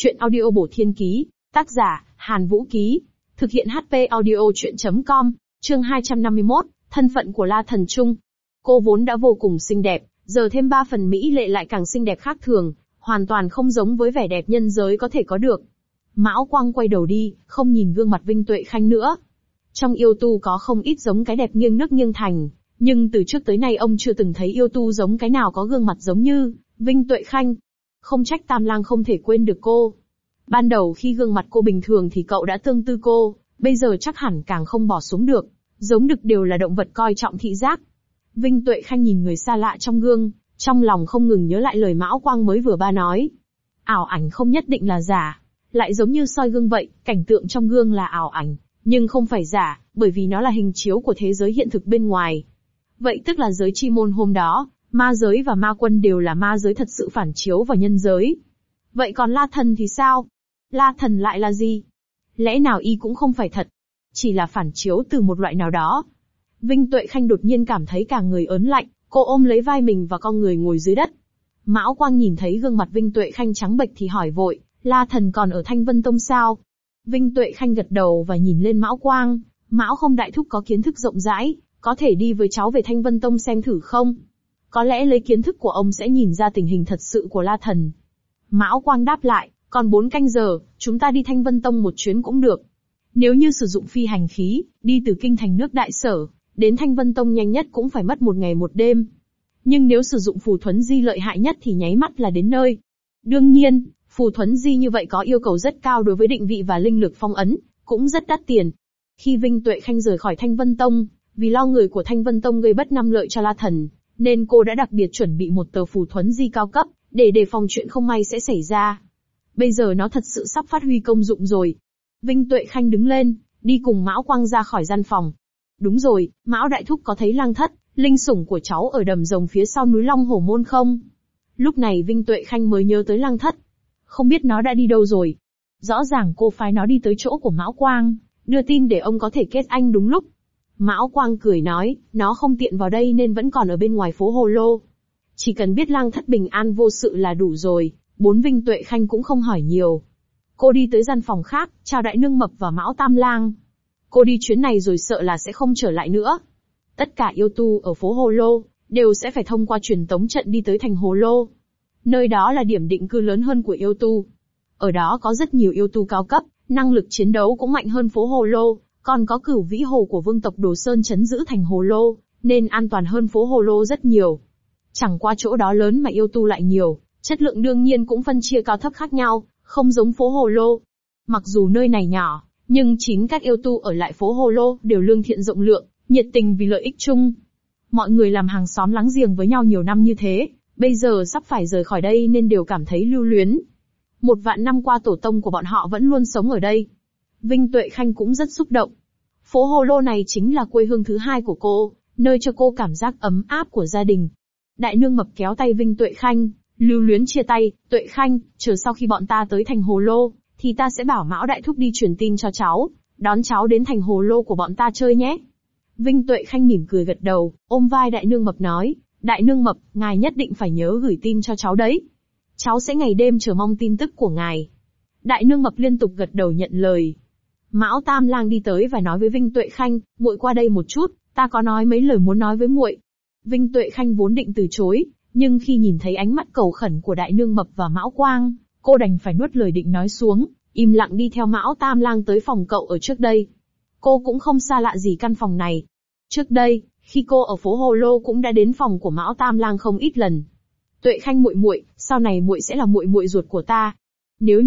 Chuyện audio bổ thiên ký, tác giả, Hàn Vũ Ký. Thực hiện HP audio chuyện.com, chương 251, thân phận của La Thần Trung. Cô vốn đã vô cùng xinh đẹp, giờ thêm 3 phần mỹ lệ lại càng xinh đẹp khác thường, hoàn toàn không giống với vẻ đẹp nhân giới có thể có được. Mão Quang quay đầu đi, không nhìn gương mặt Vinh Tuệ Khanh nữa. Trong yêu tu có không ít giống cái đẹp nghiêng nước nghiêng thành, nhưng từ trước tới nay ông chưa từng thấy yêu tu giống cái nào có gương mặt giống như Vinh Tuệ Khanh. Không trách Tam Lang không thể quên được cô. Ban đầu khi gương mặt cô bình thường thì cậu đã tương tư cô, bây giờ chắc hẳn càng không bỏ xuống được. Giống đực đều là động vật coi trọng thị giác. Vinh Tuệ Khanh nhìn người xa lạ trong gương, trong lòng không ngừng nhớ lại lời Mão Quang mới vừa nói. Ảo ảnh không nhất định là giả, lại giống như soi gương vậy, cảnh tượng trong gương là ảo ảnh, nhưng không phải giả, bởi vì nó là hình chiếu của thế giới hiện thực bên ngoài. Vậy tức là giới chi môn hôm đó, ma giới và ma quân đều là ma giới thật sự phản chiếu vào nhân giới. Vậy còn La Thần thì sao? La Thần lại là gì? Lẽ nào y cũng không phải thật, chỉ là phản chiếu từ một loại nào đó? Vinh Tuệ Khanh đột nhiên cảm thấy cả người ớn lạnh, cô ôm lấy vai mình và con người ngồi dưới đất. Mão Quang nhìn thấy gương mặt Vinh Tuệ Khanh trắng bệch thì hỏi vội, La Thần còn ở Thanh Vân Tông sao? Vinh Tuệ Khanh gật đầu và nhìn lên Mão Quang, Mão không đại thúc có kiến thức rộng rãi, có thể đi với cháu về Thanh Vân Tông xem thử không? Có lẽ lấy kiến thức của ông sẽ nhìn ra tình hình thật sự của La Thần. Mão Quang đáp lại, còn 4 canh giờ, chúng ta đi Thanh Vân Tông một chuyến cũng được. Nếu như sử dụng phi hành khí, đi từ kinh thành nước Đại Sở, đến Thanh Vân Tông nhanh nhất cũng phải mất 1 ngày 1 đêm. Nhưng nếu sử dụng phù thuấn di lợi hại nhất thì nháy mắt là đến nơi. Đương nhiên, phù thuấn di như vậy có yêu cầu rất cao đối với định vị và linh lực phong ấn, cũng rất đắt tiền. Khi Vinh Tuệ Khanh rời khỏi Thanh Vân Tông, vì lo người của Thanh Vân Tông gây bất năm lợi cho La Thần, nên cô đã đặc biệt chuẩn bị một tờ phù thuấn di cao cấp, để đề phòng chuyện không may sẽ xảy ra. Bây giờ nó thật sự sắp phát huy công dụng rồi. Vinh Tuệ Khanh đứng lên, đi cùng Mão Quang ra khỏi gian phòng. Đúng rồi, Mão đại thúc có thấy Lang Thất, linh sủng của cháu ở đầm rồng phía sau núi Long Hổ Môn không? Lúc này Vinh Tuệ Khanh mới nhớ tới Lang Thất. Không biết nó đã đi đâu rồi. Rõ ràng cô phái nó đi tới chỗ của Mão Quang, đưa tin để ông có thể kết anh đúng lúc. Mão Quang cười nói, nó không tiện vào đây nên vẫn còn ở bên ngoài phố Hồ Lô. Chỉ cần biết Lang Thất bình an vô sự là đủ rồi. 4 Vinh Tuệ Khanh cũng không hỏi nhiều. Cô đi tới gian phòng khác, chào Đại Nương Mập và Mão Tam Lang. Cô đi chuyến này rồi sợ là sẽ không trở lại nữa. Tất cả yêu tu ở phố Hồ Lô, đều sẽ phải thông qua truyền tống trận đi tới thành Hồ Lô. Nơi đó là điểm định cư lớn hơn của yêu tu. Ở đó có rất nhiều yêu tu cao cấp, năng lực chiến đấu cũng mạnh hơn phố Hồ Lô, còn có Cửu Vĩ Hồ của vương tộc Đồ Sơn trấn giữ thành Hồ Lô, nên an toàn hơn phố Hồ Lô rất nhiều. Chẳng qua chỗ đó lớn mà yêu tu lại nhiều, chất lượng đương nhiên cũng phân chia cao thấp khác nhau, không giống phố Hồ Lô. Mặc dù nơi này nhỏ, nhưng chính các yêu tu ở lại phố Hồ Lô đều lương thiện rộng lượng, nhiệt tình vì lợi ích chung. Mọi người làm hàng xóm láng giềng với nhau nhiều năm như thế, bây giờ sắp phải rời khỏi đây nên đều cảm thấy lưu luyến. 1 vạn năm qua tổ tông của bọn họ vẫn luôn sống ở đây. Vinh Tuệ Khanh cũng rất xúc động. Phố Hồ Lô này chính là quê hương thứ 2 của cô, nơi cho cô cảm giác ấm áp của gia đình. Đại Nương Mập kéo tay Vinh Tuệ Khanh, lưu luyến chia tay, Tuệ Khanh, chờ sau khi bọn ta tới thành Hồ Lô, thì ta sẽ bảo Mão đại thúc đi truyền tin cho cháu, đón cháu đến thành Hồ Lô của bọn ta chơi nhé. Vinh Tuệ Khanh mỉm cười gật đầu, ôm vai Đại Nương Mập nói, Đại Nương Mập, ngài nhất định phải nhớ gửi tin cho cháu đấy. Cháu sẽ ngày đêm chờ mong tin tức của ngài. Đại Nương Mập liên tục gật đầu nhận lời. Mão Tam Lang đi tới và nói với Vinh Tuệ Khanh, muội qua đây một chút, ta có nói mấy lời muốn nói với muội. Vinh Tuệ Khanh vốn định từ chối, nhưng khi nhìn thấy ánh mắt cầu khẩn của Đại Nương Mập và Mão Quang, cô đành phải nuốt lời định nói xuống, im lặng đi theo Mão Tam Lang tới phòng cậu ở trước đây. Cô cũng không xa lạ gì căn phòng này. Trước đây, khi cô ở phố Hồ Lô cũng đã đến phòng của Mão Tam Lang không ít lần. Tuệ Khanh muội muội, sau này muội sẽ là muội muội ruột của ta. Nếu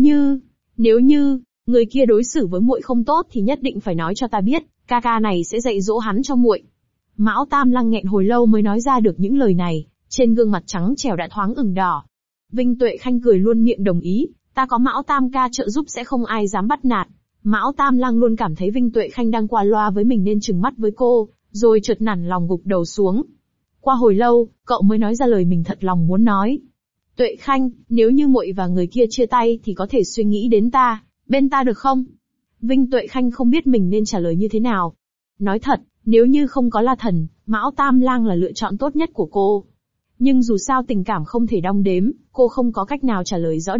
như người kia đối xử với muội không tốt thì nhất định phải nói cho ta biết, ca ca này sẽ dạy dỗ hắn cho muội. Mão Tam Lang nghẹn hồi lâu mới nói ra được những lời này, trên gương mặt trắng trẻo đã thoáng ửng đỏ. Vinh Tuệ Khanh cười luôn miệng đồng ý, ta có Mão Tam ca trợ giúp sẽ không ai dám bắt nạt. Mão Tam Lang luôn cảm thấy Vinh Tuệ Khanh đang qua loa với mình nên trừng mắt với cô, rồi chợt nản lòng gục đầu xuống. Qua hồi lâu, cậu mới nói ra lời mình thật lòng muốn nói. Tuệ Khanh, nếu như muội và người kia chia tay thì có thể suy nghĩ đến ta, bên ta được không? Vinh Tuệ Khanh không biết mình nên trả lời như thế nào. Nói thật, nếu như không có La Thần, Mão Tam Lang là lựa chọn tốt nhất của cô. Nhưng dù sao tình cảm không thể đong đếm, cô không có cách nào trả lời rõ được,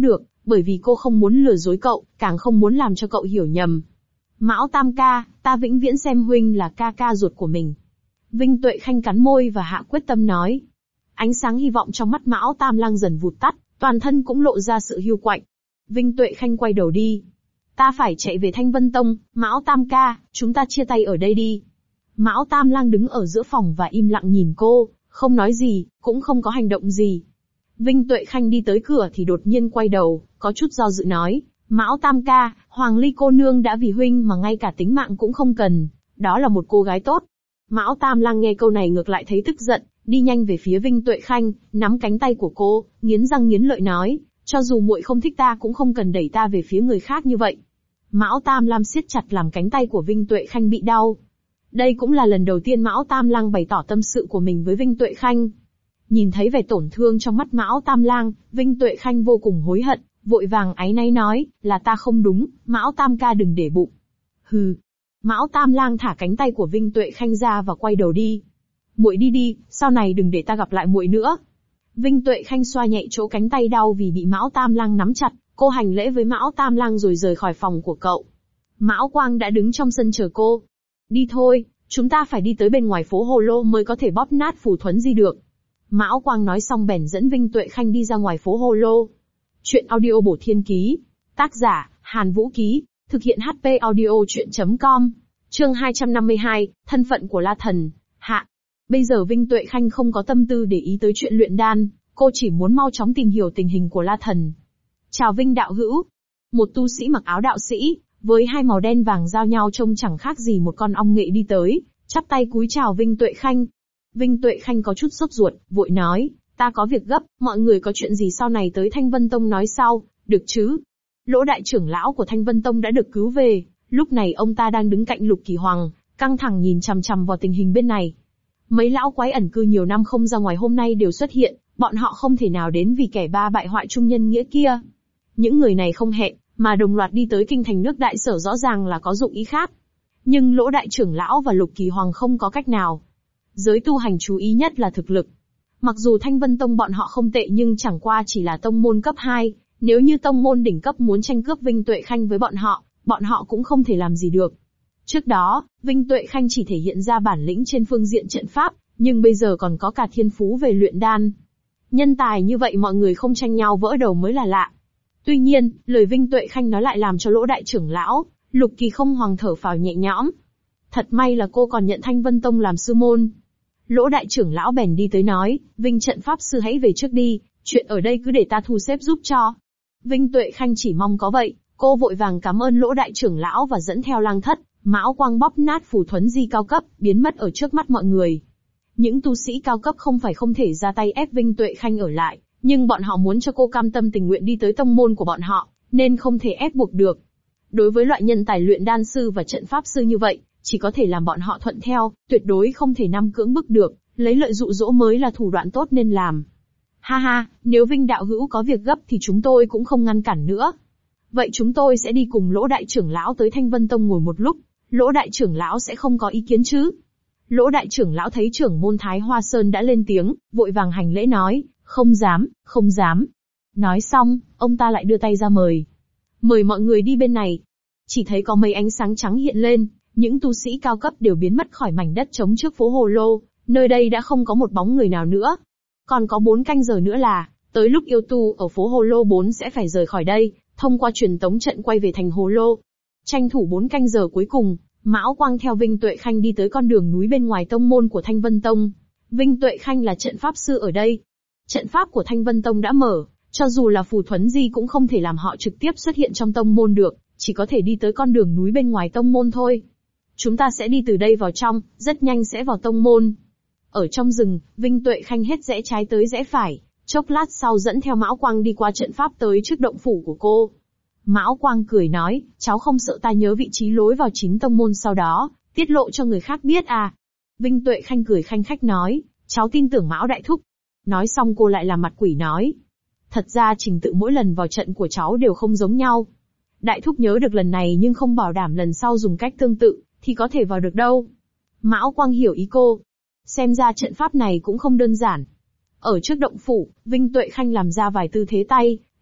Bởi vì cô không muốn lừa dối cậu, càng không muốn làm cho cậu hiểu nhầm. Mão Tam ca, ta vĩnh viễn xem huynh là ca ca ruột của mình. Vinh Tuệ Khanh cắn môi và hạ quyết tâm nói. Ánh sáng hy vọng trong mắt Mão Tam Lang dần vụt tắt, toàn thân cũng lộ ra sự hiu quạnh. Vinh Tuệ Khanh quay đầu đi. Ta phải chạy về Thanh Vân Tông, Mão Tam ca, chúng ta chia tay ở đây đi. Mão Tam Lang đứng ở giữa phòng và im lặng nhìn cô, không nói gì, cũng không có hành động gì. Vinh Tuệ Khanh đi tới cửa thì đột nhiên quay đầu, có chút do dự nói, Mão Tam ca, Hoàng Ly cô nương đã vì huynh mà ngay cả tính mạng cũng không cần, đó là một cô gái tốt. Mão Tam Lang nghe câu này ngược lại thấy tức giận, đi nhanh về phía Vinh Tuệ Khanh, nắm cánh tay của cô, nghiến răng nghiến lợi nói, cho dù muội không thích ta cũng không cần đẩy ta về phía người khác như vậy. Mão Tam Lang siết chặt làm cánh tay của Vinh Tuệ Khanh bị đau. Đây cũng là lần đầu tiên Mão Tam Lang bày tỏ tâm sự của mình với Vinh Tuệ Khanh. Nhìn thấy vẻ tổn thương trong mắt Mão Tam Lang, Vinh Tuệ Khanh vô cùng hối hận, vội vàng áy náy nói, là ta không đúng, Mão Tam ca đừng để bụng. Hừ. Mão Tam Lang thả cánh tay của Vinh Tuệ Khanh ra và quay đầu đi. Muội đi đi, sau này đừng để ta gặp lại muội nữa. Vinh Tuệ Khanh xoa nhẹ chỗ cánh tay đau vì bị Mão Tam Lang nắm chặt, cô hành lễ với Mão Tam Lang rồi rời khỏi phòng của cậu. Mão Quang đã đứng trong sân chờ cô. Đi thôi, chúng ta phải đi tới bên ngoài phố Hồ Lô mới có thể bóp nát Phù Thuấn Di được. Mão Quang nói xong bèn dẫn Vinh Tuệ Khanh đi ra ngoài phố Hồ Lô. Chuyện audio bổ thiên ký. Tác giả, Hàn Vũ Ký. Thực hiện HP audio chuyện.com. Chương 252, thân phận của La Thần. Hạ. Bây giờ Vinh Tuệ Khanh không có tâm tư để ý tới chuyện luyện đan, cô chỉ muốn mau chóng tìm hiểu tình hình của La Thần. Chào Vinh đạo hữu. Một tu sĩ mặc áo đạo sĩ, với hai màu đen vàng giao nhau trông chẳng khác gì một con ong nghệ đi tới, chắp tay cúi chào Vinh Tuệ Khanh. Vinh Tuệ Khanh có chút sốt ruột, vội nói, ta có việc gấp, mọi người có chuyện gì sau này tới Thanh Vân Tông nói sau, được chứ? Lỗ đại trưởng lão của Thanh Vân Tông đã được cứu về, lúc này ông ta đang đứng cạnh Lục Kỳ Hoàng, căng thẳng nhìn chằm chằm vào tình hình bên này. Mấy lão quái ẩn cư nhiều năm không ra ngoài hôm nay đều xuất hiện, bọn họ không thể nào đến vì kẻ ba bại hoại trung nhân nghĩa kia. Những người này không hẹn, mà đồng loạt đi tới kinh thành nước Đại Sở rõ ràng là có dụng ý khác. Nhưng Lỗ đại trưởng lão và Lục Kỳ Hoàng không có cách nào. Giới tu hành chú ý nhất là thực lực. Mặc dù Thanh Vân Tông bọn họ không tệ nhưng chẳng qua chỉ là tông môn cấp 2, nếu như tông môn đỉnh cấp muốn tranh cướp Vinh Tuệ Khanh với bọn họ cũng không thể làm gì được. Trước đó, Vinh Tuệ Khanh chỉ thể hiện ra bản lĩnh trên phương diện trận pháp, nhưng bây giờ còn có cả thiên phú về luyện đan. Nhân tài như vậy mọi người không tranh nhau vỡ đầu mới là lạ. Tuy nhiên, lời Vinh Tuệ Khanh nói lại làm cho Lỗ đại trưởng lão, Lục Kỳ không hoàng thở phào nhẹ nhõm. Thật may là cô còn nhận Thanh Vân Tông làm sư môn. Lỗ đại trưởng lão bèn đi tới nói, Vinh trận pháp sư hãy về trước đi, chuyện ở đây cứ để ta thu xếp giúp cho. Vinh Tuệ Khanh chỉ mong có vậy, cô vội vàng cảm ơn Lỗ đại trưởng lão và dẫn theo Lang Thất, Mão Quang bóp nát Phù Thuấn Di cao cấp, biến mất ở trước mắt mọi người. Những tu sĩ cao cấp không phải không thể ra tay ép Vinh Tuệ Khanh ở lại, nhưng bọn họ muốn cho cô cam tâm tình nguyện đi tới tông môn của bọn họ, nên không thể ép buộc được. Đối với loại nhân tài luyện đan sư và trận pháp sư như vậy, chỉ có thể làm bọn họ thuận theo, tuyệt đối không thể nắm cưỡng bức được, lấy lợi dụ dỗ mới là thủ đoạn tốt nên làm. Ha ha, nếu Vinh đạo hữu có việc gấp thì chúng tôi cũng không ngăn cản nữa. Vậy chúng tôi sẽ đi cùng Lỗ đại trưởng lão tới Thanh Vân Tông ngồi một lúc, Lỗ đại trưởng lão sẽ không có ý kiến chứ? Lỗ đại trưởng lão thấy trưởng môn Thái Hoa Sơn đã lên tiếng, vội vàng hành lễ nói, không dám, không dám. Nói xong, ông ta lại đưa tay ra mời. Mời mọi người đi bên này. Chỉ thấy có mấy ánh sáng trắng hiện lên, những tu sĩ cao cấp đều biến mất khỏi mảnh đất trống trước phố Hồ Lô, nơi đây đã không có một bóng người nào nữa. Còn có 4 canh giờ nữa là, tới lúc yêu tu ở phố Hồ Lô 4 sẽ phải rời khỏi đây, thông qua truyền tống trận quay về thành Hồ Lô. Tranh thủ 4 canh giờ cuối cùng, Mão Quang theo Vinh Tuệ Khanh đi tới con đường núi bên ngoài tông môn của Thanh Vân Tông. Vinh Tuệ Khanh là trận pháp sư ở đây. Trận pháp của Thanh Vân Tông đã mở, cho dù là Phù Thuấn Di cũng không thể làm họ trực tiếp xuất hiện trong tông môn được, chỉ có thể đi tới con đường núi bên ngoài tông môn thôi. Chúng ta sẽ đi từ đây vào trong, rất nhanh sẽ vào tông môn. Ở trong rừng, Vinh Tuệ Khanh hết rẽ trái tới rẽ phải, chốc lát sau dẫn theo Mão Quang đi qua trận pháp tới trước động phủ của cô. Mão Quang cười nói, cháu không sợ ta nhớ vị trí lối vào 9 tông môn sau đó, tiết lộ cho người khác biết à? Vinh Tuệ Khanh cười khanh khách nói, cháu tin tưởng Mão đại thúc. Nói xong cô lại làm mặt quỷ nói, thật ra trình tự mỗi lần vào trận của cháu đều không giống nhau. Đại thúc nhớ được lần này nhưng không bảo đảm lần sau dùng cách tương tự, thì có thể vào được đâu. Mão Quang hiểu ý cô. Xem ra trận pháp này cũng không đơn giản. Ở trước động phủ, Vinh Tuệ Khanh làm ra vài tư thế tay,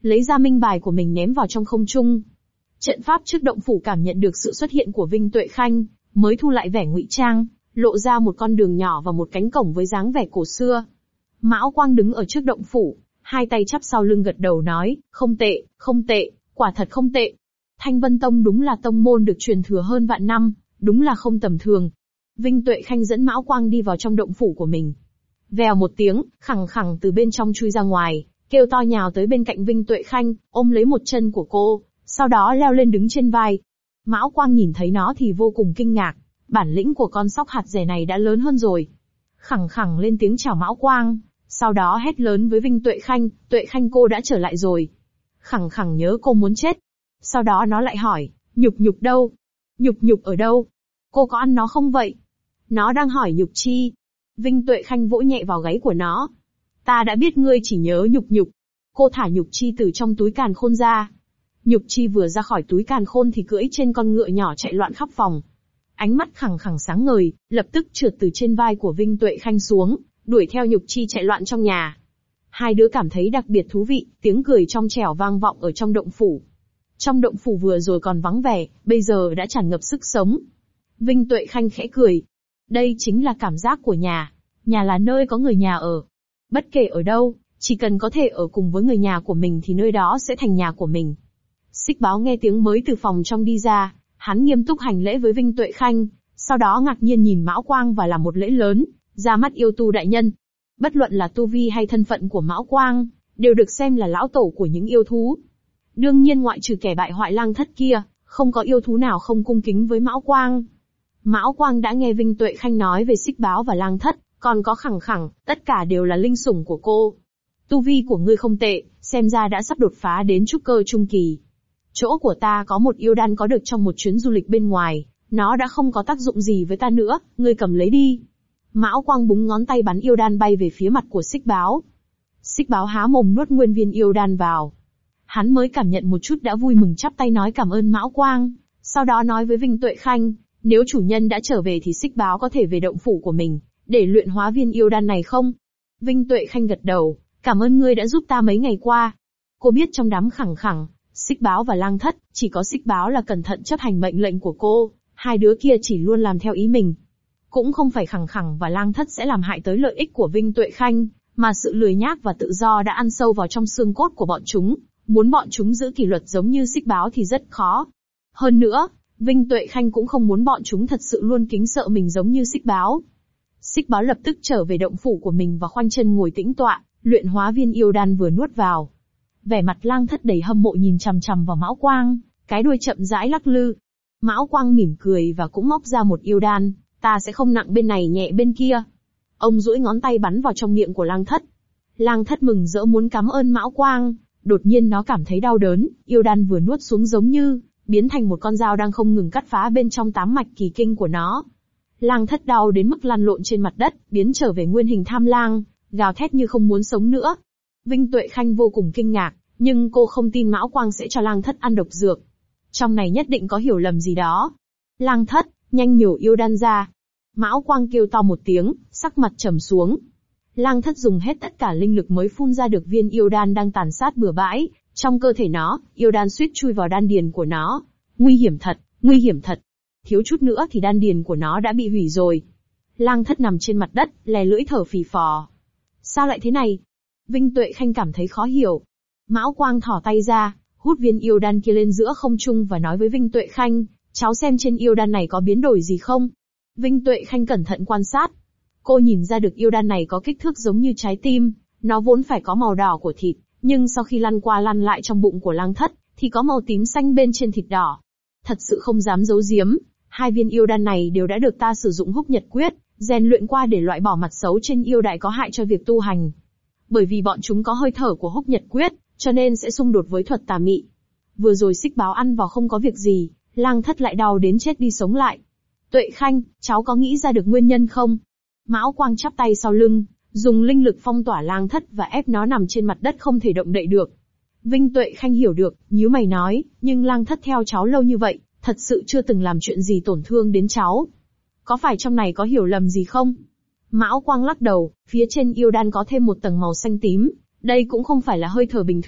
lấy ra minh bài của mình ném vào trong không trung. Trận pháp trước động phủ cảm nhận được sự xuất hiện của Vinh Tuệ Khanh, mới thu lại vẻ ngụy trang, lộ ra một con đường nhỏ và một cánh cổng với dáng vẻ cổ xưa. Mão Quang đứng ở trước động phủ, hai tay chắp sau lưng gật đầu nói, không tệ, không tệ, quả thật không tệ. Thanh Vân Tông đúng là tông môn được truyền thừa hơn vạn năm, đúng là không tầm thường. Vinh Tuệ Khanh dẫn Mão Quang đi vào trong động phủ của mình. Vèo một tiếng, khẳng khẳng từ bên trong chui ra ngoài, kêu to nhào tới bên cạnh Vinh Tuệ Khanh, ôm lấy một chân của cô, sau đó leo lên đứng trên vai. Mão Quang nhìn thấy nó thì vô cùng kinh ngạc, bản lĩnh của con sóc hạt rẻ này đã lớn hơn rồi. Khẳng khẳng lên tiếng chào Mão Quang, sau đó hét lớn với Vinh Tuệ Khanh cô đã trở lại rồi. Khẳng khẳng nhớ cô muốn chết. Sau đó nó lại hỏi, nhục nhục đâu? Nhục nhục ở đâu? Cô có ăn nó không vậy? Nó đang hỏi nhục chi. Vinh Tuệ Khanh vỗ nhẹ vào gáy của nó. Ta đã biết ngươi chỉ nhớ nhục nhục. Cô thả nhục chi từ trong túi càn khôn ra. Nhục chi vừa ra khỏi túi càn khôn thì cưỡi trên con ngựa nhỏ chạy loạn khắp phòng. Ánh mắt khẳng khẳng sáng ngời, lập tức trượt từ trên vai của Vinh Tuệ Khanh xuống, đuổi theo nhục chi chạy loạn trong nhà. Hai đứa cảm thấy đặc biệt thú vị, tiếng cười trong trẻo vang vọng ở trong động phủ. Trong động phủ vừa rồi còn vắng vẻ, bây giờ đã tràn ngập sức sống. Vinh Tuệ Khanh khẽ cười. Đây chính là cảm giác của nhà. Nhà là nơi có người nhà ở. Bất kể ở đâu, chỉ cần có thể ở cùng với người nhà của mình thì nơi đó sẽ thành nhà của mình. Xích Báo nghe tiếng mới từ phòng trong đi ra, hắn nghiêm túc hành lễ với Vinh Tuệ Khanh, sau đó ngạc nhiên nhìn Mão Quang và làm một lễ lớn, ra mắt yêu tu đại nhân. Bất luận là tu vi hay thân phận của Mão Quang, đều được xem là lão tổ của những yêu thú. Đương nhiên ngoại trừ kẻ bại hoại Lang Thất kia, không có yêu thú nào không cung kính với Mão Quang. Mão Quang đã nghe Vinh Tuệ Khanh nói về Xích Báo và Lang Thất, còn có khẳng khẳng, tất cả đều là linh sủng của cô. Tu vi của ngươi không tệ, xem ra đã sắp đột phá đến trúc cơ trung kỳ. Chỗ của ta có một yêu đan có được trong một chuyến du lịch bên ngoài, nó đã không có tác dụng gì với ta nữa, ngươi cầm lấy đi. Mão Quang búng ngón tay bắn yêu đan bay về phía mặt của Xích Báo. Xích Báo há mồm nuốt nguyên viên yêu đan vào. Hắn mới cảm nhận một chút đã vui mừng chắp tay nói cảm ơn Mão Quang, sau đó nói với Vinh Tuệ Khanh, nếu chủ nhân đã trở về thì Xích Báo có thể về động phủ của mình, để luyện hóa viên yêu đan này không? Vinh Tuệ Khanh gật đầu, cảm ơn ngươi đã giúp ta mấy ngày qua. Cô biết trong đám khẳng khẳng, Xích Báo và Lang Thất, chỉ có Xích Báo là cẩn thận chấp hành mệnh lệnh của cô, hai đứa kia chỉ luôn làm theo ý mình. Cũng không phải khẳng khẳng và Lang Thất sẽ làm hại tới lợi ích của Vinh Tuệ Khanh, mà sự lười nhác và tự do đã ăn sâu vào trong xương cốt của bọn chúng, muốn bọn chúng giữ kỷ luật giống như Xích Báo thì rất khó. Hơn nữa, Vinh Tuệ Khanh cũng không muốn bọn chúng thật sự luôn kính sợ mình giống như Xích Báo. Xích Báo lập tức trở về động phủ của mình và khoanh chân ngồi tĩnh tọa, luyện hóa viên yêu đan vừa nuốt vào. Vẻ mặt Lang Thất đầy hâm mộ nhìn chằm chằm vào Mão Quang, cái đuôi chậm rãi lắc lư. Mão Quang mỉm cười và cũng móc ra một yêu đan, ta sẽ không nặng bên này nhẹ bên kia. Ông duỗi ngón tay bắn vào trong miệng của Lang Thất. Lang Thất mừng rỡ muốn cảm ơn Mão Quang, đột nhiên nó cảm thấy đau đớn, yêu đan vừa nuốt xuống giống như biến thành một con dao đang không ngừng cắt phá bên trong tám mạch kỳ kinh của nó. Lang Thất đau đến mức lăn lộn trên mặt đất, biến trở về nguyên hình tham lang, gào thét như không muốn sống nữa. Vinh Tuệ Khanh vô cùng kinh ngạc, nhưng cô không tin Mão Quang sẽ cho Lang Thất ăn độc dược. Trong này nhất định có hiểu lầm gì đó. Lang Thất, nhanh nhổ yêu đan ra. Mão Quang kêu to một tiếng, sắc mặt trầm xuống. Lang Thất dùng hết tất cả linh lực mới phun ra được viên yêu đan đang tàn sát bừa bãi. Trong cơ thể nó, yêu đan suýt chui vào đan điền của nó. Nguy hiểm thật, nguy hiểm thật. Thiếu chút nữa thì đan điền của nó đã bị hủy rồi. Lang Thất nằm trên mặt đất, lè lưỡi thở phì phò. Sao lại thế này? Vinh Tuệ Khanh cảm thấy khó hiểu. Mão Quang thỏ tay ra, hút viên yêu đan kia lên giữa không trung và nói với Vinh Tuệ Khanh, cháu xem trên yêu đan này có biến đổi gì không? Vinh Tuệ Khanh cẩn thận quan sát. Cô nhìn ra được yêu đan này có kích thước giống như trái tim, nó vốn phải có màu đỏ của thịt, nhưng sau khi lăn qua lăn lại trong bụng của Lang Thất, thì có màu tím xanh bên trên thịt đỏ. Thật sự không dám giấu giếm, hai viên yêu đan này đều đã được ta sử dụng Húc Nhật Quyết, rèn luyện qua để loại bỏ mặt xấu trên yêu đại có hại cho việc tu hành. Bởi vì bọn chúng có hơi thở của Húc Nhật Quyết, cho nên sẽ xung đột với thuật tà mị. Vừa rồi Xích Báo ăn vào không có việc gì, Lang Thất lại đau đến chết đi sống lại. Tuệ Khanh, cháu có nghĩ ra được nguyên nhân không? Mão Quang chắp tay sau lưng, dùng linh lực phong tỏa Lang Thất và ép nó nằm trên mặt đất không thể động đậy được. Vinh Tuệ Khanh hiểu được, nhíu mày nói, nhưng Lang Thất theo cháu lâu như vậy, thật sự chưa từng làm chuyện gì tổn thương đến cháu. Có phải trong này có hiểu lầm gì không? Mão Quang lắc đầu, phía trên yêu đan có thêm một tầng màu xanh tím, đây cũng không phải là hơi thở bình thường,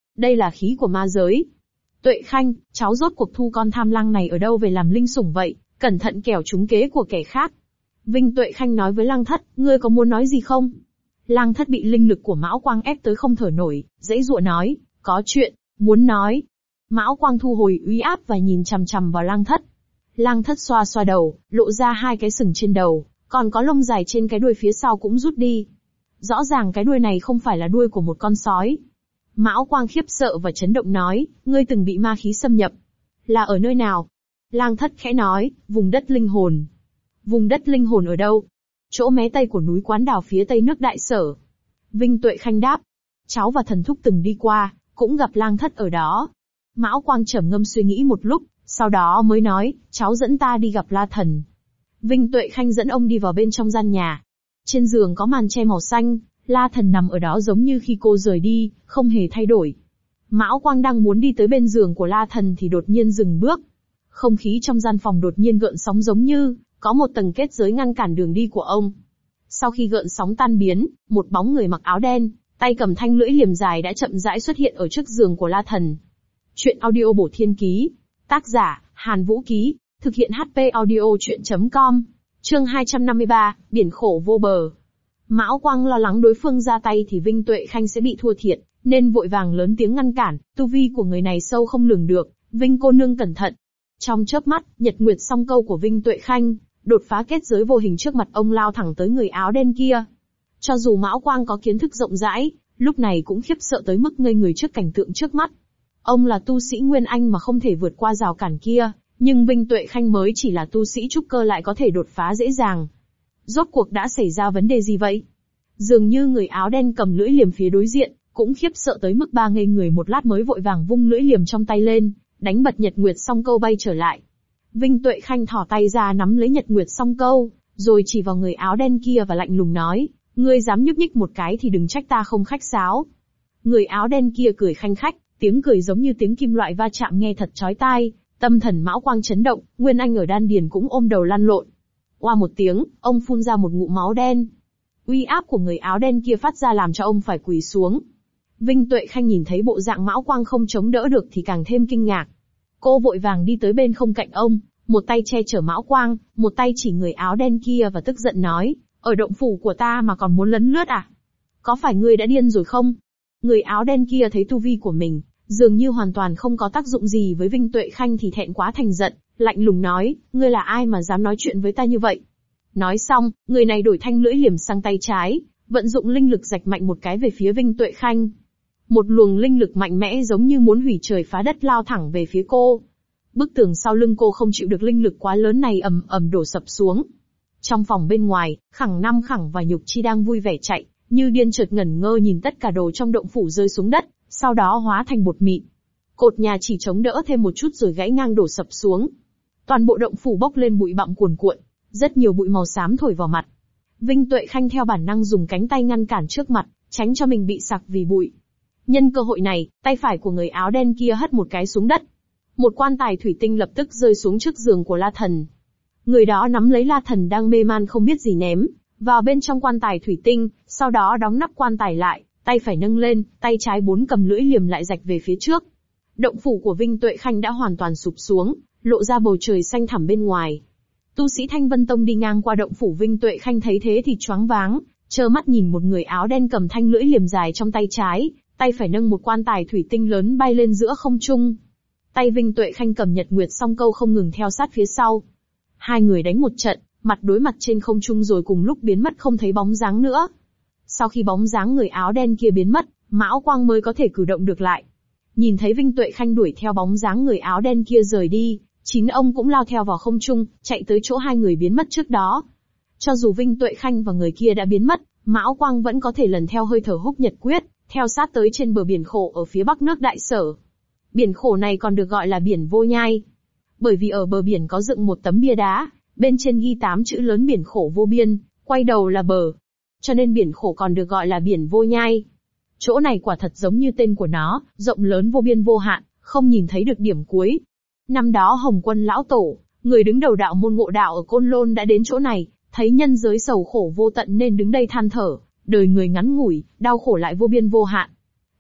đây là khí của ma giới. Tuệ Khanh, cháu rốt cuộc thu con tham lang này ở đâu về làm linh sủng vậy, cẩn thận kẻo trúng kế của kẻ khác. Vinh Tuệ Khanh nói với Lang Thất, ngươi có muốn nói gì không? Lang Thất bị linh lực của Mão Quang ép tới không thở nổi, dãy dụa nói, có chuyện, muốn nói. Mão Quang thu hồi uy áp và nhìn chằm chằm vào Lang Thất. Lang Thất xoa xoa đầu, lộ ra hai cái sừng trên đầu, còn có lông dài trên cái đuôi phía sau cũng rút đi. Rõ ràng cái đuôi này không phải là đuôi của một con sói. Mão Quang khiếp sợ và chấn động nói, ngươi từng bị ma khí xâm nhập. Là ở nơi nào? Lang Thất khẽ nói, vùng đất linh hồn. Vùng đất linh hồn ở đâu? Chỗ mé tây của núi Quán Đào phía tây nước Đại Sở. Vinh Tuệ Khanh đáp. Cháu và thần thúc từng đi qua, cũng gặp Lang Thất ở đó. Mão Quang trầm ngâm suy nghĩ một lúc, sau đó mới nói, cháu dẫn ta đi gặp La Thần. Vinh Tuệ Khanh dẫn ông đi vào bên trong gian nhà. Trên giường có màn che màu xanh, La Thần nằm ở đó giống như khi cô rời đi, không hề thay đổi. Mão Quang đang muốn đi tới bên giường của La Thần thì đột nhiên dừng bước. Không khí trong gian phòng đột nhiên gợn sóng giống như có một tầng kết giới ngăn cản đường đi của ông. Sau khi gợn sóng tan biến, một bóng người mặc áo đen, tay cầm thanh lưỡi liềm dài đã chậm rãi xuất hiện ở trước giường của La Thần. Chuyện audio bổ thiên ký. Tác giả, Hàn Vũ Ký. Thực hiện HP audio chuyện.com. Chương 253, biển khổ vô bờ. Mão Quang lo lắng đối phương ra tay thì Vinh Tuệ Khanh sẽ bị thua thiệt, nên vội vàng lớn tiếng ngăn cản, tu vi của người này sâu không lường được, Vinh cô nương cẩn thận. Trong chớp mắt, nhật nguyệt song câu của Vinh Tuệ Khanh, đột phá kết giới vô hình trước mặt ông lao thẳng tới người áo đen kia. Cho dù Mão Quang có kiến thức rộng rãi, lúc này cũng khiếp sợ tới mức ngây người trước cảnh tượng trước mắt. Ông là tu sĩ Nguyên Anh mà không thể vượt qua rào cản kia, nhưng Vinh Tuệ Khanh mới chỉ là tu sĩ trúc cơ lại có thể đột phá dễ dàng. Rốt cuộc đã xảy ra vấn đề gì vậy? Dường như người áo đen cầm lưỡi liềm phía đối diện, cũng khiếp sợ tới mức ba ngây người một lát mới vội vàng vung lưỡi liềm trong tay lên, đánh bật nhật nguyệt song câu bay trở lại. Vinh Tuệ Khanh thò tay ra nắm lấy nhật nguyệt song câu, rồi chỉ vào người áo đen kia và lạnh lùng nói, ngươi dám nhúc nhích một cái thì đừng trách ta không khách sáo. Người áo đen kia cười khanh khách, tiếng cười giống như tiếng kim loại va chạm nghe thật chói tai, tâm thần Mão Quang chấn động, Nguyên Anh ở đan điền cũng ôm đầu lăn lộn. Oa một tiếng, ông phun ra một ngụm máu đen. Uy áp của người áo đen kia phát ra làm cho ông phải quỳ xuống. Vinh Tuệ Khanh nhìn thấy bộ dạng Mão Quang không chống đỡ được thì càng thêm kinh ngạc. Cô vội vàng đi tới bên không cạnh ông, một tay che chở Mão Quang, một tay chỉ người áo đen kia và tức giận nói, ở động phủ của ta mà còn muốn lấn lướt à? Có phải ngươi đã điên rồi không? Người áo đen kia thấy tu vi của mình, dường như hoàn toàn không có tác dụng gì với Vinh Tuệ Khanh thì thẹn quá thành giận, lạnh lùng nói, ngươi là ai mà dám nói chuyện với ta như vậy? Nói xong, người này đổi thanh lưỡi liềm sang tay trái, vận dụng linh lực rạch mạnh một cái về phía Vinh Tuệ Khanh. Một luồng linh lực mạnh mẽ giống như muốn hủy trời phá đất lao thẳng về phía cô. Bức tường sau lưng cô không chịu được linh lực quá lớn này ầm ầm đổ sập xuống. Trong phòng bên ngoài, Khẳng Nam Khẳng và Nhục Chi đang vui vẻ chạy, như điên chợt ngẩn ngơ nhìn tất cả đồ trong động phủ rơi xuống đất, sau đó hóa thành bột mịn. Cột nhà chỉ chống đỡ thêm một chút rồi gãy ngang đổ sập xuống. Toàn bộ động phủ bốc lên bụi bặm cuồn cuộn, rất nhiều bụi màu xám thổi vào mặt. Vinh Tuệ Khanh theo bản năng dùng cánh tay ngăn cản trước mặt, tránh cho mình bị sặc vì bụi. Nhân cơ hội này, tay phải của người áo đen kia hất một cái xuống đất. Một quan tài thủy tinh lập tức rơi xuống trước giường của La Thần. Người đó nắm lấy La Thần đang mê man không biết gì ném vào bên trong quan tài thủy tinh, sau đó đóng nắp quan tài lại, tay phải nâng lên, tay trái bốn cầm lưỡi liềm lại rạch về phía trước. Động phủ của Vinh Tuệ Khanh đã hoàn toàn sụp xuống, lộ ra bầu trời xanh thẳm bên ngoài. Tu sĩ Thanh Vân Tông đi ngang qua động phủ Vinh Tuệ Khanh thấy thế thì choáng váng, trơ mắt nhìn một người áo đen cầm thanh lưỡi liềm dài trong tay trái, tay phải nâng một quan tài thủy tinh lớn bay lên giữa không trung. Tay Vinh Tuệ Khanh cầm nhật nguyệt song câu không ngừng theo sát phía sau. Hai người đánh một trận, mặt đối mặt trên không trung rồi cùng lúc biến mất không thấy bóng dáng nữa. Sau khi bóng dáng người áo đen kia biến mất, Mão Quang mới có thể cử động được lại. Nhìn thấy Vinh Tuệ Khanh đuổi theo bóng dáng người áo đen kia rời đi, chính ông cũng lao theo vào không trung, chạy tới chỗ hai người biến mất trước đó. Cho dù Vinh Tuệ Khanh và người kia đã biến mất, Mão Quang vẫn có thể lần theo hơi thở húc nhật quyết, theo sát tới trên bờ biển khổ ở phía bắc nước Đại Sở. Biển khổ này còn được gọi là biển Vô Nhai. Bởi vì ở bờ biển có dựng một tấm bia đá, bên trên ghi 8 chữ lớn biển khổ vô biên, quay đầu là bờ. Cho nên biển khổ còn được gọi là biển Vô Nhai. Chỗ này quả thật giống như tên của nó, rộng lớn vô biên vô hạn, không nhìn thấy được điểm cuối. Năm đó Hồng Quân Lão Tổ, người đứng đầu đạo môn Ngộ Đạo ở Côn Lôn đã đến chỗ này, thấy nhân giới sầu khổ vô tận nên đứng đây than thở, đời người ngắn ngủi, đau khổ lại vô biên vô hạn.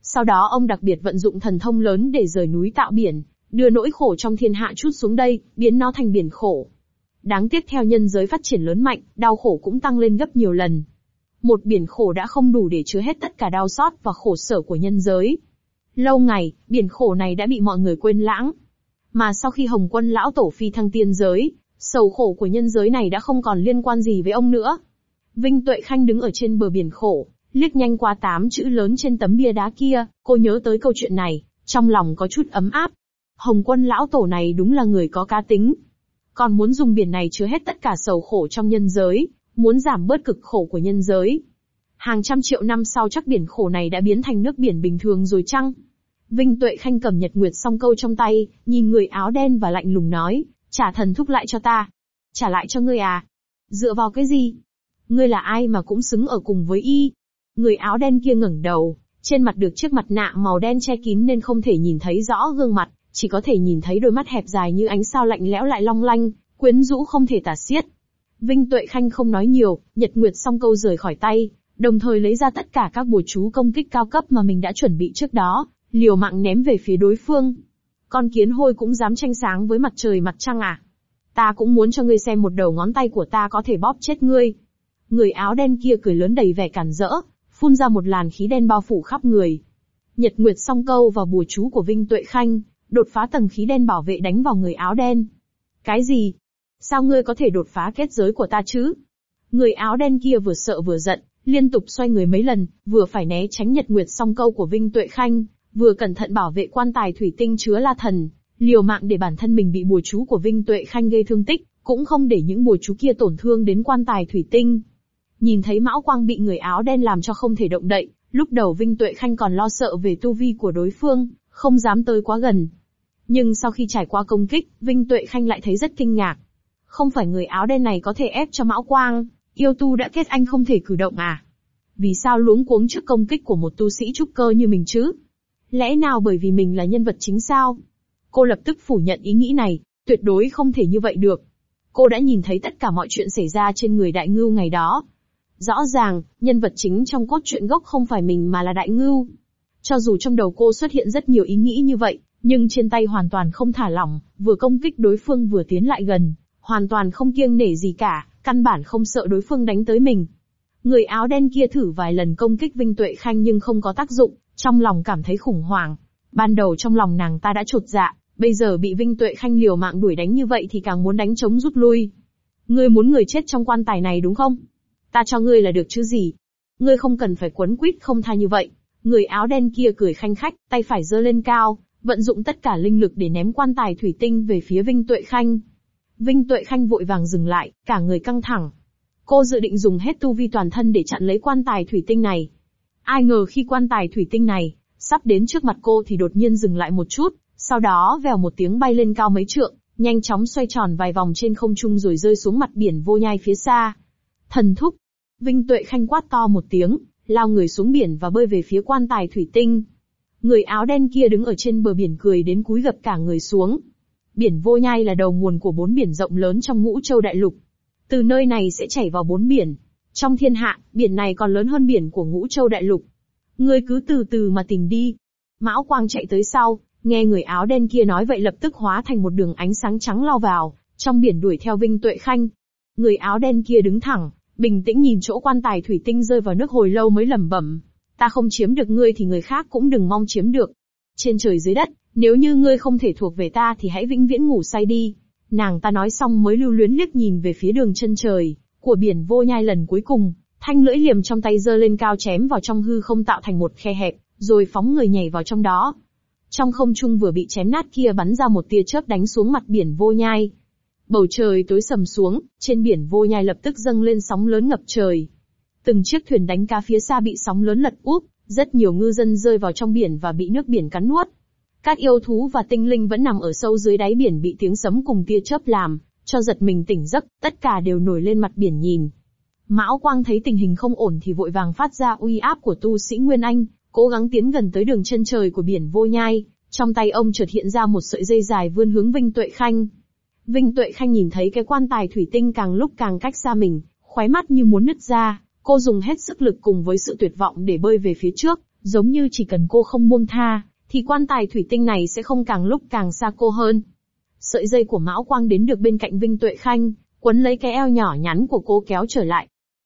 Sau đó ông đặc biệt vận dụng thần thông lớn để rời núi tạo biển, đưa nỗi khổ trong thiên hạ trút xuống đây, biến nó thành biển khổ. Đáng tiếc theo nhân giới phát triển lớn mạnh, đau khổ cũng tăng lên gấp nhiều lần. Một biển khổ đã không đủ để chứa hết tất cả đau xót và khổ sở của nhân giới. Lâu ngày, biển khổ này đã bị mọi người quên lãng. Mà sau khi Hồng Quân lão tổ phi thăng tiên giới, sầu khổ của nhân giới này đã không còn liên quan gì với ông nữa. Vinh Tuệ Khanh đứng ở trên bờ biển khổ, liếc nhanh qua 8 chữ lớn trên tấm bia đá kia, cô nhớ tới câu chuyện này, trong lòng có chút ấm áp. Hồng Quân lão tổ này đúng là người có cá tính. Còn muốn dùng biển này chứa hết tất cả sầu khổ trong nhân giới, muốn giảm bớt cực khổ của nhân giới. Hàng trăm triệu năm sau chắc biển khổ này đã biến thành nước biển bình thường rồi chăng? Vinh Tuệ Khanh cầm Nhật Nguyệt Song Câu trong tay, nhìn người áo đen và lạnh lùng nói, trả thần thúc lại cho ta. Trả lại cho ngươi à? Dựa vào cái gì? Ngươi là ai mà cũng xứng ở cùng với y? Người áo đen kia ngẩng đầu, trên mặt được chiếc mặt nạ màu đen che kín nên không thể nhìn thấy rõ gương mặt, chỉ có thể nhìn thấy đôi mắt hẹp dài như ánh sao lạnh lẽo lại long lanh, quyến rũ không thể tả xiết. Vinh Tuệ Khanh không nói nhiều, Nhật Nguyệt Song Câu rời khỏi tay, đồng thời lấy ra tất cả các bùa chú công kích cao cấp mà mình đã chuẩn bị trước đó, liều mạng ném về phía đối phương. Con kiến hôi cũng dám tranh sáng với mặt trời mặt trăng à? Ta cũng muốn cho ngươi xem một đầu ngón tay của ta có thể bóp chết ngươi. Người áo đen kia cười lớn đầy vẻ cản rỡ, phun ra một làn khí đen bao phủ khắp người. Nhật Nguyệt Song Câu và bùa chú của Vinh Tuệ Khanh, đột phá tầng khí đen bảo vệ đánh vào người áo đen. Cái gì? Sao ngươi có thể đột phá kết giới của ta chứ? Người áo đen kia vừa sợ vừa giận, liên tục xoay người mấy lần, vừa phải né tránh Nhật Nguyệt Song Câu của Vinh Tuệ Khanh, vừa cẩn thận bảo vệ quan tài thủy tinh chứa la thần, liều mạng để bản thân mình bị bùa chú của Vinh Tuệ Khanh gây thương tích, cũng không để những bùa chú kia tổn thương đến quan tài thủy tinh. Nhìn thấy Mão Quang bị người áo đen làm cho không thể động đậy, lúc đầu Vinh Tuệ Khanh còn lo sợ về tu vi của đối phương, không dám tới quá gần. Nhưng sau khi trải qua công kích, Vinh Tuệ Khanh lại thấy rất kinh ngạc. Không phải người áo đen này có thể ép cho Mão Quang, yêu tu đã kết anh không thể cử động à? Vì sao luống cuống trước công kích của một tu sĩ trúc cơ như mình chứ? Lẽ nào bởi vì mình là nhân vật chính sao? Cô lập tức phủ nhận ý nghĩ này, tuyệt đối không thể như vậy được. Cô đã nhìn thấy tất cả mọi chuyện xảy ra trên người Đại Ngưu ngày đó. Rõ ràng, nhân vật chính trong cốt truyện gốc không phải mình mà là Đại Ngưu. Cho dù trong đầu cô xuất hiện rất nhiều ý nghĩ như vậy, nhưng trên tay hoàn toàn không thả lỏng, vừa công kích đối phương vừa tiến lại gần, hoàn toàn không kiêng nể gì cả, căn bản không sợ đối phương đánh tới mình. Người áo đen kia thử vài lần công kích Vinh Tuệ Khanh nhưng không có tác dụng, trong lòng cảm thấy khủng hoảng. Ban đầu trong lòng nàng ta đã chột dạ, bây giờ bị Vinh Tuệ Khanh liều mạng đuổi đánh như vậy thì càng muốn đánh trống rút lui. Ngươi muốn người chết trong quan tài này đúng không? Ta cho ngươi là được chứ gì? Ngươi không cần phải quấn quýt không tha như vậy. Người áo đen kia cười khanh khách, tay phải giơ lên cao, vận dụng tất cả linh lực để ném quan tài thủy tinh về phía Vinh Tuệ Khanh. Vinh Tuệ Khanh vội vàng dừng lại, cả người căng thẳng. Cô dự định dùng hết tu vi toàn thân để chặn lấy quan tài thủy tinh này. Ai ngờ khi quan tài thủy tinh này sắp đến trước mặt cô thì đột nhiên dừng lại một chút, sau đó vèo một tiếng bay lên cao mấy trượng, nhanh chóng xoay tròn vài vòng trên không trung rồi rơi xuống mặt biển vô nhai phía xa. Thần thúc! Vinh Tuệ Khanh quát to một tiếng, lao người xuống biển và bơi về phía quan tài thủy tinh. Người áo đen kia đứng ở trên bờ biển cười đến cúi gập cả người xuống. Biển vô nhai là đầu nguồn của 4 biển rộng lớn trong Ngũ Châu Đại Lục. Từ nơi này sẽ chảy vào 4 biển. Trong thiên hạ, biển này còn lớn hơn biển của Ngũ Châu Đại Lục. Ngươi cứ từ từ mà tìm đi. Mão Quang chạy tới sau, nghe người áo đen kia nói vậy lập tức hóa thành một đường ánh sáng trắng lao vào, trong biển đuổi theo Vinh Tuệ Khanh. Người áo đen kia đứng thẳng, bình tĩnh nhìn chỗ quan tài thủy tinh rơi vào nước hồi lâu mới lẩm bẩm. Ta không chiếm được ngươi thì người khác cũng đừng mong chiếm được. Trên trời dưới đất, nếu như ngươi không thể thuộc về ta thì hãy vĩnh viễn ngủ say đi. Nàng ta nói xong mới lưu luyến liếc nhìn về phía đường chân trời của biển vô nhai lần cuối cùng, thanh lưỡi liềm trong tay giơ lên cao chém vào trong hư không tạo thành một khe hẹp, rồi phóng người nhảy vào trong đó. Trong không trung vừa bị chém nát kia bắn ra một tia chớp đánh xuống mặt biển vô nhai. Bầu trời tối sầm xuống, trên biển vô nhai lập tức dâng lên sóng lớn ngập trời. Từng chiếc thuyền đánh cá phía xa bị sóng lớn lật úp, rất nhiều ngư dân rơi vào trong biển và bị nước biển cắn nuốt. Các yêu thú và tinh linh vẫn nằm ở sâu dưới đáy biển bị tiếng sấm cùng tia chớp làm cho giật mình tỉnh giấc, tất cả đều nổi lên mặt biển nhìn. Mão Quang thấy tình hình không ổn thì vội vàng phát ra uy áp của tu sĩ Nguyên Anh, cố gắng tiến gần tới đường chân trời của biển vô nhai. Trong tay ông chợt hiện ra một sợi dây dài vươn hướng Vinh Tuệ Khanh. Vinh Tuệ Khanh nhìn thấy cái quan tài thủy tinh càng lúc càng cách xa mình, khóe mắt như muốn nứt ra. Cô dùng hết sức lực cùng với sự tuyệt vọng để bơi về phía trước, Giống như chỉ cần cô không buông tha, thì quan tài thủy tinh này sẽ không càng lúc càng xa cô hơn. Sợi dây của Mão Quang đến được bên cạnh Vinh Tuệ Khanh, quấn lấy cái eo nhỏ nhắn của cô kéo trở lại.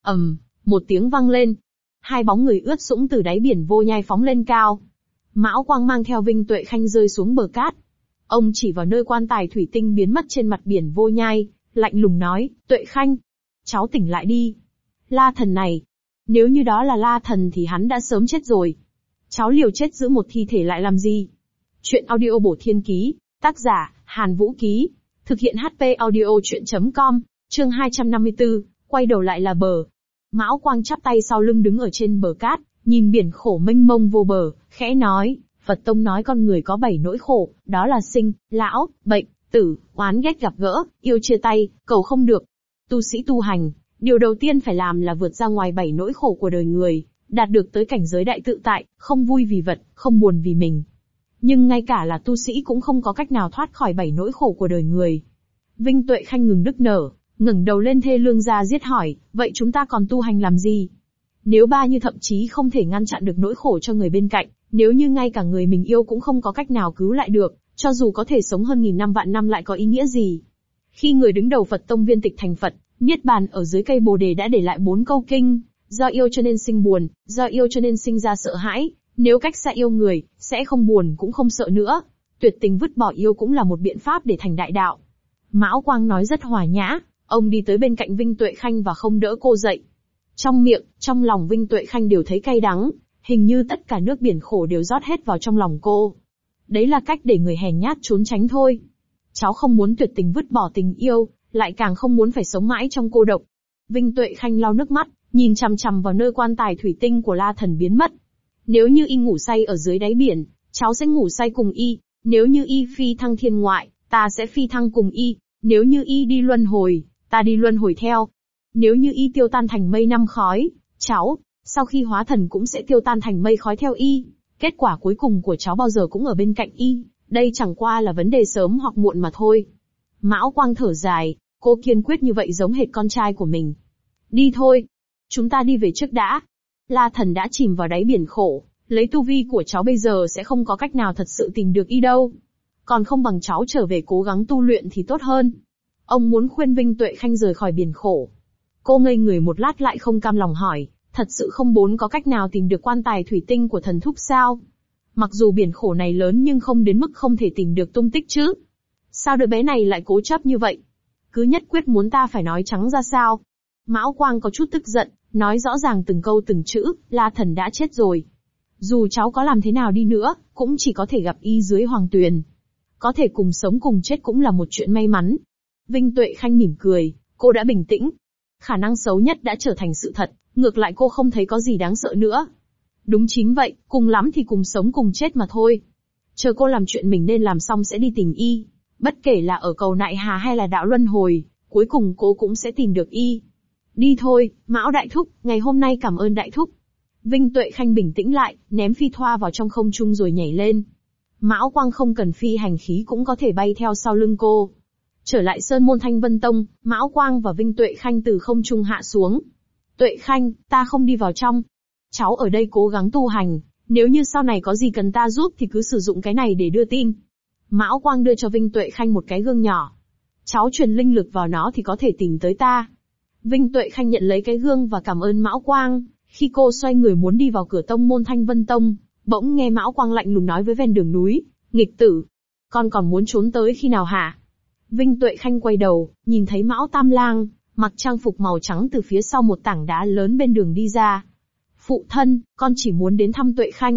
Một tiếng vang lên. Hai bóng người ướt sũng từ đáy biển vô nhai phóng lên cao. Mão Quang mang theo Vinh Tuệ Khanh rơi xuống bờ cát. Ông chỉ vào nơi quan tài thủy tinh biến mất trên mặt biển vô nhai, lạnh lùng nói, Tuệ Khanh, cháu tỉnh lại đi. La Thần này, nếu như đó là La Thần thì hắn đã sớm chết rồi. Cháu liều chết giữ một thi thể lại làm gì? Chuyện audio bổ thiên ký, tác giả, Hàn Vũ Ký, thực hiện HP audio chuyện.com, chương 254, quay đầu lại là bờ. Mão Quang chắp tay sau lưng đứng ở trên bờ cát, nhìn biển khổ mênh mông vô bờ, khẽ nói, Phật Tông nói con người có 7 nỗi khổ, đó là sinh, lão, bệnh, tử, oán ghét gặp gỡ, yêu chia tay, cầu không được. Tu sĩ tu hành, điều đầu tiên phải làm là vượt ra ngoài 7 nỗi khổ của đời người, đạt được tới cảnh giới đại tự tại, không vui vì vật, không buồn vì mình. Nhưng ngay cả là tu sĩ cũng không có cách nào thoát khỏi 7 nỗi khổ của đời người. Vinh Tuệ Khanh ngừng nức nở, ngẩng đầu lên thê lương ra giết hỏi, vậy chúng ta còn tu hành làm gì? Nếu ba như thậm chí không thể ngăn chặn được nỗi khổ cho người bên cạnh, nếu như ngay cả người mình yêu cũng không có cách nào cứu lại được, cho dù có thể sống hơn nghìn năm vạn năm lại có ý nghĩa gì? Khi người đứng đầu Phật Tông viên tịch thành Phật, niết bàn ở dưới cây Bồ đề đã để lại 4 câu kinh, do yêu cho nên sinh buồn, do yêu cho nên sinh ra sợ hãi, nếu cách xa yêu người, sẽ không buồn cũng không sợ nữa. Tuyệt tình vứt bỏ yêu cũng là một biện pháp để thành đại đạo. Mão Quang nói rất hòa nhã, ông đi tới bên cạnh Vinh Tuệ Khanh và không đỡ cô dậy. Trong miệng, trong lòng Vinh Tuệ Khanh đều thấy cay đắng, hình như tất cả nước biển khổ đều rót hết vào trong lòng cô. Đấy là cách để người hèn nhát trốn tránh thôi. Cháu không muốn tuyệt tình vứt bỏ tình yêu, lại càng không muốn phải sống mãi trong cô độc. Vinh Tuệ Khanh lau nước mắt, nhìn chằm chằm vào nơi quan tài thủy tinh của La Thần biến mất. Nếu như y ngủ say ở dưới đáy biển, cháu sẽ ngủ say cùng y. Nếu như y phi thăng thiên ngoại, ta sẽ phi thăng cùng y. Nếu như y đi luân hồi, ta đi luân hồi theo. Nếu như y tiêu tan thành mây năm khói, cháu, sau khi hóa thần cũng sẽ tiêu tan thành mây khói theo y. Kết quả cuối cùng của cháu bao giờ cũng ở bên cạnh y, đây chẳng qua là vấn đề sớm hoặc muộn mà thôi. Mão Quang thở dài, cô kiên quyết như vậy giống hệt con trai của mình. Đi thôi, chúng ta đi về trước đã. La Thần đã chìm vào đáy biển khổ, lấy tu vi của cháu bây giờ sẽ không có cách nào thật sự tìm được y đâu. Còn không bằng cháu trở về cố gắng tu luyện thì tốt hơn. Ông muốn khuyên Vinh Tuệ Khanh rời khỏi biển khổ. Cô ngây người một lát lại không cam lòng hỏi, thật sự không bốn có cách nào tìm được quan tài thủy tinh của thần thúc sao? Mặc dù biển khổ này lớn nhưng không đến mức không thể tìm được tung tích chứ. Sao đứa bé này lại cố chấp như vậy? Cứ nhất quyết muốn ta phải nói trắng ra sao? Mão Quang có chút tức giận, nói rõ ràng từng câu từng chữ, La Thần đã chết rồi. Dù cháu có làm thế nào đi nữa, cũng chỉ có thể gặp y dưới hoàng tuyền. Có thể cùng sống cùng chết cũng là một chuyện may mắn. Vinh Tuệ Khanh mỉm cười, cô đã bình tĩnh. Khả năng xấu nhất đã trở thành sự thật, ngược lại cô không thấy có gì đáng sợ nữa. Đúng chính vậy, cùng lắm thì cùng sống cùng chết mà thôi. Chờ cô làm chuyện mình nên làm xong sẽ đi tìm y. Bất kể là ở cầu Nại Hà hay là đạo Luân Hồi, cuối cùng cô cũng sẽ tìm được y. Đi thôi, Mão Đại Thúc, ngày hôm nay cảm ơn Đại Thúc. Vinh Tuệ Khanh bình tĩnh lại, ném phi thoa vào trong không trung rồi nhảy lên. Mão Quang không cần phi hành khí cũng có thể bay theo sau lưng cô. Trở lại Sơn Môn Thanh Vân Tông, Mão Quang và Vinh Tuệ Khanh từ không trung hạ xuống. Tuệ Khanh, ta không đi vào trong. Cháu ở đây cố gắng tu hành, nếu như sau này có gì cần ta giúp thì cứ sử dụng cái này để đưa tin. Mão Quang đưa cho Vinh Tuệ Khanh một cái gương nhỏ. Cháu truyền linh lực vào nó thì có thể tìm tới ta. Vinh Tuệ Khanh nhận lấy cái gương và cảm ơn Mão Quang. Khi cô xoay người muốn đi vào cửa tông môn Thanh Vân Tông, bỗng nghe Mão Quang lạnh lùng nói với ven đường núi, nghịch tử, con còn muốn trốn tới khi nào hả? Vinh Tuệ Khanh quay đầu, nhìn thấy Mão Tam Lang, mặc trang phục màu trắng từ phía sau một tảng đá lớn bên đường đi ra. Phụ thân, con chỉ muốn đến thăm Tuệ Khanh,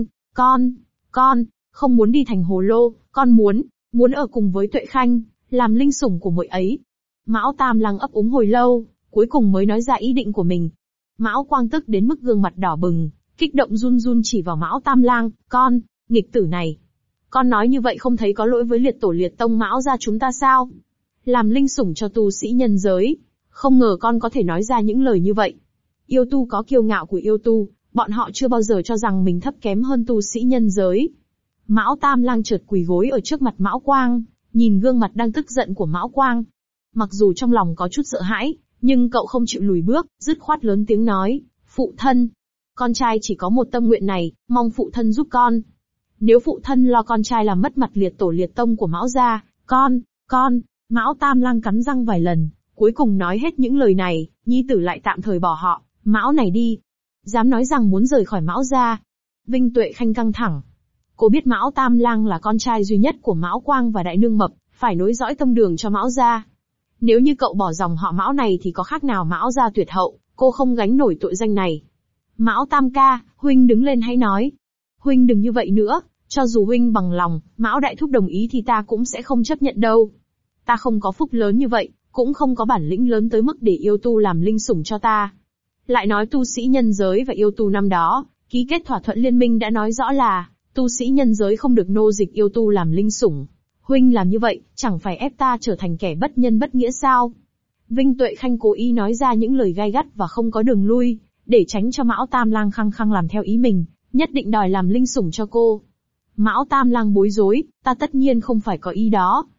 con, không muốn đi thành hồ lô, con muốn ở cùng với Tuệ Khanh, làm linh sủng của muội ấy. Mão Tam Lang ấp úng hồi lâu, cuối cùng mới nói ra ý định của mình. Mão Quang tức đến mức gương mặt đỏ bừng, kích động run run chỉ vào Mão Tam Lang, con, nghịch tử này. Con nói như vậy không thấy có lỗi với liệt tổ liệt tông Mão gia chúng ta sao? Làm linh sủng cho tu sĩ nhân giới. Không ngờ con có thể nói ra những lời như vậy. Yêu tu có kiêu ngạo của yêu tu, bọn họ chưa bao giờ cho rằng mình thấp kém hơn tu sĩ nhân giới. Mão Tam Lang chợt quỳ gối ở trước mặt Mão Quang, nhìn gương mặt đang tức giận của Mão Quang. Mặc dù trong lòng có chút sợ hãi, nhưng cậu không chịu lùi bước, dứt khoát lớn tiếng nói, phụ thân. Con trai chỉ có một tâm nguyện này, mong phụ thân giúp con. Nếu phụ thân lo con trai làm mất mặt liệt tổ liệt tông của Mão gia, con, Mão Tam Lang cắn răng vài lần, cuối cùng nói hết những lời này, nhi tử lại tạm thời bỏ họ, Mão này đi. Dám nói rằng muốn rời khỏi Mão gia. Vinh Tuệ Khanh căng thẳng. Cô biết Mão Tam Lang là con trai duy nhất của Mão Quang và Đại Nương Mập, phải nối dõi tông đường cho Mão gia. Nếu như cậu bỏ dòng họ Mão này thì có khác nào Mão gia tuyệt hậu, cô không gánh nổi tội danh này. Mão Tam ca, huynh đứng lên hãy nói. Huynh đừng như vậy nữa, cho dù huynh bằng lòng, Mão Đại Thúc đồng ý thì ta cũng sẽ không chấp nhận đâu. Ta không có phúc lớn như vậy, cũng không có bản lĩnh lớn tới mức để yêu tu làm linh sủng cho ta. Lại nói tu sĩ nhân giới và yêu tu năm đó, ký kết thỏa thuận liên minh đã nói rõ là, tu sĩ nhân giới không được nô dịch yêu tu làm linh sủng. Huynh làm như vậy, chẳng phải ép ta trở thành kẻ bất nhân bất nghĩa sao? Vinh Tuệ Khanh cố ý nói ra những lời gai gắt và không có đường lui, để tránh cho Mão Tam Lang khăng khăng làm theo ý mình, nhất định đòi làm linh sủng cho cô. Mão Tam Lang bối rối, ta tất nhiên không phải có ý đó.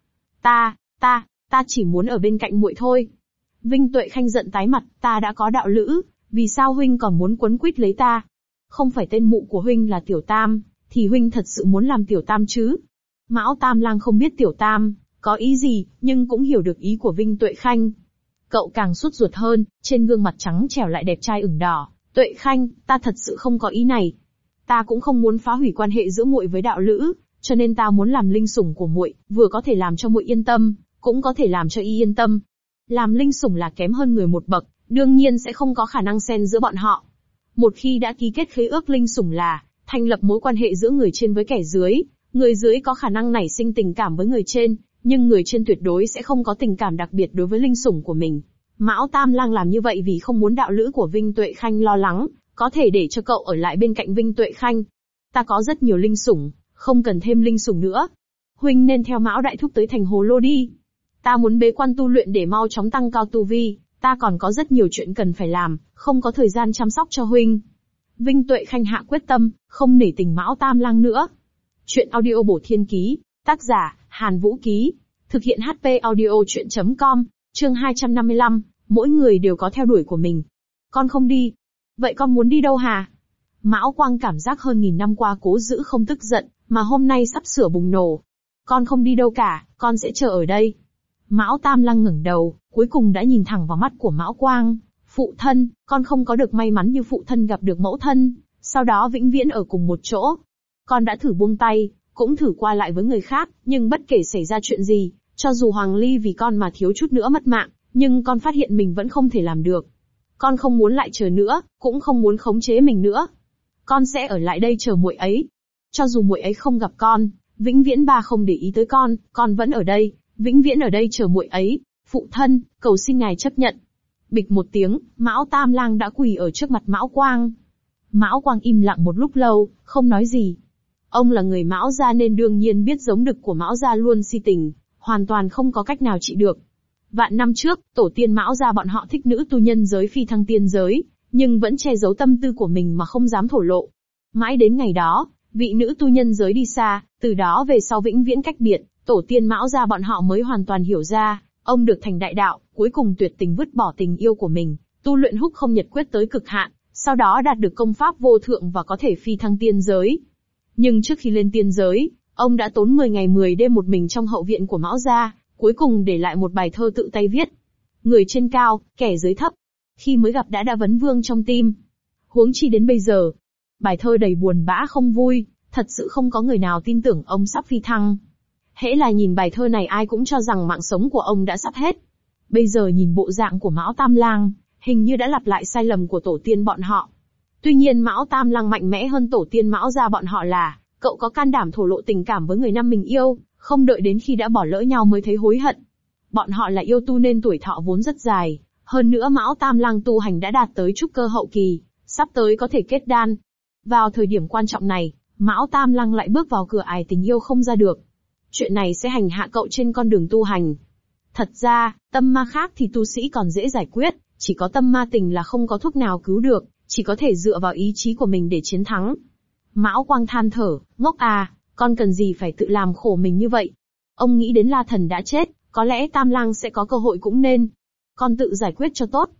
Ta chỉ muốn ở bên cạnh muội thôi. Vinh Tuệ Khanh giận tái mặt, ta đã có đạo lữ, vì sao huynh còn muốn quấn quýt lấy ta? Không phải tên mụ của huynh là Tiểu Tam, thì huynh thật sự muốn làm Tiểu Tam chứ? Mão Tam Lang không biết Tiểu Tam có ý gì, nhưng cũng hiểu được ý của Vinh Tuệ Khanh. Cậu càng sốt ruột hơn, trên gương mặt trắng trẻo lại đẹp trai ửng đỏ. Tuệ Khanh, ta thật sự không có ý này. Ta cũng không muốn phá hủy quan hệ giữa muội với đạo lữ, cho nên ta muốn làm linh sủng của muội, vừa có thể làm cho muội yên tâm, cũng có thể làm cho y yên tâm. Làm linh sủng là kém hơn người một bậc, đương nhiên sẽ không có khả năng xen giữa bọn họ. Một khi đã ký kết khế ước linh sủng là thành lập mối quan hệ giữa người trên với kẻ dưới, người dưới có khả năng nảy sinh tình cảm với người trên, nhưng người trên tuyệt đối sẽ không có tình cảm đặc biệt đối với linh sủng của mình. Mão Tam Lang làm như vậy vì không muốn đạo lữ của Vinh Tuệ Khanh lo lắng, có thể để cho cậu ở lại bên cạnh Vinh Tuệ Khanh. Ta có rất nhiều linh sủng, không cần thêm linh sủng nữa. Huynh nên theo Mão Đại Thúc tới thành Hồ Lô đi. Ta muốn bế quan tu luyện để mau chóng tăng cao tu vi, ta còn có rất nhiều chuyện cần phải làm, không có thời gian chăm sóc cho huynh. Vinh Tuệ Khanh hạ quyết tâm, không nể tình Mão Tam Lang nữa. Chuyện audio bổ thiên ký, tác giả, Hàn Vũ Ký, thực hiện HP audio chuyện.com, chương 255, mỗi người đều có theo đuổi của mình. Con không đi. Vậy con muốn đi đâu hả? Mão Quang cảm giác hơn 1000 năm qua cố giữ không tức giận, mà hôm nay sắp sửa bùng nổ. Con không đi đâu cả, con sẽ chờ ở đây. Mão Tam Lang ngẩng đầu, cuối cùng đã nhìn thẳng vào mắt của Mão Quang. Phụ thân, con không có được may mắn như phụ thân gặp được mẫu thân, sau đó vĩnh viễn ở cùng một chỗ. Con đã thử buông tay, cũng thử qua lại với người khác, nhưng bất kể xảy ra chuyện gì, cho dù Hoàng Ly vì con mà thiếu chút nữa mất mạng, nhưng con phát hiện mình vẫn không thể làm được. Con không muốn lại chờ nữa, cũng không muốn khống chế mình nữa. Con sẽ ở lại đây chờ muội ấy. Cho dù muội ấy không gặp con, vĩnh viễn ba không để ý tới con vẫn ở đây, vĩnh viễn ở đây chờ muội ấy. Phụ thân, cầu xin ngài chấp nhận. Bịch một tiếng, Mão Tam Lang đã quỳ ở trước mặt Mão Quang. Mão Quang im lặng một lúc lâu, không nói gì. Ông là người Mão gia nên đương nhiên biết giống đực của Mão gia luôn si tình, hoàn toàn không có cách nào trị được. Vạn năm trước, tổ tiên Mão gia bọn họ thích nữ tu nhân giới phi thăng tiên giới, nhưng vẫn che giấu tâm tư của mình mà không dám thổ lộ. Mãi đến ngày đó, vị nữ tu nhân giới đi xa, từ đó về sau vĩnh viễn cách biệt, tổ tiên Mão gia bọn họ mới hoàn toàn hiểu ra, ông được thành đại đạo, cuối cùng tuyệt tình vứt bỏ tình yêu của mình, tu luyện Húc Không Nhật Quyết tới cực hạn, sau đó đạt được công pháp vô thượng và có thể phi thăng tiên giới. Nhưng trước khi lên tiên giới, ông đã tốn 10 ngày 10 đêm một mình trong hậu viện của Mão gia, cuối cùng để lại một bài thơ tự tay viết. Người trên cao, kẻ dưới thấp. Khi mới gặp đã vấn vương trong tim. Huống chi đến bây giờ. Bài thơ đầy buồn bã không vui, thật sự không có người nào tin tưởng ông sắp phi thăng. Hễ là nhìn bài thơ này ai cũng cho rằng mạng sống của ông đã sắp hết. Bây giờ nhìn bộ dạng của Mão Tam Lang, hình như đã lặp lại sai lầm của tổ tiên bọn họ. Tuy nhiên Mão Tam Lang mạnh mẽ hơn tổ tiên Mão gia bọn họ là, cậu có can đảm thổ lộ tình cảm với người nam mình yêu, không đợi đến khi đã bỏ lỡ nhau mới thấy hối hận. Bọn họ là yêu tu nên tuổi thọ vốn rất dài, hơn nữa Mão Tam Lang tu hành đã đạt tới trúc cơ hậu kỳ, sắp tới có thể kết đan. Vào thời điểm quan trọng này, Mão Tam Lang lại bước vào cửa ải tình yêu không ra được. Chuyện này sẽ hành hạ cậu trên con đường tu hành. Thật ra, tâm ma khác thì tu sĩ còn dễ giải quyết, chỉ có tâm ma tình là không có thuốc nào cứu được, chỉ có thể dựa vào ý chí của mình để chiến thắng. Mão Quang than thở, ngốc à, con cần gì phải tự làm khổ mình như vậy. Ông nghĩ đến La Thần đã chết, có lẽ Tam Lang sẽ có cơ hội cũng nên. Con tự giải quyết cho tốt.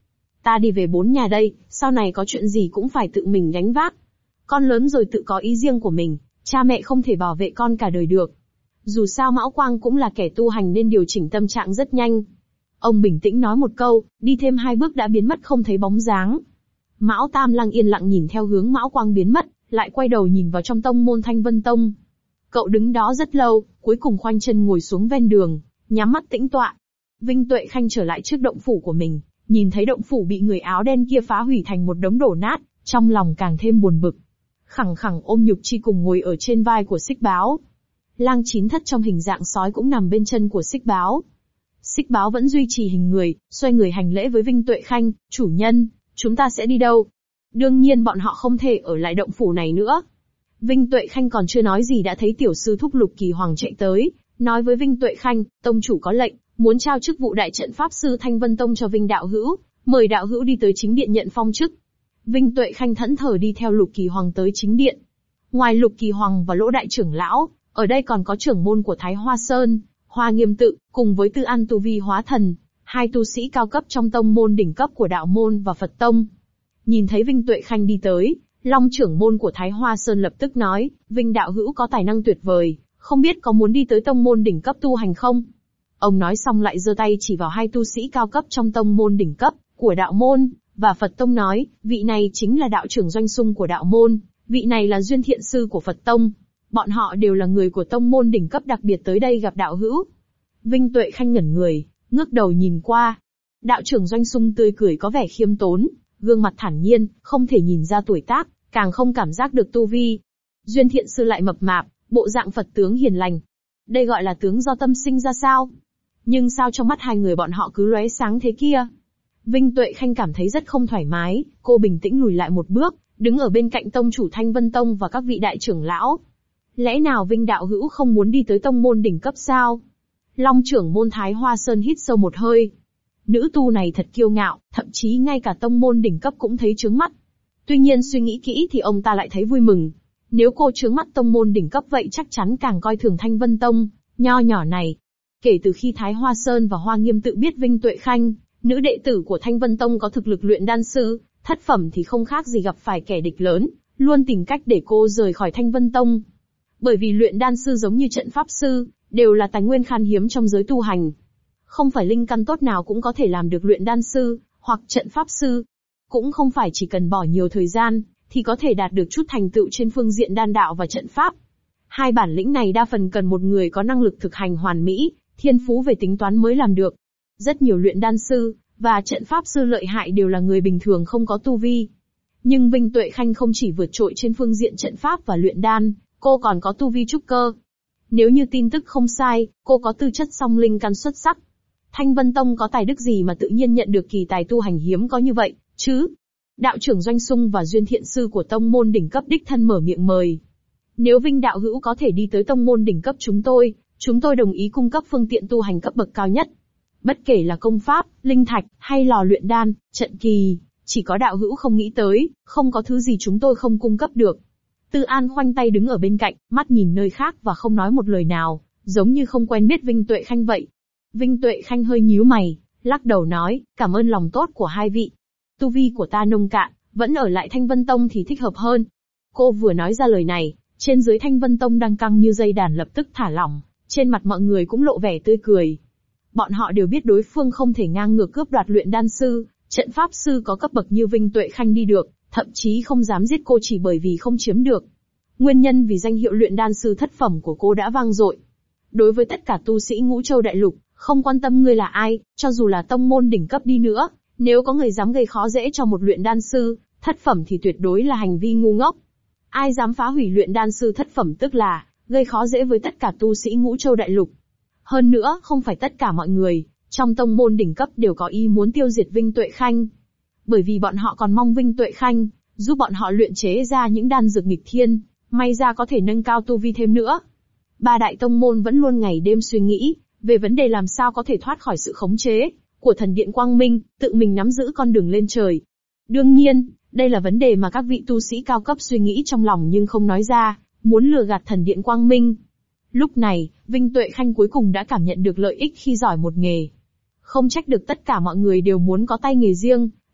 Ta đi về 4 nhà đây, sau này có chuyện gì cũng phải tự mình gánh vác. Con lớn rồi tự có ý riêng của mình, cha mẹ không thể bảo vệ con cả đời được. Dù sao Mão Quang cũng là kẻ tu hành nên điều chỉnh tâm trạng rất nhanh. Ông bình tĩnh nói một câu, đi thêm 2 bước đã biến mất không thấy bóng dáng. Mão Tam Lăng yên lặng nhìn theo hướng Mão Quang biến mất, lại quay đầu nhìn vào trong tông môn Thanh Vân Tông. Cậu đứng đó rất lâu, cuối cùng khoanh chân ngồi xuống ven đường, nhắm mắt tĩnh tọa. Vinh Tuệ Khanh trở lại trước động phủ của mình, nhìn thấy động phủ bị người áo đen kia phá hủy thành một đống đổ nát, trong lòng càng thêm buồn bực. Khẳng khẳng ôm Nhục Chi cùng ngồi ở trên vai của Xích Báo. Lang Chín Thất trong hình dạng sói cũng nằm bên chân của Xích Báo. Xích Báo vẫn duy trì hình người, xoay người hành lễ với Vinh Tuệ Khanh, chủ nhân, chúng ta sẽ đi đâu? Đương nhiên bọn họ không thể ở lại động phủ này nữa. Vinh Tuệ Khanh còn chưa nói gì đã thấy tiểu sư thúc Lục Kỳ Hoàng chạy tới, nói với Vinh Tuệ Khanh, tông chủ có lệnh, muốn trao chức vụ đại trận pháp sư Thanh Vân Tông cho Vinh đạo hữu, mời đạo hữu đi tới chính điện nhận phong chức. Vinh Tuệ Khanh thẫn thờ đi theo Lục Kỳ Hoàng tới chính điện. Ngoài Lục Kỳ Hoàng và Lỗ đại trưởng lão, ở đây còn có trưởng môn của Thái Hoa Sơn, Hoa Nghiêm Tự, cùng với Tư An tu vi hóa thần, 2 tu sĩ cao cấp trong tông môn đỉnh cấp của đạo môn và Phật tông. Nhìn thấy Vinh Tuệ Khanh đi tới, Long trưởng môn của Thái Hoa Sơn lập tức nói, Vinh đạo hữu có tài năng tuyệt vời, không biết có muốn đi tới tông môn đỉnh cấp tu hành không? Ông nói xong lại giơ tay chỉ vào 2 tu sĩ cao cấp trong tông môn đỉnh cấp của đạo môn và Phật tông nói, vị này chính là đạo trưởng Doanh Sung của đạo môn, vị này là Duyên Thiện Sư của Phật tông. Bọn họ đều là người của tông môn đỉnh cấp đặc biệt tới đây gặp đạo hữu. Vinh Tuệ Khanh ngẩn người, ngước đầu nhìn qua. Đạo trưởng Doanh Sung tươi cười có vẻ khiêm tốn, gương mặt thản nhiên, không thể nhìn ra tuổi tác, càng không cảm giác được tu vi. Duyên Thiện Sư lại mập mạp, bộ dạng Phật tướng hiền lành. Đây gọi là tướng do tâm sinh ra sao? Nhưng sao trong mắt 2 người bọn họ cứ lóe sáng thế kia? Vinh Tuệ Khanh cảm thấy rất không thoải mái, cô bình tĩnh lùi lại một bước, đứng ở bên cạnh tông chủ Thanh Vân Tông và các vị đại trưởng lão. Lẽ nào Vinh đạo hữu không muốn đi tới tông môn đỉnh cấp sao? Long trưởng môn Thái Hoa Sơn hít sâu một hơi. Nữ tu này thật kiêu ngạo, thậm chí ngay cả tông môn đỉnh cấp cũng thấy chướng mắt. Tuy nhiên suy nghĩ kỹ thì ông ta lại thấy vui mừng. Nếu cô chướng mắt tông môn đỉnh cấp vậy chắc chắn càng coi thường Thanh Vân Tông, nho nhỏ này. Kể từ khi Thái Hoa Sơn và Hoa Nghiêm Tự biết Vinh Tuệ Khanh, nữ đệ tử của Thanh Vân Tông có thực lực luyện đan sư, thất phẩm thì không khác gì gặp phải kẻ địch lớn, luôn tìm cách để cô rời khỏi Thanh Vân Tông. Bởi vì luyện đan sư giống như trận pháp sư, đều là tài nguyên khan hiếm trong giới tu hành. Không phải linh căn tốt nào cũng có thể làm được luyện đan sư, hoặc trận pháp sư. Cũng không phải chỉ cần bỏ nhiều thời gian, thì có thể đạt được chút thành tựu trên phương diện đan đạo và trận pháp. 2 bản lĩnh này đa phần cần một người có năng lực thực hành hoàn mỹ, thiên phú về tính toán mới làm được. Rất nhiều luyện đan sư, và trận pháp sư lợi hại đều là người bình thường không có tu vi. Nhưng Vinh Tuệ Khanh không chỉ vượt trội trên phương diện trận pháp và luyện đan, cô còn có tu vi trúc cơ. Nếu như tin tức không sai, cô có tư chất song linh căn xuất sắc. Thanh Vân Tông có tài đức gì mà tự nhiên nhận được kỳ tài tu hành hiếm có như vậy, chứ? Đạo trưởng Doanh Sung và Duyên Thiện Sư của tông môn đỉnh cấp đích thân mở miệng mời. Nếu Vinh đạo hữu có thể đi tới tông môn đỉnh cấp chúng tôi đồng ý cung cấp phương tiện tu hành cấp bậc cao nhất. Bất kể là công pháp, linh thạch, hay lò luyện đan, trận kỳ, chỉ có đạo hữu không nghĩ tới, không có thứ gì chúng tôi không cung cấp được. Tư An khoanh tay đứng ở bên cạnh, mắt nhìn nơi khác và không nói một lời nào, giống như không quen biết Vinh Tuệ Khanh vậy. Vinh Tuệ Khanh hơi nhíu mày, lắc đầu nói, cảm ơn lòng tốt của 2 vị. Tu vi của ta nông cạn, vẫn ở lại Thanh Vân Tông thì thích hợp hơn. Cô vừa nói ra lời này, trên dưới Thanh Vân Tông đang căng như dây đàn lập tức thả lỏng, trên mặt mọi người cũng lộ vẻ tươi cười. Bọn họ đều biết đối phương không thể ngang ngược cướp đoạt luyện đan sư, trận pháp sư có cấp bậc như Vinh Tuệ Khanh đi được, thậm chí không dám giết cô chỉ bởi vì không chiếm được. Nguyên nhân vì danh hiệu luyện đan sư thất phẩm của cô đã vang dội. Đối với tất cả tu sĩ Ngũ Châu Đại Lục, không quan tâm ngươi là ai, cho dù là tông môn đỉnh cấp đi nữa, nếu có người dám gây khó dễ cho một luyện đan sư thất phẩm thì tuyệt đối là hành vi ngu ngốc. Ai dám phá hủy luyện đan sư thất phẩm tức là gây khó dễ với tất cả tu sĩ Ngũ Châu Đại Lục. Hơn nữa, không phải tất cả mọi người trong tông môn đỉnh cấp đều có ý muốn tiêu diệt Vinh Tuệ Khanh. Bởi vì bọn họ còn mong Vinh Tuệ Khanh giúp bọn họ luyện chế ra những đan dược nghịch thiên, may ra có thể nâng cao tu vi thêm nữa. 3 đại tông môn vẫn luôn ngày đêm suy nghĩ về vấn đề làm sao có thể thoát khỏi sự khống chế của thần điện Quang Minh, tự mình nắm giữ con đường lên trời. Đương nhiên, đây là vấn đề mà các vị tu sĩ cao cấp suy nghĩ trong lòng nhưng không nói ra, muốn lừa gạt thần điện Quang Minh. Lúc này, Vinh Tuệ Khanh cuối cùng đã cảm nhận được lợi ích khi giỏi một nghề. Không trách được tất cả mọi người đều muốn có tay nghề riêng,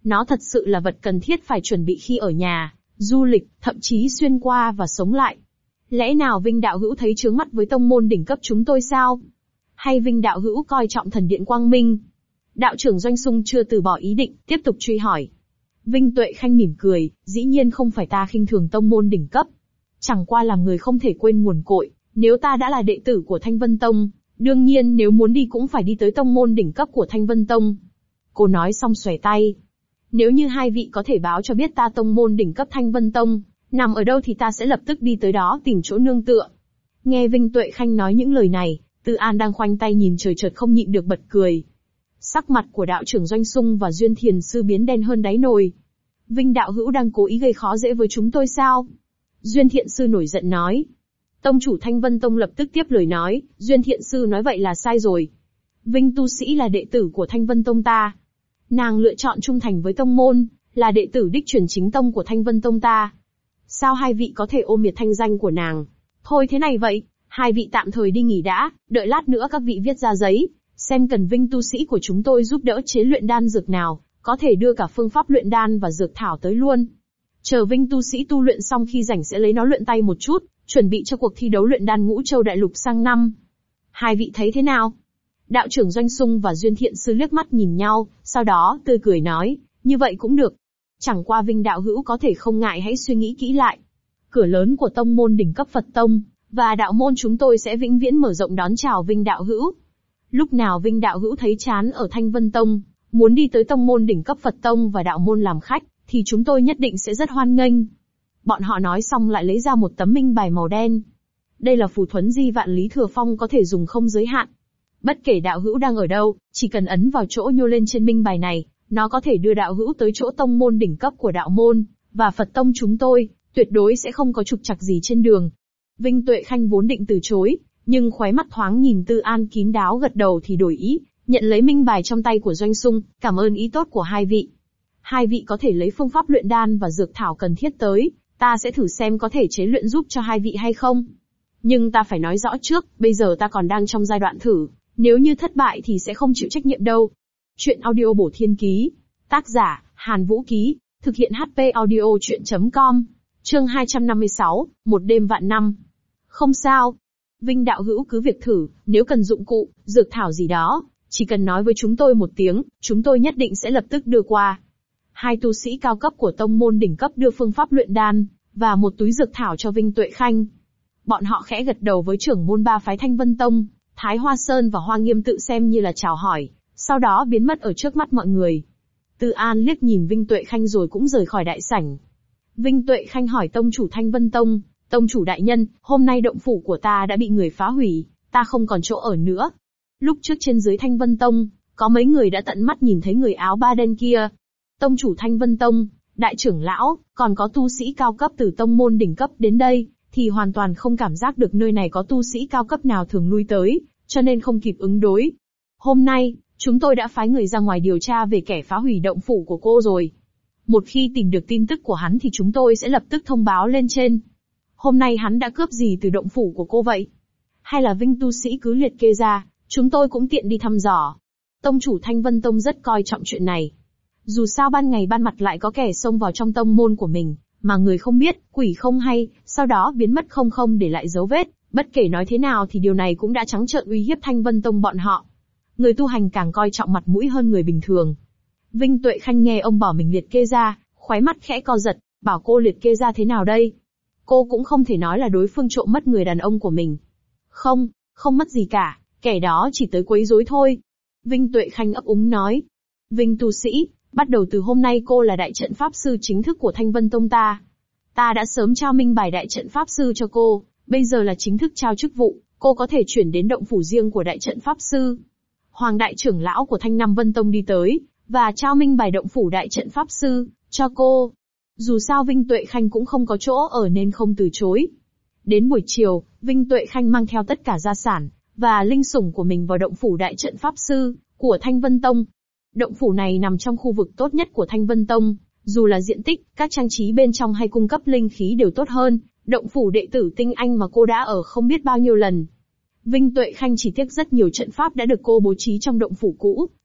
Nó thật sự là vật cần thiết phải chuẩn bị khi ở nhà, du lịch, thậm chí xuyên qua và sống lại. Lẽ nào Vinh đạo hữu thấy chướng mắt với tông môn đỉnh cấp chúng tôi sao? Hay Vinh đạo hữu coi trọng thần điện Quang Minh? Đạo trưởng Doanh Xung chưa từ bỏ ý định, tiếp tục truy hỏi. Vinh Tuệ Khanh mỉm cười, dĩ nhiên không phải ta khinh thường tông môn đỉnh cấp. Chẳng qua làm người không thể quên nguồn cội, nếu ta đã là đệ tử của Thanh Vân Tông, đương nhiên nếu muốn đi cũng phải đi tới tông môn đỉnh cấp của Thanh Vân Tông. Cô nói xong xòe tay. Nếu như hai vị có thể báo cho biết ta tông môn đỉnh cấp Thanh Vân Tông nằm ở đâu thì ta sẽ lập tức đi tới đó tìm chỗ nương tựa. Nghe Vinh Tuệ Khanh nói những lời này, Tư An đang khoanh tay nhìn trời chợt không nhịn được bật cười. Sắc mặt của đạo trưởng Doanh Xung và Duyên Thiền Sư biến đen hơn đáy nồi. Vinh đạo hữu đang cố ý gây khó dễ với chúng tôi sao? Duyên Thiện Sư nổi giận nói. Tông chủ Thanh Vân Tông lập tức tiếp lời nói, Duyên Thiện Sư nói vậy là sai rồi. Vinh tu sĩ là đệ tử của Thanh Vân Tông ta. Nàng lựa chọn trung thành với tông môn, là đệ tử đích truyền chính tông của Thanh Vân Tông ta. Sao hai vị có thể ôm miệt thanh danh của nàng? Thôi thế này vậy, hai vị tạm thời đi nghỉ đã, đợi lát nữa các vị viết ra giấy, xem cần Vinh tu sĩ của chúng tôi giúp đỡ chế luyện đan dược nào, có thể đưa cả phương pháp luyện đan và dược thảo tới luôn. Chờ Vinh tu sĩ tu luyện xong khi rảnh sẽ lấy nó luyện tay một chút, chuẩn bị cho cuộc thi đấu luyện đan Ngũ Châu Đại Lục sang năm. Hai vị thấy thế nào? Đạo trưởng Doanh Xung và Duyên Thiện Sư liếc mắt nhìn nhau, sau đó tươi cười nói, như vậy cũng được. Chẳng qua Vinh đạo hữu có thể không ngại hãy suy nghĩ kỹ lại. Cửa lớn của tông môn đỉnh cấp Phật Tông, và đạo môn chúng tôi sẽ vĩnh viễn mở rộng đón chào Vinh đạo hữu. Lúc nào Vinh đạo hữu thấy chán ở Thanh Vân Tông, muốn đi tới tông môn đỉnh cấp Phật Tông và đạo môn làm khách, thì chúng tôi nhất định sẽ rất hoan nghênh. Bọn họ nói xong lại lấy ra một tấm minh bài màu đen. Đây là phù thuấn di vạn lý thừa phong có thể dùng không giới hạn. Bất kể đạo hữu đang ở đâu, chỉ cần ấn vào chỗ nhô lên trên minh bài này, nó có thể đưa đạo hữu tới chỗ tông môn đỉnh cấp của đạo môn, và Phật Tông chúng tôi, tuyệt đối sẽ không có trục trặc gì trên đường. Vinh Tuệ Khanh vốn định từ chối, nhưng khóe mắt thoáng nhìn Tư An kín đáo gật đầu thì đổi ý, nhận lấy minh bài trong tay của Doanh Xung, cảm ơn ý tốt của hai vị. Hai vị có thể lấy phương pháp luyện đan và dược thảo cần thiết tới, ta sẽ thử xem có thể chế luyện giúp cho hai vị hay không. Nhưng ta phải nói rõ trước, bây giờ ta còn đang trong giai đoạn thử, nếu như thất bại thì sẽ không chịu trách nhiệm đâu. Chuyện audio bổ thiên ký. Tác giả, Hàn Vũ Ký. Thực hiện HP audio chuyện.com. Chương 256, một đêm vạn năm. Không sao. Vinh đạo hữu cứ việc thử, nếu cần dụng cụ, dược thảo gì đó, chỉ cần nói với chúng tôi một tiếng, chúng tôi nhất định sẽ lập tức đưa qua. Hai tu sĩ cao cấp của tông môn đỉnh cấp đưa phương pháp luyện đan, và một túi dược thảo cho Vinh Tuệ Khanh. Bọn họ khẽ gật đầu với trưởng môn ba phái Thanh Vân Tông, Thái Hoa Sơn và Hoa Nghiêm tự xem như là chào hỏi, sau đó biến mất ở trước mắt mọi người. Tư An liếc nhìn Vinh Tuệ Khanh rồi cũng rời khỏi đại sảnh. Vinh Tuệ Khanh hỏi tông chủ Thanh Vân Tông, tông chủ đại nhân, hôm nay động phủ của ta đã bị người phá hủy, ta không còn chỗ ở nữa. Lúc trước trên dưới Thanh Vân Tông, có mấy người đã tận mắt nhìn thấy người áo ba đen kia. Tông chủ Thanh Vân Tông, đại trưởng lão, còn có tu sĩ cao cấp từ tông môn đỉnh cấp đến đây, thì hoàn toàn không cảm giác được nơi này có tu sĩ cao cấp nào thường lui tới, cho nên không kịp ứng đối. Hôm nay, chúng tôi đã phái người ra ngoài điều tra về kẻ phá hủy động phủ của cô rồi. Một khi tìm được tin tức của hắn thì chúng tôi sẽ lập tức thông báo lên trên. Hôm nay hắn đã cướp gì từ động phủ của cô vậy? Hay là Vinh tu sĩ cứ liệt kê ra, chúng tôi cũng tiện đi thăm dò. Tông chủ Thanh Vân Tông rất coi trọng chuyện này. Dù sao ban ngày ban mặt lại có kẻ xông vào trong tông môn của mình, mà người không biết, quỷ không hay, sau đó biến mất không để lại dấu vết, bất kể nói thế nào thì điều này cũng đã trắng trợn uy hiếp Thanh Vân Tông bọn họ. Người tu hành càng coi trọng mặt mũi hơn người bình thường. Vinh Tuệ Khanh nghe ông bảo mình liệt kê ra, khóe mắt khẽ co giật, bảo cô liệt kê ra thế nào đây? Cô cũng không thể nói là đối phương trộm mất người đàn ông của mình. Không mất gì cả, kẻ đó chỉ tới quấy rối thôi. Vinh Tuệ Khanh ấp úng nói. Vinh tu sĩ, bắt đầu từ hôm nay cô là đại trận pháp sư chính thức của Thanh Vân Tông ta. Ta đã sớm trao minh bài đại trận pháp sư cho cô, bây giờ là chính thức trao chức vụ, cô có thể chuyển đến động phủ riêng của đại trận pháp sư. Hoàng đại trưởng lão của Thanh Nam Vân Tông đi tới, và trao minh bài động phủ đại trận pháp sư cho cô. Dù sao Vinh Tuệ Khanh cũng không có chỗ ở nên không từ chối. Đến buổi chiều, Vinh Tuệ Khanh mang theo tất cả gia sản và linh sủng của mình vào động phủ đại trận pháp sư của Thanh Vân Tông. Động phủ này nằm trong khu vực tốt nhất của Thanh Vân Tông, dù là diện tích, các trang trí bên trong hay cung cấp linh khí đều tốt hơn động phủ đệ tử tinh anh mà cô đã ở không biết bao nhiêu lần. Vinh Tuệ Khanh chỉ tiếc rất nhiều trận pháp đã được cô bố trí trong động phủ cũ,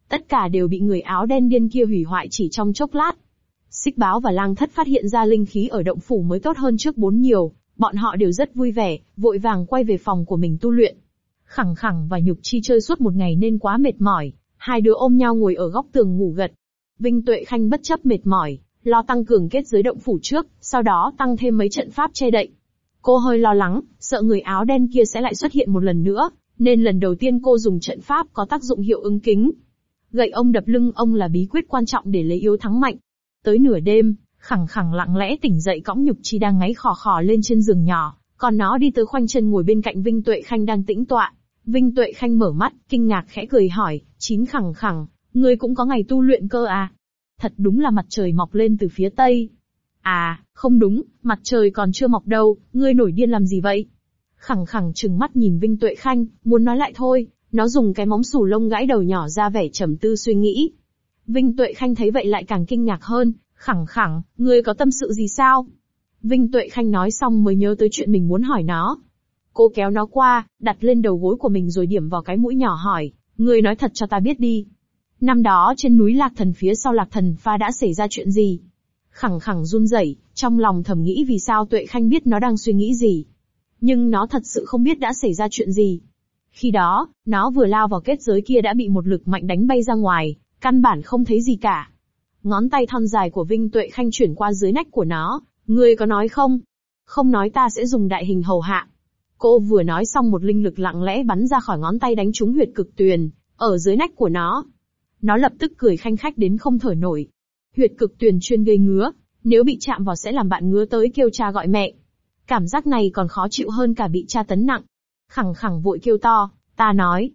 tất cả đều bị người áo đen điên kia hủy hoại chỉ trong chốc lát. Xích Báo và Lang Thất phát hiện ra linh khí ở động phủ mới tốt hơn trước 4 nhiều, bọn họ đều rất vui vẻ, vội vàng quay về phòng của mình tu luyện. Khẳng Khẳng và Nhục Chi chơi suốt một ngày nên quá mệt mỏi, hai đứa ôm nhau ngồi ở góc tường ngủ gật. Vinh Tuệ Khanh bất chấp mệt mỏi, lo tăng cường kết giới động phủ trước, sau đó tăng thêm mấy trận pháp che đậy. Cô hơi lo lắng, sợ người áo đen kia sẽ lại xuất hiện một lần nữa, nên lần đầu tiên cô dùng trận pháp có tác dụng hiệu ứng kính. Gậy ông đập lưng ông là bí quyết quan trọng để lấy yếu thắng mạnh. Tới nửa đêm, Khẳng Khẳng lặng lẽ tỉnh dậy cõng Nhục Chi đang ngáy khò khò lên trên giường nhỏ, còn nó đi tới khoanh chân ngồi bên cạnh Vinh Tuệ Khanh đang tĩnh tọa. Vinh Tuệ Khanh mở mắt, kinh ngạc khẽ cười hỏi, Chín Khẳng Khẳng, ngươi cũng có ngày tu luyện cơ à? Thật đúng là mặt trời mọc lên từ phía tây. À, không đúng, mặt trời còn chưa mọc đâu, ngươi nổi điên làm gì vậy? Khẳng Khẳng trừng mắt nhìn Vinh Tuệ Khanh, muốn nói lại thôi, nó dùng cái móng xù lông gãi đầu nhỏ ra vẻ trầm tư suy nghĩ. Vinh Tuệ Khanh thấy vậy lại càng kinh ngạc hơn, Khẳng Khẳng, ngươi có tâm sự gì sao? Vinh Tuệ Khanh nói xong mới nhớ tới chuyện mình muốn hỏi nó. Cô kéo nó qua, đặt lên đầu gối của mình rồi điểm vào cái mũi nhỏ hỏi, ngươi nói thật cho ta biết đi. Năm đó trên núi Lạc Thần phía sau Lạc Thần Pha đã xảy ra chuyện gì? Khẳng Khẳng run rẩy, trong lòng thầm nghĩ vì sao Tuệ Khanh biết nó đang suy nghĩ gì. Nhưng nó thật sự không biết đã xảy ra chuyện gì. Khi đó, nó vừa lao vào kết giới kia đã bị một lực mạnh đánh bay ra ngoài, căn bản không thấy gì cả. Ngón tay thon dài của Vinh Tuệ Khanh chuyển qua dưới nách của nó, ngươi có nói không? Không nói ta sẽ dùng đại hình hầu hạ. Cô vừa nói xong một linh lực lặng lẽ bắn ra khỏi ngón tay đánh trúng huyệt cực tuyền, ở dưới nách của nó. Nó lập tức cười khanh khách đến không thở nổi. Huyệt cực tuyền chuyên gây ngứa, nếu bị chạm vào sẽ làm bạn ngứa tới kêu cha gọi mẹ. Cảm giác này còn khó chịu hơn cả bị tra tấn nặng. Khẳng Khẳng vội kêu to, ta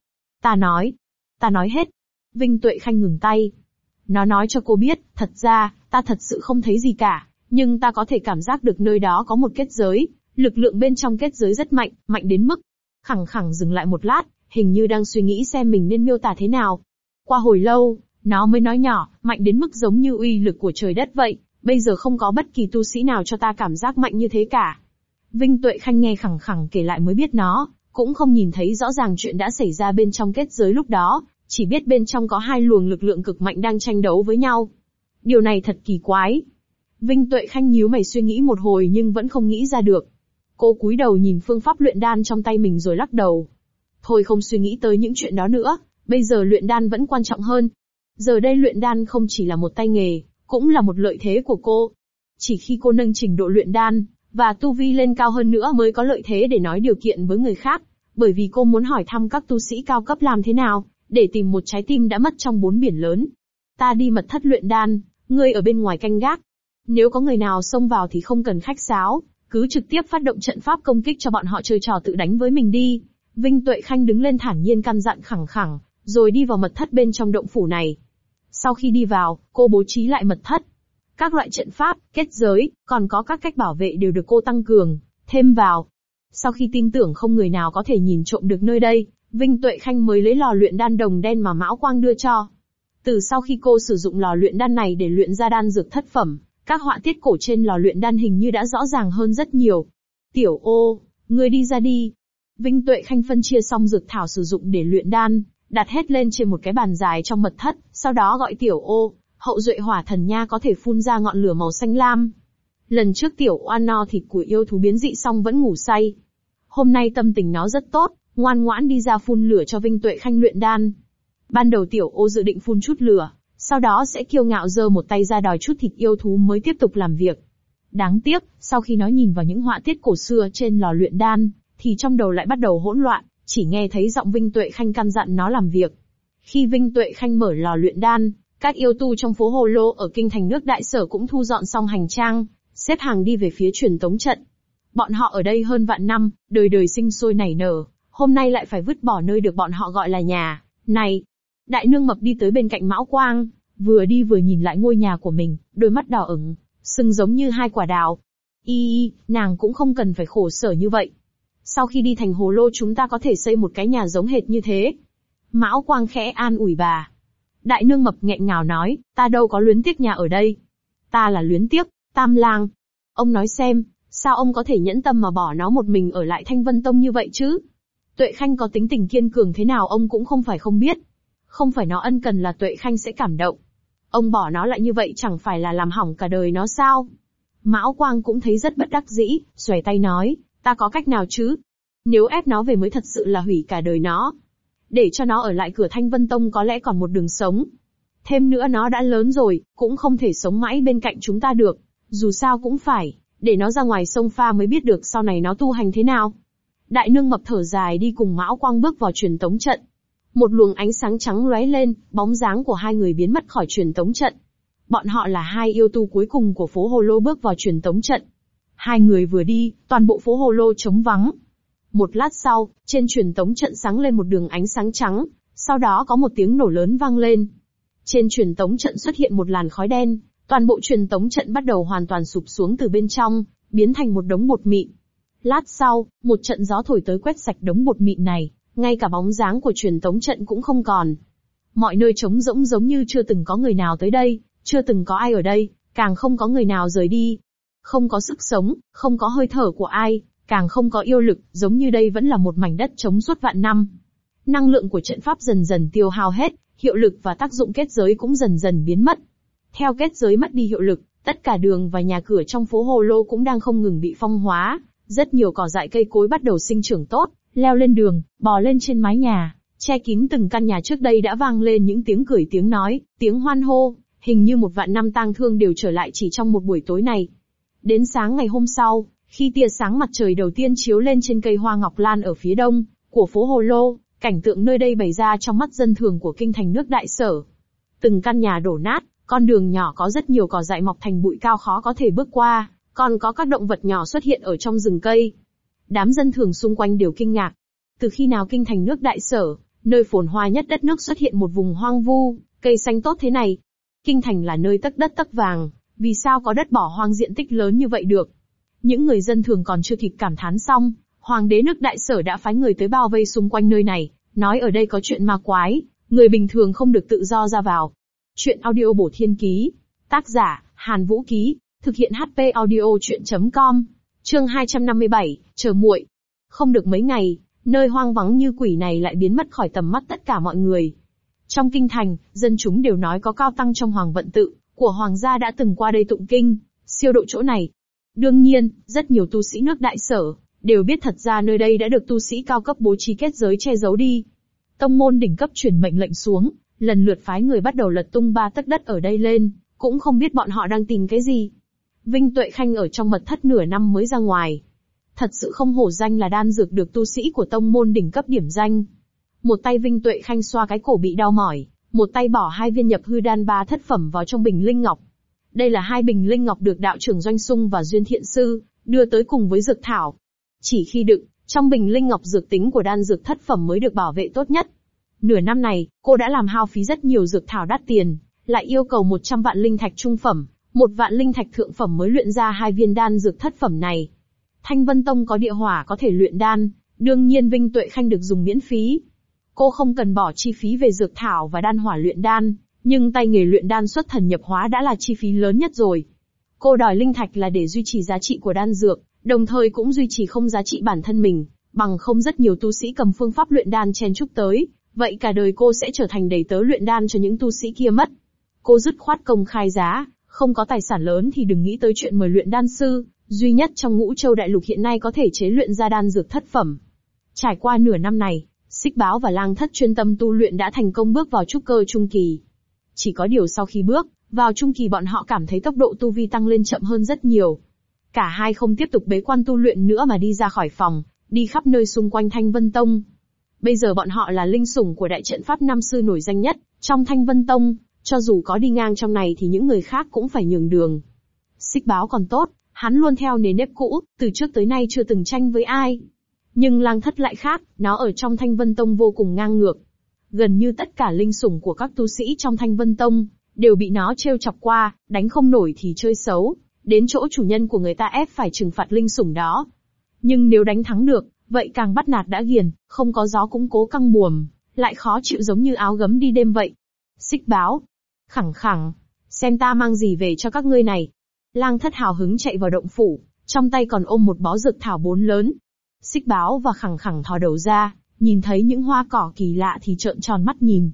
nói hết. Vinh Tuệ Khanh ngừng tay. Nó nói cho cô biết, thật ra, ta thật sự không thấy gì cả, nhưng ta có thể cảm giác được nơi đó có một kết giới, lực lượng bên trong kết giới rất mạnh, mạnh đến mức. Khẳng Khẳng dừng lại một lát, hình như đang suy nghĩ xem mình nên miêu tả thế nào. Qua hồi lâu, nó mới nói nhỏ, mạnh đến mức giống như uy lực của trời đất vậy, bây giờ không có bất kỳ tu sĩ nào cho ta cảm giác mạnh như thế cả. Vinh Tuệ Khanh nghe Khẳng Khẳng kể lại mới biết nó cũng không nhìn thấy rõ ràng chuyện đã xảy ra bên trong kết giới lúc đó, chỉ biết bên trong có hai luồng lực lượng cực mạnh đang tranh đấu với nhau. Điều này thật kỳ quái. Vinh Tuệ Khanh nhíu mày suy nghĩ một hồi nhưng vẫn không nghĩ ra được. Cô cúi đầu nhìn phương pháp luyện đan trong tay mình rồi lắc đầu. Thôi không suy nghĩ tới những chuyện đó nữa, bây giờ luyện đan vẫn quan trọng hơn. Giờ đây luyện đan không chỉ là một tay nghề, cũng là một lợi thế của cô. Chỉ khi cô nâng trình độ luyện đan, và tu vi lên cao hơn nữa mới có lợi thế để nói điều kiện với người khác, bởi vì cô muốn hỏi thăm các tu sĩ cao cấp làm thế nào, để tìm một trái tim đã mất trong 4 biển lớn. Ta đi mật thất luyện đan, ngươi ở bên ngoài canh gác. Nếu có người nào xông vào thì không cần khách sáo, cứ trực tiếp phát động trận pháp công kích cho bọn họ chơi trò tự đánh với mình đi. Vinh Tuệ Khanh đứng lên thản nhiên căn dặn Khẳng Khẳng, rồi đi vào mật thất bên trong động phủ này. Sau khi đi vào, cô bố trí lại mật thất. Các loại trận pháp, kết giới, còn có các cách bảo vệ đều được cô tăng cường, thêm vào. Sau khi tin tưởng không người nào có thể nhìn trộm được nơi đây, Vinh Tuệ Khanh mới lấy lò luyện đan đồng đen mà Mão Quang đưa cho. Từ sau khi cô sử dụng lò luyện đan này để luyện ra đan dược thất phẩm, các họa tiết cổ trên lò luyện đan hình như đã rõ ràng hơn rất nhiều. Tiểu Ô, ngươi đi ra đi. Vinh Tuệ Khanh phân chia xong dược thảo sử dụng để luyện đan, đặt hết lên trên một cái bàn dài trong mật thất, sau đó gọi Tiểu Ô, hậu duệ hỏa thần nha có thể phun ra ngọn lửa màu xanh lam. Lần trước Tiểu Ô ăn no thịt của yêu thú biến dị xong vẫn ngủ say. Hôm nay tâm tình nó rất tốt, ngoan ngoãn đi ra phun lửa cho Vinh Tuệ Khanh luyện đan. Ban đầu Tiểu Ô dự định phun chút lửa, sau đó sẽ kiêu ngạo giơ một tay ra đòi chút thịt yêu thú mới tiếp tục làm việc. Đáng tiếc, sau khi nó nhìn vào những họa tiết cổ xưa trên lò luyện đan, thì trong đầu lại bắt đầu hỗn loạn, chỉ nghe thấy giọng Vinh Tuệ Khanh căn dặn nó làm việc. Khi Vinh Tuệ Khanh mở lò luyện đan, các yêu tu trong phố Hồ Lô ở kinh thành nước Đại Sở cũng thu dọn xong hành trang, xếp hàng đi về phía truyền tống trận. Bọn họ ở đây hơn vạn năm, đời đời sinh sôi nảy nở, hôm nay lại phải vứt bỏ nơi được bọn họ gọi là nhà. Này! Đại nương mập đi tới bên cạnh Mão Quang, vừa đi vừa nhìn lại ngôi nhà của mình, đôi mắt đỏ ửng, sưng giống như hai quả đào. Nàng cũng không cần phải khổ sở như vậy. Sau khi đi thành Hồ Lô chúng ta có thể xây một cái nhà giống hệt như thế. Mão Quang khẽ an ủi bà. Đại nương mập nghẹn ngào nói, ta đâu có luyến tiếc nhà ở đây. Ta là luyến tiếc, Tam Lang. Ông nói xem, sao ông có thể nhẫn tâm mà bỏ nó một mình ở lại Thanh Vân Tông như vậy chứ? Tuệ Khanh có tính tình kiên cường thế nào ông cũng không phải không biết. Không phải nó ân cần là Tuệ Khanh sẽ cảm động. Ông bỏ nó lại như vậy chẳng phải là làm hỏng cả đời nó sao? Mão Quang cũng thấy rất bất đắc dĩ, xòe tay nói, ta có cách nào chứ? Nếu ép nó về mới thật sự là hủy cả đời nó. Để cho nó ở lại cửa Thanh Vân Tông có lẽ còn một đường sống. Thêm nữa nó đã lớn rồi, cũng không thể sống mãi bên cạnh chúng ta được. Dù sao cũng phải, để nó ra ngoài sông pha mới biết được sau này nó tu hành thế nào. Đại nương mập thở dài đi cùng Mão Quang bước vào truyền tống trận. Một luồng ánh sáng trắng lóe lên, bóng dáng của hai người biến mất khỏi truyền tống trận. Bọn họ là hai yêu tu cuối cùng của phố Hồ Lô bước vào truyền tống trận. Hai người vừa đi, toàn bộ phố Hồ Lô trống vắng. Một lát sau, trên truyền tống trận sáng lên một đường ánh sáng trắng, sau đó có một tiếng nổ lớn vang lên. Trên truyền tống trận xuất hiện một làn khói đen, toàn bộ truyền tống trận bắt đầu hoàn toàn sụp xuống từ bên trong, biến thành một đống bột mịn. Lát sau, một trận gió thổi tới quét sạch đống bột mịn này, ngay cả bóng dáng của truyền tống trận cũng không còn. Mọi nơi trống rỗng giống như chưa từng có người nào tới đây, chưa từng có ai ở đây, càng không có người nào rời đi. Không có sức sống, không có hơi thở của ai, càng không có yêu lực, giống như đây vẫn là một mảnh đất trống suốt vạn năm. Năng lượng của trận pháp dần dần tiêu hao hết, hiệu lực và tác dụng kết giới cũng dần dần biến mất. Theo kết giới mất đi hiệu lực, tất cả đường và nhà cửa trong phố Hồ Lô cũng đang không ngừng bị phong hóa, rất nhiều cỏ dại cây cối bắt đầu sinh trưởng tốt, leo lên đường, bò lên trên mái nhà, che kín từng căn nhà. Trước đây đã vang lên những tiếng cười, tiếng nói, tiếng hoan hô, hình như một vạn năm tang thương đều trở lại chỉ trong một buổi tối này. Đến sáng ngày hôm sau, khi tia sáng mặt trời đầu tiên chiếu lên trên cây hoa ngọc lan ở phía đông của phố Hồ Lô, cảnh tượng nơi đây bày ra trong mắt dân thường của kinh thành nước Đại Sở. Từng căn nhà đổ nát, con đường nhỏ có rất nhiều cỏ dại mọc thành bụi cao khó có thể bước qua, còn có các động vật nhỏ xuất hiện ở trong rừng cây. Đám dân thường xung quanh đều kinh ngạc. Từ khi nào kinh thành nước Đại Sở, nơi phồn hoa nhất đất nước xuất hiện một vùng hoang vu, cây xanh tốt thế này? Kinh thành là nơi tấc đất tấc vàng, vì sao có đất bỏ hoang diện tích lớn như vậy được? Những người dân thường còn chưa kịp cảm thán xong, hoàng đế nước Đại Sở đã phái người tới bao vây xung quanh nơi này, nói ở đây có chuyện ma quái, người bình thường không được tự do ra vào. Chuyện audio bổ thiên ký. Tác giả, Hàn Vũ Ký. Thực hiện HP audio chuyện.com. Chương 257, chờ muội. Không được mấy ngày, nơi hoang vắng như quỷ này lại biến mất khỏi tầm mắt tất cả mọi người. Trong kinh thành, dân chúng đều nói có cao tăng trong Hoàng Vận Tự của hoàng gia đã từng qua đây tụng kinh, siêu độ chỗ này. Đương nhiên, rất nhiều tu sĩ nước Đại Sở đều biết thật ra nơi đây đã được tu sĩ cao cấp bố trí kết giới che giấu đi. Tông môn đỉnh cấp truyền mệnh lệnh xuống, lần lượt phái người bắt đầu lật tung 3 tấc đất ở đây lên, cũng không biết bọn họ đang tìm cái gì. Vinh Tuệ Khanh ở trong mật thất nửa năm mới ra ngoài. Thật sự không hổ danh là đan dược được tu sĩ của tông môn đỉnh cấp điểm danh. Một tay Vinh Tuệ Khanh xoa cái cổ bị đau mỏi, một tay bỏ 2 viên nhập hư đan 3 thất phẩm vào trong bình linh ngọc. Đây là 2 bình linh ngọc được đạo trưởng Doanh Sung và Duyên Thiện Sư đưa tới cùng với dược thảo. Chỉ khi đựng, trong bình linh ngọc dược tính của đan dược thất phẩm mới được bảo vệ tốt nhất. Nửa năm này, cô đã làm hao phí rất nhiều dược thảo đắt tiền, lại yêu cầu 100 vạn linh thạch trung phẩm, 1 vạn linh thạch thượng phẩm mới luyện ra 2 viên đan dược thất phẩm này. Thanh Vân Tông có địa hỏa có thể luyện đan, đương nhiên Vinh Tuệ Khanh được dùng miễn phí. Cô không cần bỏ chi phí về dược thảo và đan hỏa luyện đan, nhưng tay nghề luyện đan xuất thần nhập hóa đã là chi phí lớn nhất rồi. Cô đòi linh thạch là để duy trì giá trị của đan dược, đồng thời cũng duy trì không giá trị bản thân mình, bằng không rất nhiều tu sĩ cầm phương pháp luyện đan chen chúc tới, vậy cả đời cô sẽ trở thành đầy tớ luyện đan cho những tu sĩ kia mất. Cô dứt khoát công khai giá, không có tài sản lớn thì đừng nghĩ tới chuyện mời luyện đan sư, duy nhất trong Ngũ Châu Đại Lục hiện nay có thể chế luyện ra đan dược thất phẩm. Trải qua nửa năm này, Xích Báo và Lang Thất chuyên tâm tu luyện đã thành công bước vào trúc cơ trung kỳ. Chỉ có điều sau khi bước vào trung kỳ bọn họ cảm thấy tốc độ tu vi tăng lên chậm hơn rất nhiều. Cả hai không tiếp tục bế quan tu luyện nữa mà đi ra khỏi phòng, đi khắp nơi xung quanh Thanh Vân Tông. Bây giờ bọn họ là linh sủng của đại trận pháp năm sư nổi danh nhất trong Thanh Vân Tông, cho dù có đi ngang trong này thì những người khác cũng phải nhường đường. Xích Báo còn tốt, hắn luôn theo nề nếp cũ, từ trước tới nay chưa từng tranh với ai. Nhưng Lang Thất lại khác, nó ở trong Thanh Vân Tông vô cùng ngang ngược. Gần như tất cả linh sủng của các tu sĩ trong Thanh Vân Tông đều bị nó trêu chọc qua, đánh không nổi thì chơi xấu, đến chỗ chủ nhân của người ta ép phải trừng phạt linh sủng đó. Nhưng nếu đánh thắng được, vậy càng bắt nạt đã ghiền, không có gió cũng cố căng buồm, lại khó chịu giống như áo gấm đi đêm vậy. Xích Báo, khẳng khẳng, xem ta mang gì về cho các ngươi này. Lang Thất hào hứng chạy vào động phủ, trong tay còn ôm một bó dược thảo 4 lớn. Xích Báo và khẳng khẳng thò đầu ra, nhìn thấy những hoa cỏ kỳ lạ thì trợn tròn mắt nhìn.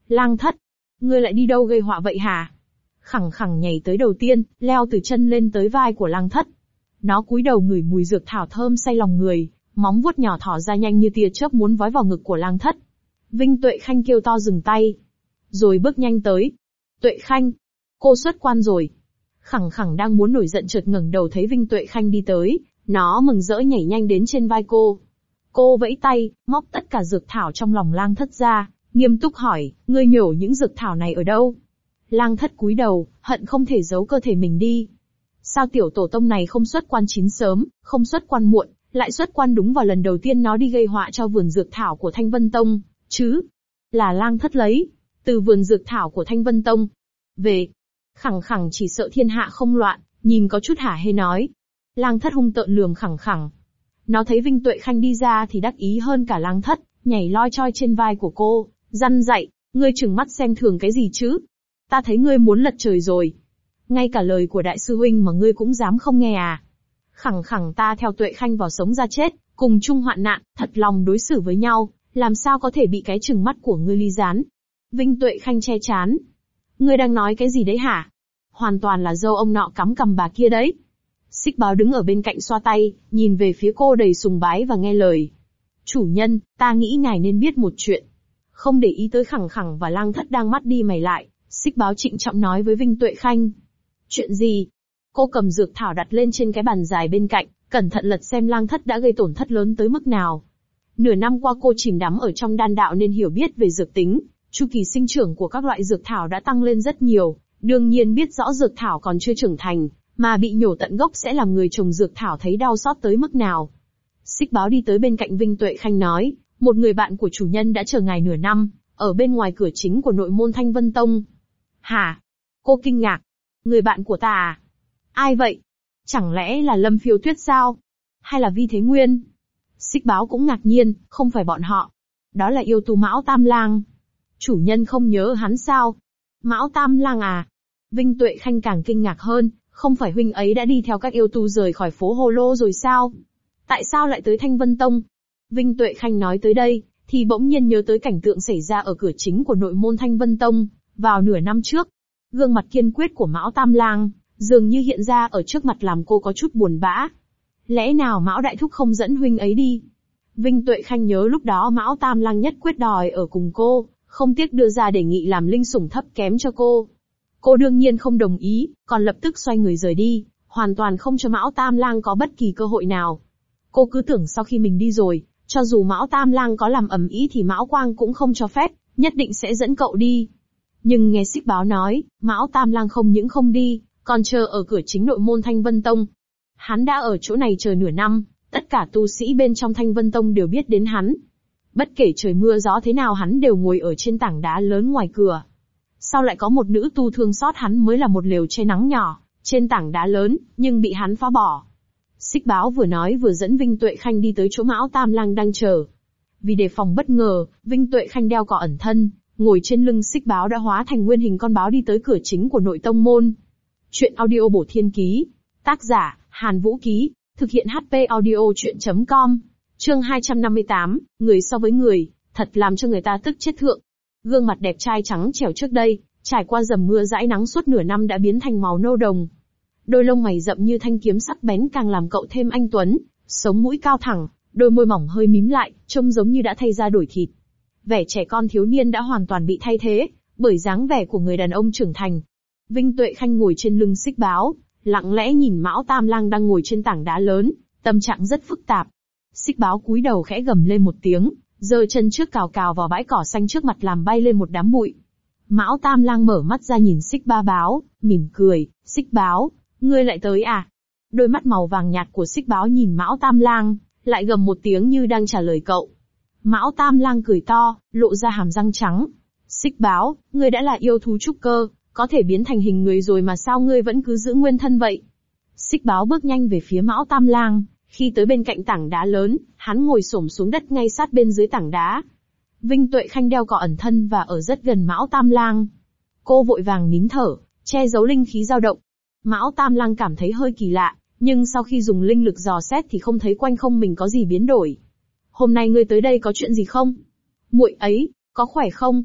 Lang Thất, ngươi lại đi đâu gây họa vậy hả? Khẳng khẳng nhảy tới đầu tiên, leo từ chân lên tới vai của Lang Thất. Nó cúi đầu ngửi mùi dược thảo thơm say lòng người, móng vuốt nhỏ thỏ ra nhanh như tia chớp muốn vói vào ngực của Lang Thất. Vinh Tuệ Khanh kêu to dừng tay, rồi bước nhanh tới. Tuệ Khanh, cô xuất quan rồi. Khẳng khẳng đang muốn nổi giận chợt ngẩng đầu thấy Vinh Tuệ Khanh đi tới, nó mừng rỡ nhảy nhanh đến trên vai cô. Cô vẫy tay, móc tất cả dược thảo trong lòng Lang Thất ra, nghiêm túc hỏi, ngươi nhổ những dược thảo này ở đâu? Lang Thất cúi đầu, hận không thể giấu cơ thể mình đi. Sao tiểu tổ tông này không xuất quan chín sớm, không xuất quan muộn, lại xuất quan đúng vào lần đầu tiên nó đi gây họa cho vườn dược thảo của Thanh Vân Tông, chứ? Là Lang Thất lấy từ vườn dược thảo của Thanh Vân Tông về. Khẳng khẳng chỉ sợ thiên hạ không loạn, nhìn có chút hả hê nói. Lang Thất hung tợn lườm khẳng khẳng. Nó thấy Vinh Tuệ Khanh đi ra thì đắc ý hơn cả Lang Thất, nhảy loi choi trên vai của cô, răn dạy, ngươi trừng mắt xem thường cái gì chứ? Ta thấy ngươi muốn lật trời rồi. Ngay cả lời của đại sư huynh mà ngươi cũng dám không nghe à? Khẳng khẳng ta theo Tuệ Khanh vào sống ra chết, cùng chung hoạn nạn, thật lòng đối xử với nhau, làm sao có thể bị cái trừng mắt của ngươi ly gián? Vinh Tuệ Khanh che chán. Ngươi đang nói cái gì đấy hả? Hoàn toàn là dâu ông nọ cắm cằm bà kia đấy. Xích Báo đứng ở bên cạnh xoa tay, nhìn về phía cô đầy sùng bái và nghe lời. Chủ nhân, ta nghĩ ngài nên biết một chuyện. Không để ý tới khẳng khẳng và Lang Thất đang mắt đi mày lại, Xích Báo trịnh trọng nói với Vinh Tuệ Khanh. Chuyện gì? Cô cầm dược thảo đặt lên trên cái bàn dài bên cạnh, cẩn thận lật xem Lang Thất đã gây tổn thất lớn tới mức nào. Nửa năm qua cô chìm đắm ở trong đan đạo nên hiểu biết về dược tính, chu kỳ sinh trưởng của các loại dược thảo đã tăng lên rất nhiều, đương nhiên biết rõ dược thảo còn chưa trưởng thành, mà bị nhổ tận gốc sẽ làm người trồng dược thảo thấy đau xót tới mức nào. Xích Báo đi tới bên cạnh Vinh Tuệ Khanh nói, một người bạn của chủ nhân đã chờ ngài nửa năm, ở bên ngoài cửa chính của nội môn Thanh Vân Tông. Hả? Cô kinh ngạc. Người bạn của ta à? Ai vậy? Chẳng lẽ là Lâm Phiêu Tuyết sao? Hay là Vi Thế Nguyên? Xích Báo cũng ngạc nhiên, không phải bọn họ. Đó là yêu tu Mão Tam Lang. Chủ nhân không nhớ hắn sao? Mão Tam Lang à? Vinh Tuệ Khanh càng kinh ngạc hơn, không phải huynh ấy đã đi theo các yêu tu rời khỏi phố Hồ Lô rồi sao? Tại sao lại tới Thanh Vân Tông? Vinh Tuệ Khanh nói tới đây, thì bỗng nhiên nhớ tới cảnh tượng xảy ra ở cửa chính của nội môn Thanh Vân Tông, vào nửa năm trước. Gương mặt kiên quyết của Mão Tam Lang, dường như hiện ra ở trước mặt làm cô có chút buồn bã. Lẽ nào Mão Đại Thúc không dẫn huynh ấy đi? Vinh Tuệ Khanh nhớ lúc đó Mão Tam Lang nhất quyết đòi ở cùng cô, không tiếc đưa ra đề nghị làm linh sủng thấp kém cho cô. Cô đương nhiên không đồng ý, còn lập tức xoay người rời đi, hoàn toàn không cho Mão Tam Lang có bất kỳ cơ hội nào. Cô cứ tưởng sau khi mình đi rồi, cho dù Mão Tam Lang có làm ầm ĩ thì Mão Quang cũng không cho phép, nhất định sẽ dẫn cậu đi. Nhưng nghe Xích Báo nói, Mão Tam Lang không những không đi, còn chờ ở cửa chính nội môn Thanh Vân Tông. Hắn đã ở chỗ này chờ nửa năm, tất cả tu sĩ bên trong Thanh Vân Tông đều biết đến hắn. Bất kể trời mưa gió thế nào hắn đều ngồi ở trên tảng đá lớn ngoài cửa. Sao lại có một nữ tu thương xót hắn mới là một lều che nắng nhỏ, trên tảng đá lớn, nhưng bị hắn phá bỏ. Xích Báo vừa nói vừa dẫn Vinh Tuệ Khanh đi tới chỗ Mão Tam Lang đang chờ. Vì đề phòng bất ngờ, Vinh Tuệ Khanh đeo cỏ ẩn thân, ngồi trên lưng Xích Báo đã hóa thành nguyên hình con báo đi tới cửa chính của nội tông môn. Chuyện audio bổ thiên ký. Tác giả, Hàn Vũ Ký. Thực hiện HP audio chuyện.com. Chương 258, người so với người, thật làm cho người ta tức chết thượng. Gương mặt đẹp trai trắng trẻo trước đây, trải qua dầm mưa dãi nắng suốt nửa năm đã biến thành màu nâu đồng. Đôi lông mày rậm như thanh kiếm sắc bén càng làm cậu thêm anh tuấn, sống mũi cao thẳng, đôi môi mỏng hơi mím lại, trông giống như đã thay da đổi thịt. Vẻ trẻ con thiếu niên đã hoàn toàn bị thay thế, bởi dáng vẻ của người đàn ông trưởng thành. Vinh Tuệ Khanh ngồi trên lưng Xích Báo, lặng lẽ nhìn Mão Tam Lang đang ngồi trên tảng đá lớn, tâm trạng rất phức tạp. Xích Báo cúi đầu khẽ gầm lên một tiếng, giơ chân trước cào cào vào bãi cỏ xanh trước mặt làm bay lên một đám bụi. Mão Tam Lang mở mắt ra nhìn Xích Ba Báo, mỉm cười, Xích Báo, ngươi lại tới à? Đôi mắt màu vàng nhạt của Xích Báo nhìn Mão Tam Lang, lại gầm một tiếng như đang trả lời cậu. Mão Tam Lang cười to, lộ ra hàm răng trắng. Xích Báo, ngươi đã là yêu thú trúc cơ, có thể biến thành hình người rồi mà sao ngươi vẫn cứ giữ nguyên thân vậy? Xích Báo bước nhanh về phía Mão Tam Lang, khi tới bên cạnh tảng đá lớn, hắn ngồi xổm xuống đất ngay sát bên dưới tảng đá. Vinh Tuệ Khanh đeo cỏ ẩn thân và ở rất gần Mão Tam Lang. Cô vội vàng nín thở, che giấu linh khí dao động. Mão Tam Lang cảm thấy hơi kỳ lạ, nhưng sau khi dùng linh lực dò xét thì không thấy quanh không mình có gì biến đổi. Hôm nay ngươi tới đây có chuyện gì không? Muội ấy, có khỏe không?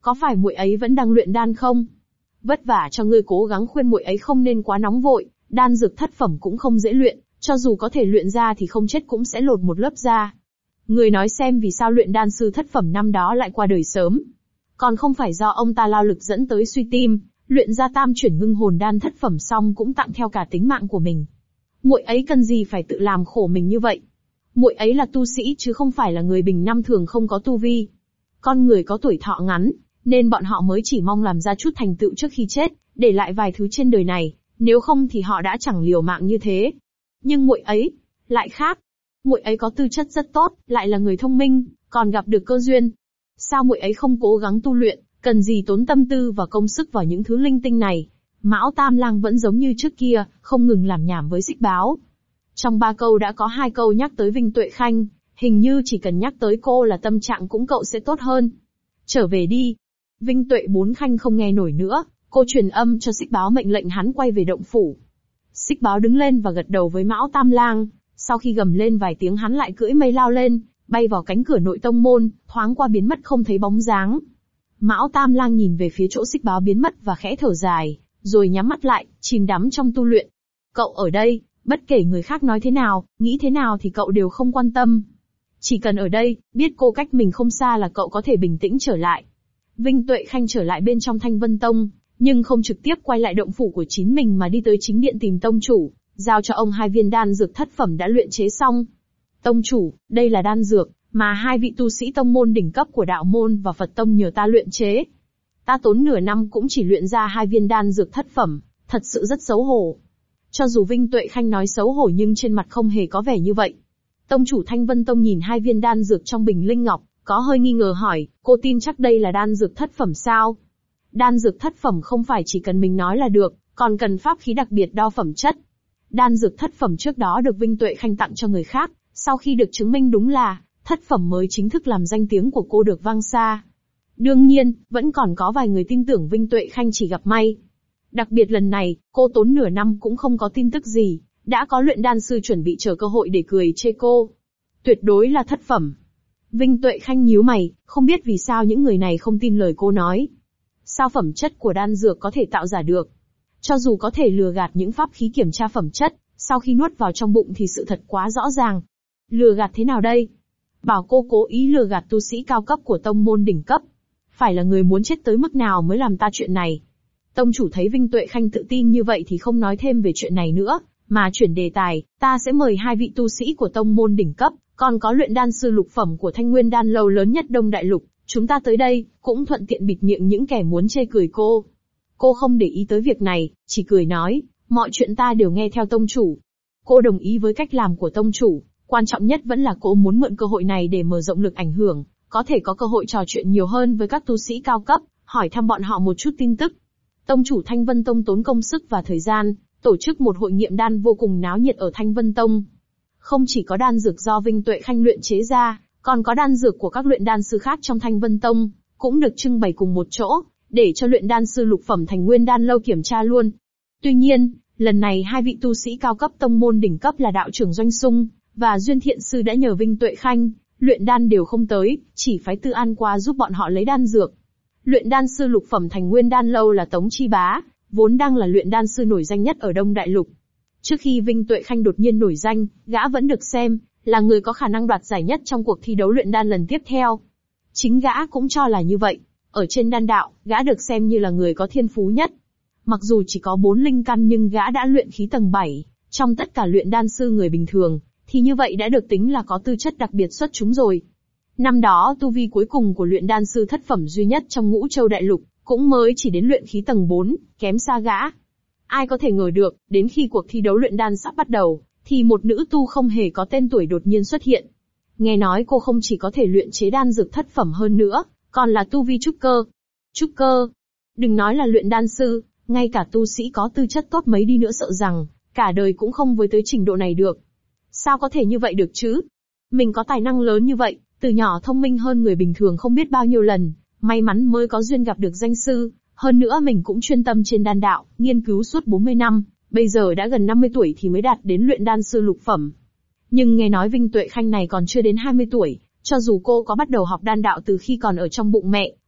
có phải muội ấy vẫn đang luyện đan không? Vất vả cho ngươi cố gắng khuyên muội ấy không nên quá nóng vội, đan dược thất phẩm cũng không dễ luyện, cho dù có thể luyện ra thì không chết cũng sẽ lột một lớp da. Ngươi nói xem vì sao luyện đan sư thất phẩm năm đó lại qua đời sớm? Còn không phải do ông ta lao lực dẫn tới suy tim, luyện ra tam chuyển ngưng hồn đan thất phẩm xong cũng tặng theo cả tính mạng của mình. Muội ấy cần gì phải tự làm khổ mình như vậy? Muội ấy là tu sĩ chứ không phải là người bình năm thường không có tu vi. Con người có tuổi thọ ngắn, nên bọn họ mới chỉ mong làm ra chút thành tựu trước khi chết, để lại vài thứ trên đời này, nếu không thì họ đã chẳng liều mạng như thế. Nhưng muội ấy lại khác. Muội ấy có tư chất rất tốt, lại là người thông minh, còn gặp được cơ duyên. Sao muội ấy không cố gắng tu luyện, cần gì tốn tâm tư và công sức vào những thứ linh tinh này? Mão Tam Lang vẫn giống như trước kia, không ngừng làm nhảm với Xích Báo. Trong 3 câu đã có 2 câu nhắc tới Vinh Tuệ Khanh, hình như chỉ cần nhắc tới cô là tâm trạng cũng cậu sẽ tốt hơn. Trở về đi. Vinh Tuệ Bốn Khanh không nghe nổi nữa, cô truyền âm cho Xích Báo mệnh lệnh hắn quay về động phủ. Xích Báo đứng lên và gật đầu với Mão Tam Lang, sau khi gầm lên vài tiếng hắn lại cưỡi mây lao lên, bay vào cánh cửa nội tông môn, thoáng qua biến mất không thấy bóng dáng. Mão Tam Lang nhìn về phía chỗ Xích Báo biến mất và khẽ thở dài, rồi nhắm mắt lại, chìm đắm trong tu luyện. Cậu ở đây, bất kể người khác nói thế nào, nghĩ thế nào thì cậu đều không quan tâm. Chỉ cần ở đây, biết cô cách mình không xa là cậu có thể bình tĩnh trở lại. Vinh Tuệ Khanh trở lại bên trong Thanh Vân Tông, nhưng không trực tiếp quay lại động phủ của chính mình mà đi tới chính điện tìm tông chủ, giao cho ông 2 viên đan dược thất phẩm đã luyện chế xong. Tông chủ, đây là đan dược mà 2 vị tu sĩ tông môn đỉnh cấp của đạo môn và Phật tông nhờ ta luyện chế. Ta tốn nửa năm cũng chỉ luyện ra 2 viên đan dược thất phẩm, thật sự rất xấu hổ. Cho dù Vinh Tuệ Khanh nói xấu hổ nhưng trên mặt không hề có vẻ như vậy. Tông chủ Thanh Vân Tông nhìn 2 viên đan dược trong bình linh ngọc, có hơi nghi ngờ hỏi, cô tin chắc đây là đan dược thất phẩm sao? Đan dược thất phẩm không phải chỉ cần mình nói là được, còn cần pháp khí đặc biệt đo phẩm chất. Đan dược thất phẩm trước đó được Vinh Tuệ Khanh tặng cho người khác, sau khi được chứng minh đúng là thất phẩm mới chính thức làm danh tiếng của cô được vang xa. Đương nhiên, vẫn còn có vài người tin tưởng Vinh Tuệ Khanh chỉ gặp may. Đặc biệt lần này, cô tốn nửa năm cũng không có tin tức gì, đã có luyện đan sư chuẩn bị chờ cơ hội để cười chê cô. Tuyệt đối là thất phẩm. Vinh Tuệ Khanh nhíu mày, không biết vì sao những người này không tin lời cô nói. Sao phẩm chất của đan dược có thể tạo giả được? Cho dù có thể lừa gạt những pháp khí kiểm tra phẩm chất, sau khi nuốt vào trong bụng thì sự thật quá rõ ràng. Lừa gạt thế nào đây? Bảo cô cố ý lừa gạt tu sĩ cao cấp của tông môn đỉnh cấp. Phải là người muốn chết tới mức nào mới làm ta chuyện này? Tông chủ thấy Vinh Tuệ Khanh tự tin như vậy thì không nói thêm về chuyện này nữa, mà chuyển đề tài, ta sẽ mời 2 vị tu sĩ của tông môn đỉnh cấp, còn có luyện đan sư lục phẩm của Thanh Nguyên đan lâu lớn nhất Đông Đại Lục, chúng ta tới đây, cũng thuận tiện bịt miệng những kẻ muốn chê cười cô. Cô không để ý tới việc này, chỉ cười nói, mọi chuyện ta đều nghe theo tông chủ. Cô đồng ý với cách làm của tông chủ, quan trọng nhất vẫn là cô muốn mượn cơ hội này để mở rộng lực ảnh hưởng, có thể có cơ hội trò chuyện nhiều hơn với các tu sĩ cao cấp, hỏi thăm bọn họ một chút tin tức. Tông chủ Thanh Vân Tông tốn công sức và thời gian, tổ chức một hội nghiệm đan vô cùng náo nhiệt ở Thanh Vân Tông. Không chỉ có đan dược do Vinh Tuệ Khanh luyện chế ra, còn có đan dược của các luyện đan sư khác trong Thanh Vân Tông, cũng được trưng bày cùng một chỗ, để cho luyện đan sư lục phẩm Thành Nguyên đan lâu kiểm tra luôn. Tuy nhiên, lần này 2 vị tu sĩ cao cấp tông môn đỉnh cấp là đạo trưởng Doanh Sung và Duyên Thiện Sư đã nhờ Vinh Tuệ Khanh luyện đan đều không tới, chỉ phái Tư An qua giúp bọn họ lấy đan dược. Luyện đan sư lục phẩm Thành Nguyên đan lâu là Tống Chi Bá, vốn đang là luyện đan sư nổi danh nhất ở Đông Đại Lục. Trước khi Vinh Tuệ Khanh đột nhiên nổi danh, gã vẫn được xem là người có khả năng đoạt giải nhất trong cuộc thi đấu luyện đan lần tiếp theo. Chính gã cũng cho là như vậy. Ở trên đan đạo, gã được xem như là người có thiên phú nhất. Mặc dù chỉ có 4 linh căn nhưng gã đã luyện khí tầng 7, trong tất cả luyện đan sư người bình thường, thì như vậy đã được tính là có tư chất đặc biệt xuất chúng rồi. Năm đó tu vi cuối cùng của luyện đan sư thất phẩm duy nhất trong Ngũ Châu Đại Lục, cũng mới chỉ đến luyện khí tầng 4, kém xa gã. Ai có thể ngờ được, đến khi cuộc thi đấu luyện đan sắp bắt đầu, thì một nữ tu không hề có tên tuổi đột nhiên xuất hiện. Nghe nói cô không chỉ có thể luyện chế đan dược thất phẩm hơn nữa, còn là tu vi trúc cơ. Trúc cơ? Đừng nói là luyện đan sư, ngay cả tu sĩ có tư chất tốt mấy đi nữa sợ rằng, cả đời cũng không với tới trình độ này được. Sao có thể như vậy được chứ? Mình có tài năng lớn như vậy, từ nhỏ thông minh hơn người bình thường không biết bao nhiêu lần, may mắn mới có duyên gặp được danh sư, hơn nữa mình cũng chuyên tâm trên đan đạo, nghiên cứu suốt 40 năm, bây giờ đã gần 50 tuổi thì mới đạt đến luyện đan sư lục phẩm. Nhưng nghe nói Vinh Tuệ Khanh này còn chưa đến 20 tuổi, cho dù cô có bắt đầu học đan đạo từ khi còn ở trong bụng mẹ,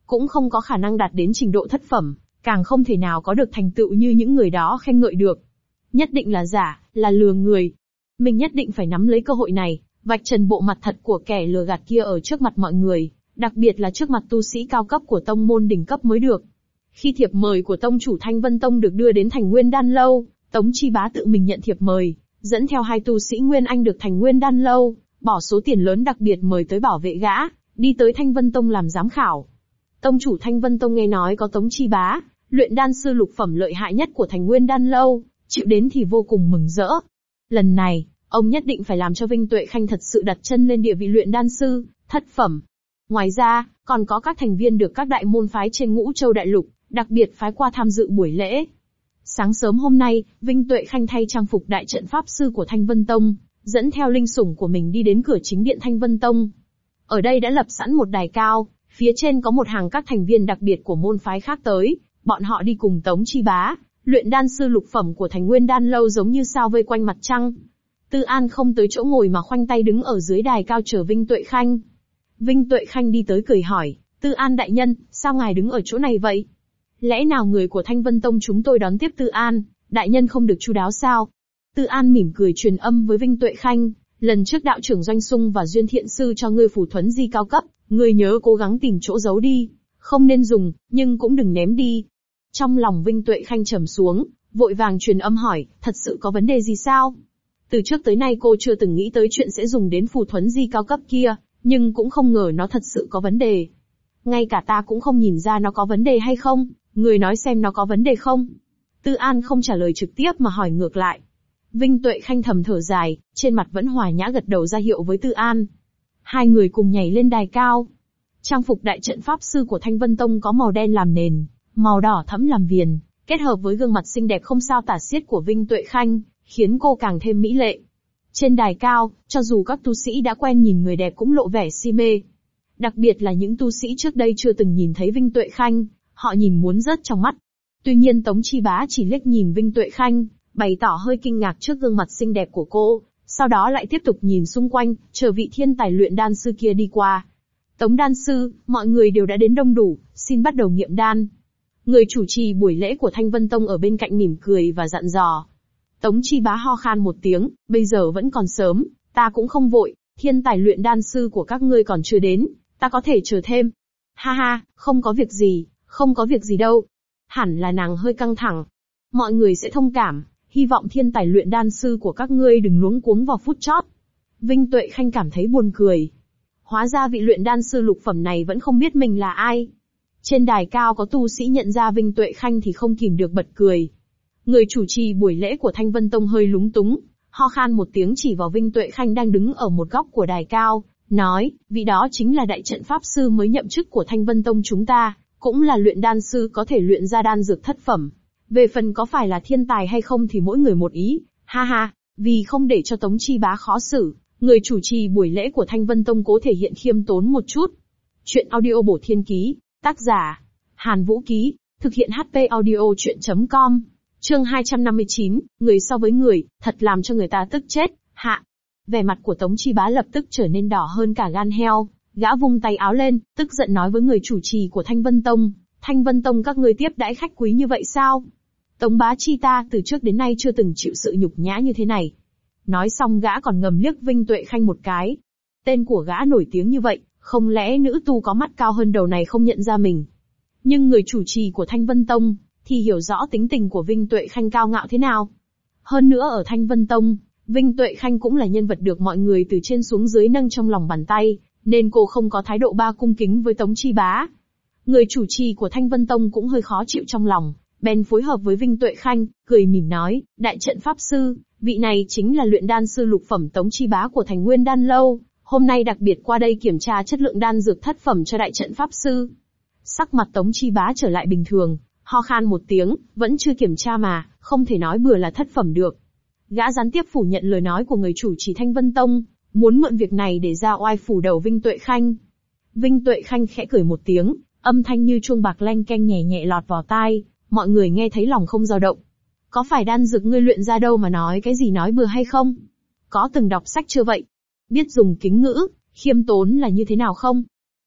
cũng không có khả năng đạt đến trình độ thất phẩm, càng không thể nào có được thành tựu như những người đó khen ngợi được. Nhất định là giả, là lừa người. Mình nhất định phải nắm lấy cơ hội này, vạch trần bộ mặt thật của kẻ lừa gạt kia ở trước mặt mọi người, đặc biệt là trước mặt tu sĩ cao cấp của tông môn đỉnh cấp mới được. Khi thiệp mời của tông chủ Thanh Vân Tông được đưa đến Thành Nguyên Đan Lâu, Tống Chi Bá tự mình nhận thiệp mời, dẫn theo 2 tu sĩ Nguyên Anh được Thành Nguyên Đan Lâu, bỏ số tiền lớn đặc biệt mời tới bảo vệ gã, đi tới Thanh Vân Tông làm giám khảo. Tông chủ Thanh Vân Tông nghe nói có Tống Chi Bá, luyện đan sư lục phẩm lợi hại nhất của Thành Nguyên Đan Lâu, chịu đến thì vô cùng mừng rỡ. Lần này, ông nhất định phải làm cho Vinh Tuệ Khanh thật sự đặt chân lên địa vị luyện đan sư, thất phẩm. Ngoài ra, còn có các thành viên được các đại môn phái trên Ngũ Châu Đại Lục, đặc biệt phái qua tham dự buổi lễ. Sáng sớm hôm nay, Vinh Tuệ Khanh thay trang phục đại trận pháp sư của Thanh Vân Tông, dẫn theo linh sủng của mình đi đến cửa chính điện Thanh Vân Tông. Ở đây đã lập sẵn một đài cao, phía trên có một hàng các thành viên đặc biệt của môn phái khác tới, bọn họ đi cùng Tống Chi Bá, luyện đan sư lục phẩm của Thành Nguyên Đan Lâu giống như sao vây quanh mặt trăng. Tư An không tới chỗ ngồi mà khoanh tay đứng ở dưới đài cao chờ Vinh Tuệ Khanh. Vinh Tuệ Khanh đi tới cười hỏi, Tư An đại nhân, sao ngài đứng ở chỗ này vậy? Lẽ nào người của Thanh Vân Tông chúng tôi đón tiếp Tư An, đại nhân không được chu đáo sao? Tư An mỉm cười truyền âm với Vinh Tuệ Khanh, lần trước đạo trưởng Doanh Sung và Duyên Thiện Sư cho ngươi phù thuấn di cao cấp, ngươi nhớ cố gắng tìm chỗ giấu đi, không nên dùng, nhưng cũng đừng ném đi. Trong lòng Vinh Tuệ Khanh trầm xuống, vội vàng truyền âm hỏi, thật sự có vấn đề gì sao? Từ trước tới nay cô chưa từng nghĩ tới chuyện sẽ dùng đến phù thuấn di cao cấp kia, nhưng cũng không ngờ nó thật sự có vấn đề. Ngay cả ta cũng không nhìn ra nó có vấn đề hay không, người nói xem nó có vấn đề không? Tư An không trả lời trực tiếp mà hỏi ngược lại. Vinh Tuệ Khanh thầm thở dài, trên mặt vẫn hòa nhã gật đầu ra hiệu với Tư An. Hai người cùng nhảy lên đài cao. Trang phục đại trận pháp sư của Thanh Vân Tông có màu đen làm nền, màu đỏ thẫm làm viền, kết hợp với gương mặt xinh đẹp không sao tả xiết của Vinh Tuệ Khanh, khiến cô càng thêm mỹ lệ. Trên đài cao, cho dù các tu sĩ đã quen nhìn người đẹp cũng lộ vẻ si mê. Đặc biệt là những tu sĩ trước đây chưa từng nhìn thấy Vinh Tuệ Khanh, họ nhìn muốn rớt trong mắt. Tuy nhiên Tống Chi Bá chỉ liếc nhìn Vinh Tuệ Khanh, bày tỏ hơi kinh ngạc trước gương mặt xinh đẹp của cô, sau đó lại tiếp tục nhìn xung quanh, chờ vị thiên tài luyện đan sư kia đi qua. Tống đan sư, mọi người đều đã đến đông đủ, xin bắt đầu nghiệm đan. Người chủ trì buổi lễ của Thanh Vân Tông ở bên cạnh mỉm cười và dặn dò. Tống Chi Bá ho khan một tiếng, bây giờ vẫn còn sớm, ta cũng không vội, thiên tài luyện đan sư của các ngươi còn chưa đến, ta có thể chờ thêm. Ha ha, không có việc gì, không có việc gì đâu. Hẳn là nàng hơi căng thẳng. Mọi người sẽ thông cảm, hy vọng thiên tài luyện đan sư của các ngươi đừng luống cuống vào phút chót. Vinh Tuệ Khanh cảm thấy buồn cười. Hóa ra vị luyện đan sư lục phẩm này vẫn không biết mình là ai. Trên đài cao có tu sĩ nhận ra Vinh Tuệ Khanh thì không kìm được bật cười. Người chủ trì buổi lễ của Thanh Vân Tông hơi lúng túng, ho khan một tiếng chỉ vào Vinh Tuệ Khanh đang đứng ở một góc của đài cao, nói, vị đó chính là đại trận pháp sư mới nhậm chức của Thanh Vân Tông chúng ta, cũng là luyện đan sư có thể luyện ra đan dược thất phẩm. Về phần có phải là thiên tài hay không thì mỗi người một ý, ha ha, vì không để cho Tống Chi Bá khó xử, người chủ trì buổi lễ của Thanh Vân Tông cố thể hiện khiêm tốn một chút. Chuyện audio bổ thiên ký, tác giả, Hàn Vũ Ký, thực hiện HP audio chuyện.com. Chương 259, người so với người, thật làm cho người ta tức chết, hạ. Vẻ mặt của Tống Chi Bá lập tức trở nên đỏ hơn cả gan heo, gã vung tay áo lên, tức giận nói với người chủ trì của Thanh Vân Tông các ngươi tiếp đãi khách quý như vậy sao? Tống bá chi ta từ trước đến nay chưa từng chịu sự nhục nhã như thế này. Nói xong gã còn ngầm liếc Vinh Tuệ Khanh một cái. Tên của gã nổi tiếng như vậy, không lẽ nữ tu có mắt cao hơn đầu này không nhận ra mình? Nhưng người chủ trì của Thanh Vân Tông thì hiểu rõ tính tình của Vinh Tuệ Khanh cao ngạo thế nào. Hơn nữa ở Thanh Vân Tông, Vinh Tuệ Khanh cũng là nhân vật được mọi người từ trên xuống dưới nâng trong lòng bàn tay, nên cô không có thái độ ba cung kính với Tống Chi Bá. Người chủ trì của Thanh Vân Tông cũng hơi khó chịu trong lòng, bèn phối hợp với Vinh Tuệ Khanh, cười mỉm nói, đại trận pháp sư, vị này chính là luyện đan sư lục phẩm Tống Chi Bá của Thành Nguyên Đan Lâu, hôm nay đặc biệt qua đây kiểm tra chất lượng đan dược thất phẩm cho đại trận pháp sư. Sắc mặt Tống Chi Bá trở lại bình thường, ho khan một tiếng, vẫn chưa kiểm tra mà, không thể nói bừa là thất phẩm được. Gã gián tiếp phủ nhận lời nói của người chủ trì Thanh Vân Tông, muốn mượn việc này để ra oai phủ đầu Vinh Tuệ Khanh. Vinh Tuệ Khanh khẽ cười một tiếng, âm thanh như chuông bạc leng keng nhẹ nhẹ lọt vào tai, mọi người nghe thấy lòng không dao động. Có phải đan dược ngươi luyện ra đâu mà nói cái gì nói bừa hay không? Có từng đọc sách chưa vậy? Biết dùng kính ngữ, khiêm tốn là như thế nào không?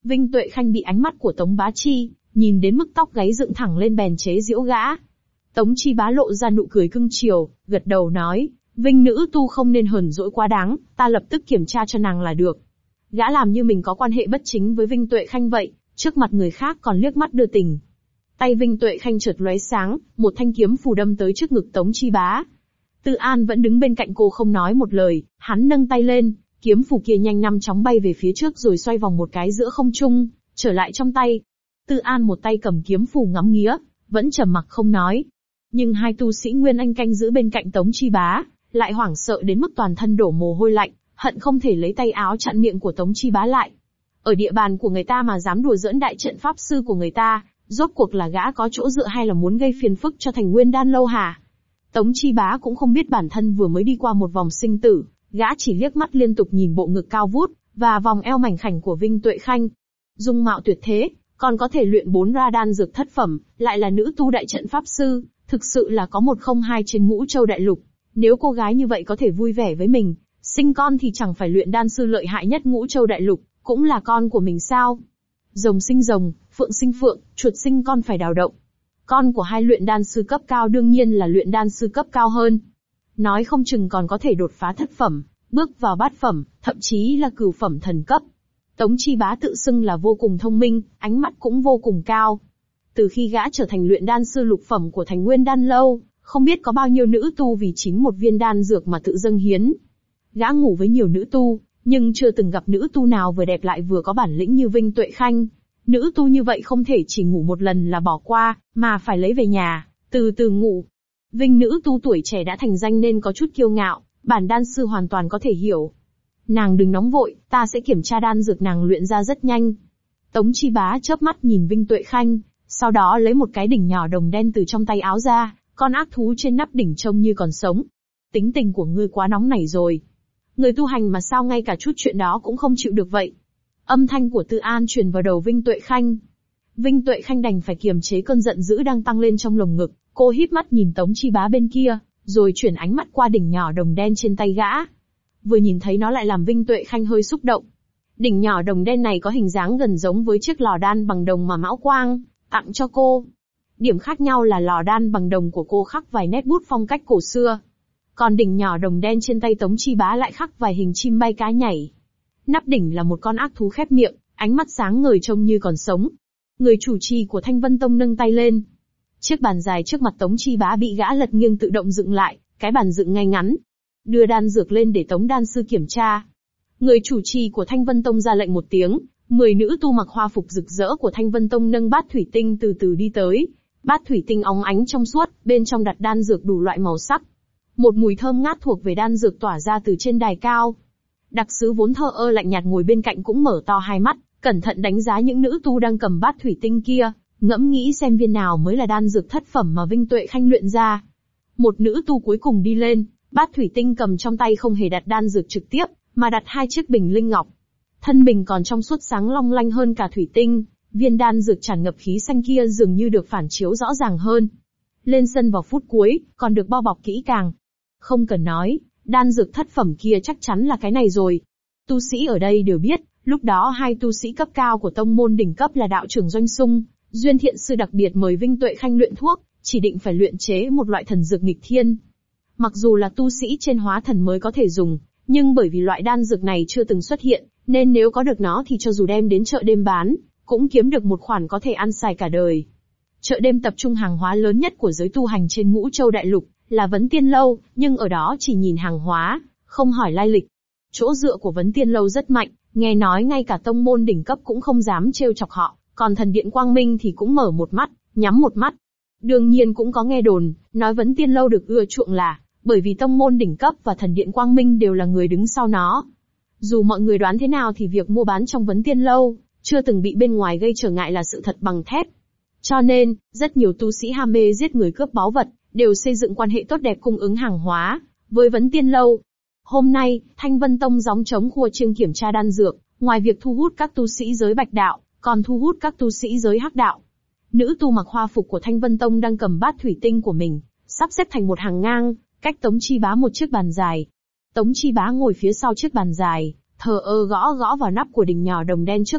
Vinh Tuệ Khanh bị ánh mắt của Tống Bá Chi nhìn đến mức tóc gáy dựng thẳng lên bèn chế giễu gã. Tống Chi Bá lộ ra nụ cười cưng chiều, gật đầu nói, Vinh nữ tu không nên hờn dỗi quá đáng, ta lập tức kiểm tra cho nàng là được. Gã làm như mình có quan hệ bất chính với Vinh Tuệ Khanh vậy, trước mặt người khác còn liếc mắt đưa tình. Tay Vinh Tuệ Khanh chợt lóe sáng, một thanh kiếm phù đâm tới trước ngực Tống Chi Bá. Tư An vẫn đứng bên cạnh cô không nói một lời, hắn nâng tay lên, kiếm phù kia nhanh năm chóng bay về phía trước rồi xoay vòng một cái giữa không trung, trở lại trong tay. Tư An một tay cầm kiếm phù ngắm nghía, vẫn trầm mặc không nói. Nhưng hai tu sĩ Nguyên Anh canh giữ bên cạnh Tống Chi Bá, lại hoảng sợ đến mức toàn thân đổ mồ hôi lạnh, hận không thể lấy tay áo chặn miệng của Tống Chi Bá lại. Ở địa bàn của người ta mà dám đùa giỡn đại trận pháp sư của người ta, rốt cuộc là gã có chỗ dựa hay là muốn gây phiền phức cho Thành Nguyên Đan lâu hả? Tống Chi Bá cũng không biết bản thân vừa mới đi qua một vòng sinh tử, gã chỉ liếc mắt liên tục nhìn bộ ngực cao vút và vòng eo mảnh khảnh của Vinh Tuệ Khanh. Dung mạo tuyệt thế, còn có thể luyện 4 ra đan dược thất phẩm, lại là nữ tu đại trận pháp sư, thực sự là có 102 trên ngũ châu đại lục. Nếu cô gái như vậy có thể vui vẻ với mình, sinh con thì chẳng phải luyện đan sư lợi hại nhất ngũ châu đại lục, cũng là con của mình sao? Rồng sinh rồng, phượng sinh phượng, chuột sinh con phải đào động. Con của hai luyện đan sư cấp cao đương nhiên là luyện đan sư cấp cao hơn. Nói không chừng còn có thể đột phá thất phẩm, bước vào bát phẩm, thậm chí là cửu phẩm thần cấp. Tống Chi Bá tự xưng là vô cùng thông minh, ánh mắt cũng vô cùng cao. Từ khi gã trở thành luyện đan sư lục phẩm của Thành Nguyên Đan lâu, không biết có bao nhiêu nữ tu vì chính một viên đan dược mà tự dâng hiến. Gã ngủ với nhiều nữ tu, nhưng chưa từng gặp nữ tu nào vừa đẹp lại vừa có bản lĩnh như Vinh Tuệ Khanh. Nữ tu như vậy không thể chỉ ngủ một lần là bỏ qua, mà phải lấy về nhà, từ từ ngủ. Vinh nữ tu tuổi trẻ đã thành danh nên có chút kiêu ngạo, bản đan sư hoàn toàn có thể hiểu. Nàng đừng nóng vội, ta sẽ kiểm tra đan dược nàng luyện ra rất nhanh. Tống Chi Bá chớp mắt nhìn Vinh Tuệ Khanh, sau đó lấy một cái đỉnh nhỏ đồng đen từ trong tay áo ra, con ác thú trên nắp đỉnh trông như còn sống. Tính tình của ngươi quá nóng nảy rồi. Người tu hành mà sao ngay cả chút chuyện đó cũng không chịu được vậy? Âm thanh của Tư An truyền vào đầu Vinh Tuệ Khanh. Vinh Tuệ Khanh đành phải kiềm chế cơn giận dữ đang tăng lên trong lồng ngực, cô híp mắt nhìn Tống Chi Bá bên kia, rồi chuyển ánh mắt qua đỉnh nhỏ đồng đen trên tay gã. Vừa nhìn thấy nó lại làm Vinh Tuệ Khanh hơi xúc động. Đỉnh nhỏ đồng đen này có hình dáng gần giống với chiếc lò đan bằng đồng mà Mão Quang tặng cho cô. Điểm khác nhau là lò đan bằng đồng của cô khắc vài nét bút phong cách cổ xưa. Còn đỉnh nhỏ đồng đen trên tay Tống Chi Bá lại khắc vài hình chim bay cá nhảy. Nắp đỉnh là một con ác thú khép miệng, ánh mắt sáng ngời trông như còn sống. Người chủ trì của Thanh Vân Tông nâng tay lên. Chiếc bàn dài trước mặt Tống Chi Bá bị gã lật nghiêng tự động dựng lại, cái bàn dựng ngay ngắn. Đưa đan dược lên để Tống đan sư kiểm tra. Người chủ trì của Thanh Vân Tông ra lệnh một tiếng, 10 nữ tu mặc hoa phục rực rỡ của Thanh Vân Tông nâng bát thủy tinh từ từ đi tới. Bát thủy tinh óng ánh trong suốt, bên trong đặt đan dược đủ loại màu sắc. Một mùi thơm ngát thuộc về đan dược tỏa ra từ trên đài cao. Đặc sứ vốn thờ ơ lạnh nhạt ngồi bên cạnh cũng mở to hai mắt, cẩn thận đánh giá những nữ tu đang cầm bát thủy tinh kia, ngẫm nghĩ xem viên nào mới là đan dược thất phẩm mà Vinh Tuệ Khanh luyện ra. Một nữ tu cuối cùng đi lên, bát thủy tinh cầm trong tay không hề đặt đan dược trực tiếp, mà đặt hai chiếc bình linh ngọc. Thân bình còn trong suốt sáng long lanh hơn cả thủy tinh, viên đan dược tràn ngập khí xanh kia dường như được phản chiếu rõ ràng hơn. Lên sân vào phút cuối, còn được bao bọc kỹ càng. Không cần nói, đan dược thất phẩm kia chắc chắn là cái này rồi. Tu sĩ ở đây đều biết, lúc đó hai tu sĩ cấp cao của tông môn đỉnh cấp là đạo trưởng Doanh Sung, Duyên Thiện Sư đặc biệt mời Vinh Tuệ Khanh luyện thuốc, chỉ định phải luyện chế một loại thần dược nghịch thiên. Mặc dù là tu sĩ trên hóa thần mới có thể dùng, nhưng bởi vì loại đan dược này chưa từng xuất hiện, nên nếu có được nó thì cho dù đem đến chợ đêm bán, cũng kiếm được một khoản có thể ăn xài cả đời. Chợ đêm tập trung hàng hóa lớn nhất của giới tu hành trên ngũ châu đại lục, là Vấn Tiên Lâu, nhưng ở đó chỉ nhìn hàng hóa, không hỏi lai lịch. Chỗ dựa của Vấn Tiên Lâu rất mạnh, nghe nói ngay cả tông môn đỉnh cấp cũng không dám trêu chọc họ, còn thần điện Quang Minh thì cũng mở một mắt, nhắm một mắt. Đương nhiên cũng có nghe đồn, nói Vấn Tiên Lâu được ưa chuộng là, bởi vì tông môn đỉnh cấp và thần điện Quang Minh đều là người đứng sau nó. Dù mọi người đoán thế nào thì việc mua bán trong Vấn Tiên Lâu, chưa từng bị bên ngoài gây trở ngại là sự thật bằng thép. Cho nên, rất nhiều tu sĩ ham mê giết người cướp báu vật, đều xây dựng quan hệ tốt đẹp cung ứng hàng hóa với Vấn Tiên Lâu. Hôm nay, Thanh Vân Tông gióng trống khua chiêng kiểm tra đan dược, ngoài việc thu hút các tu sĩ giới Bạch Đạo, còn thu hút các tu sĩ giới Hắc Đạo. Nữ tu mặc hoa phục của Thanh Vân Tông đang cầm bát thủy tinh của mình, sắp xếp thành một hàng ngang, cách Tống Chi Bá một chiếc bàn dài. Tống Chi Bá ngồi phía sau chiếc bàn dài, thờ ơ gõ gõ vào nắp của đỉnh nhỏ đồng đen trước mặt,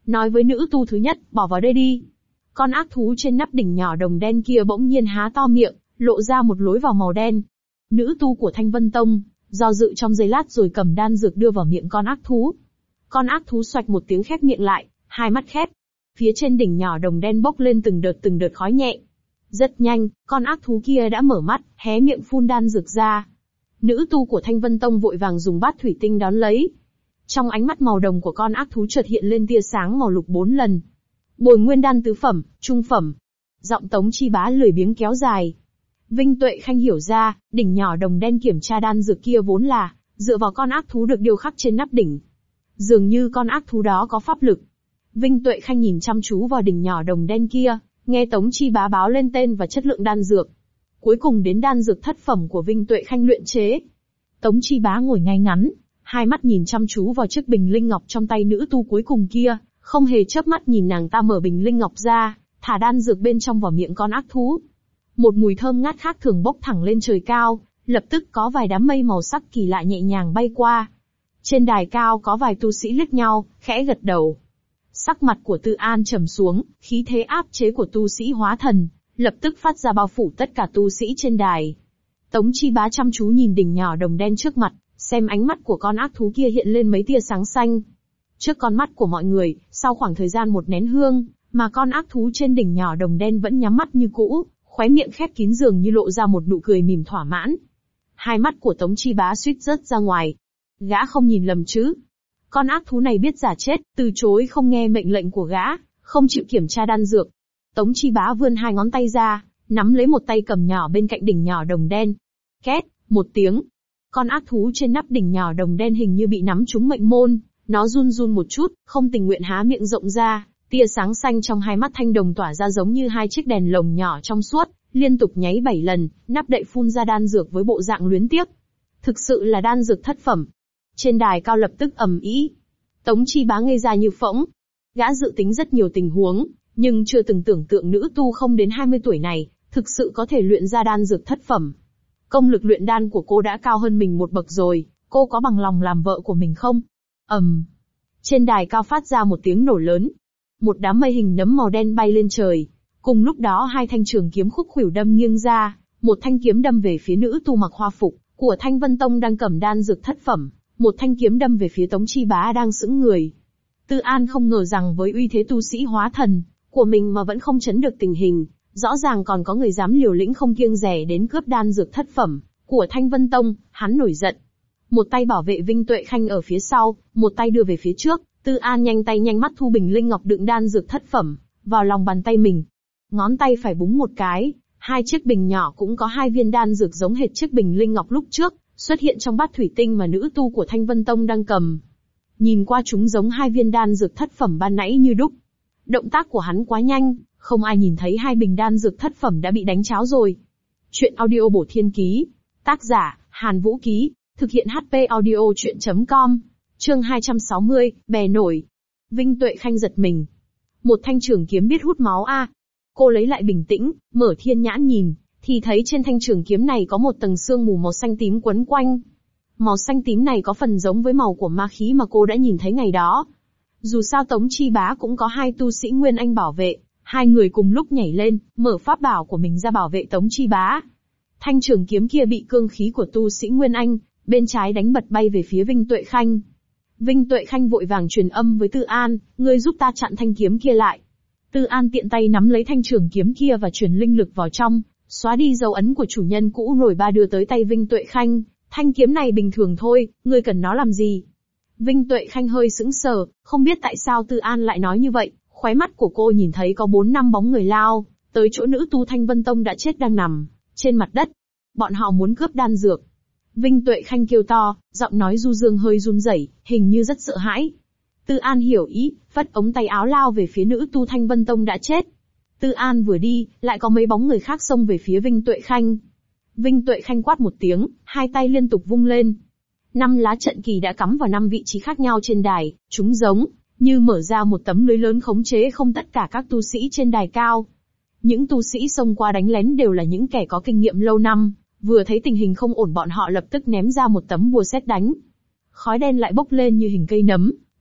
nói với nữ tu thứ nhất, bỏ vào đây đi. Con ác thú trên nắp đỉnh nhỏ đồng đen kia bỗng nhiên há to miệng, lộ ra một lối vào màu đen. Nữ tu của Thanh Vân Tông, do dự trong giây lát rồi cầm đan dược đưa vào miệng con ác thú. Con ác thú xoạch một tiếng khép miệng lại, hai mắt khép. Phía trên đỉnh nhỏ đồng đen bốc lên từng đợt khói nhẹ. Rất nhanh, con ác thú kia đã mở mắt, hé miệng phun đan dược ra. Nữ tu của Thanh Vân Tông vội vàng dùng bát thủy tinh đón lấy. Trong ánh mắt màu đồng của con ác thú chợt hiện lên tia sáng màu lục 4 lần. Bồi nguyên đan tứ phẩm, trung phẩm. Giọng Tống Chi Bá lười biếng kéo dài. Vinh Tuệ Khanh hiểu ra, đỉnh nhỏ đồng đen kiểm tra đan dược kia vốn là dựa vào con ác thú được điêu khắc trên nắp đỉnh. Dường như con ác thú đó có pháp lực. Vinh Tuệ Khanh nhìn chăm chú vào đỉnh nhỏ đồng đen kia, nghe Tống Chi Bá báo lên tên và chất lượng đan dược. Cuối cùng đến đan dược thất phẩm của Vinh Tuệ Khanh luyện chế. Tống Chi Bá ngồi ngay ngắn, hai mắt nhìn chăm chú vào chiếc bình linh ngọc trong tay nữ tu cuối cùng kia, không hề chớp mắt nhìn nàng ta mở bình linh ngọc ra, thả đan dược bên trong vào miệng con ác thú. Một mùi thơm ngát khác thường bốc thẳng lên trời cao, lập tức có vài đám mây màu sắc kỳ lạ nhẹ nhàng bay qua. Trên đài cao có vài tu sĩ liếc nhau, khẽ gật đầu. Sắc mặt của Tư An trầm xuống, khí thế áp chế của tu sĩ hóa thần, lập tức phát ra bao phủ tất cả tu sĩ trên đài. Tống Chi Bá chăm chú nhìn đỉnh nhỏ đồng đen trước mặt, xem ánh mắt của con ác thú kia hiện lên mấy tia sáng xanh. Trước con mắt của mọi người, sau khoảng thời gian một nén hương, mà con ác thú trên đỉnh nhỏ đồng đen vẫn nhắm mắt như cũ, khóe miệng khép kín dường như lộ ra một nụ cười mỉm thỏa mãn. Hai mắt của Tống Chi Bá suýt rớt ra ngoài. Gã không nhìn lầm chứ? Con ác thú này biết giả chết, từ chối không nghe mệnh lệnh của gã, không chịu kiểm tra đan dược. Tống Chi Bá vươn hai ngón tay ra, nắm lấy một tay cầm nhỏ bên cạnh đỉnh nhỏ đồng đen. Két, một tiếng. Con ác thú trên nắp đỉnh nhỏ đồng đen hình như bị nắm trúng mệnh môn, nó run run một chút, không tình nguyện há miệng rộng ra, tia sáng xanh trong hai mắt thanh đồng tỏa ra giống như hai chiếc đèn lồng nhỏ trong suốt, liên tục nháy 7 lần, nắp đậy phun ra đan dược với bộ dạng luyến tiếc. Thực sự là đan dược thất phẩm. Trên đài cao lập tức ầm ĩ. Tống Chi Bá ngây ra như phỗng. Gã dự tính rất nhiều tình huống, nhưng chưa từng tưởng tượng nữ tu không đến 20 tuổi này, thực sự có thể luyện ra đan dược thất phẩm. Công lực luyện đan của cô đã cao hơn mình một bậc rồi, cô có bằng lòng làm vợ của mình không? Trên đài cao phát ra một tiếng nổ lớn. Một đám mây hình nấm màu đen bay lên trời. Cùng lúc đó hai thanh trường kiếm khúc khuỷu đâm nghiêng ra, một thanh kiếm đâm về phía nữ tu mặc hoa phục của Thanh Vân Tông đang cầm đan dược thất phẩm, một thanh kiếm đâm về phía Tống Chi Bá đang sững người. Tư An không ngờ rằng với uy thế tu sĩ hóa thần của mình mà vẫn không chấn được tình hình, rõ ràng còn có người dám liều lĩnh không kiêng dè đến cướp đan dược thất phẩm của Thanh Vân Tông, hắn nổi giận. Một tay bảo vệ Vinh Tuệ Khanh ở phía sau, một tay đưa về phía trước, Tư An nhanh tay nhanh mắt thu bình linh ngọc đựng đan dược thất phẩm vào lòng bàn tay mình. Ngón tay phải búng một cái, hai chiếc bình nhỏ cũng có hai viên đan dược giống hệt chiếc bình linh ngọc lúc trước, xuất hiện trong bát thủy tinh mà nữ tu của Thanh Vân Tông đang cầm. Nhìn qua chúng giống hai viên đan dược thất phẩm ban nãy như đúc. Động tác của hắn quá nhanh, không ai nhìn thấy hai bình đan dược thất phẩm đã bị đánh cháo rồi. Chuyện audio bổ thiên ký. Tác giả, Hàn Vũ Ký. Thực hiện HP audio chuyện.com. Chương 260, bè nổi. Vinh Tuệ Khanh giật mình. Một thanh trường kiếm biết hút máu a. Cô lấy lại bình tĩnh, mở thiên nhãn nhìn, thì thấy trên thanh trường kiếm này có một tầng sương mù màu xanh tím quấn quanh. Màu xanh tím này có phần giống với màu của ma khí mà cô đã nhìn thấy ngày đó. Dù sao Tống Chi Bá cũng có hai tu sĩ Nguyên Anh bảo vệ, hai người cùng lúc nhảy lên, mở pháp bảo của mình ra bảo vệ Tống Chi Bá. Thanh trường kiếm kia bị cương khí của tu sĩ Nguyên Anh, bên trái đánh bật bay về phía Vinh Tuệ Khanh. Vinh Tuệ Khanh vội vàng truyền âm với Tư An, ngươi giúp ta chặn thanh kiếm kia lại. Tư An tiện tay nắm lấy thanh trường kiếm kia và truyền linh lực vào trong, xóa đi dấu ấn của chủ nhân cũ rồi ba đưa tới tay Vinh Tuệ Khanh. Thanh kiếm này bình thường thôi, ngươi cần nó làm gì? Vinh Tuệ Khanh hơi sững sờ, không biết tại sao Tư An lại nói như vậy, khóe mắt của cô nhìn thấy có 4-5 bóng người lao tới chỗ nữ tu Thanh Vân Tông đã chết đang nằm trên mặt đất. Bọn họ muốn cướp đan dược. Vinh Tuệ Khanh kêu to, giọng nói du dương hơi run rẩy, hình như rất sợ hãi. Tư An hiểu ý, phất ống tay áo lao về phía nữ tu Thanh Vân Tông đã chết. Tư An vừa đi, lại có mấy bóng người khác xông về phía Vinh Tuệ Khanh. Vinh Tuệ Khanh quát một tiếng, hai tay liên tục vung lên. 5 lá trận kỳ đã cắm vào 5 vị trí khác nhau trên đài, chúng giống như mở ra một tấm lưới lớn khống chế không tất cả các tu sĩ trên đài cao. Những tu sĩ xông qua đánh lén đều là những kẻ có kinh nghiệm lâu năm, vừa thấy tình hình không ổn bọn họ lập tức ném ra một tấm bùa sét đánh. Khói đen lại bốc lên như hình cây nấm,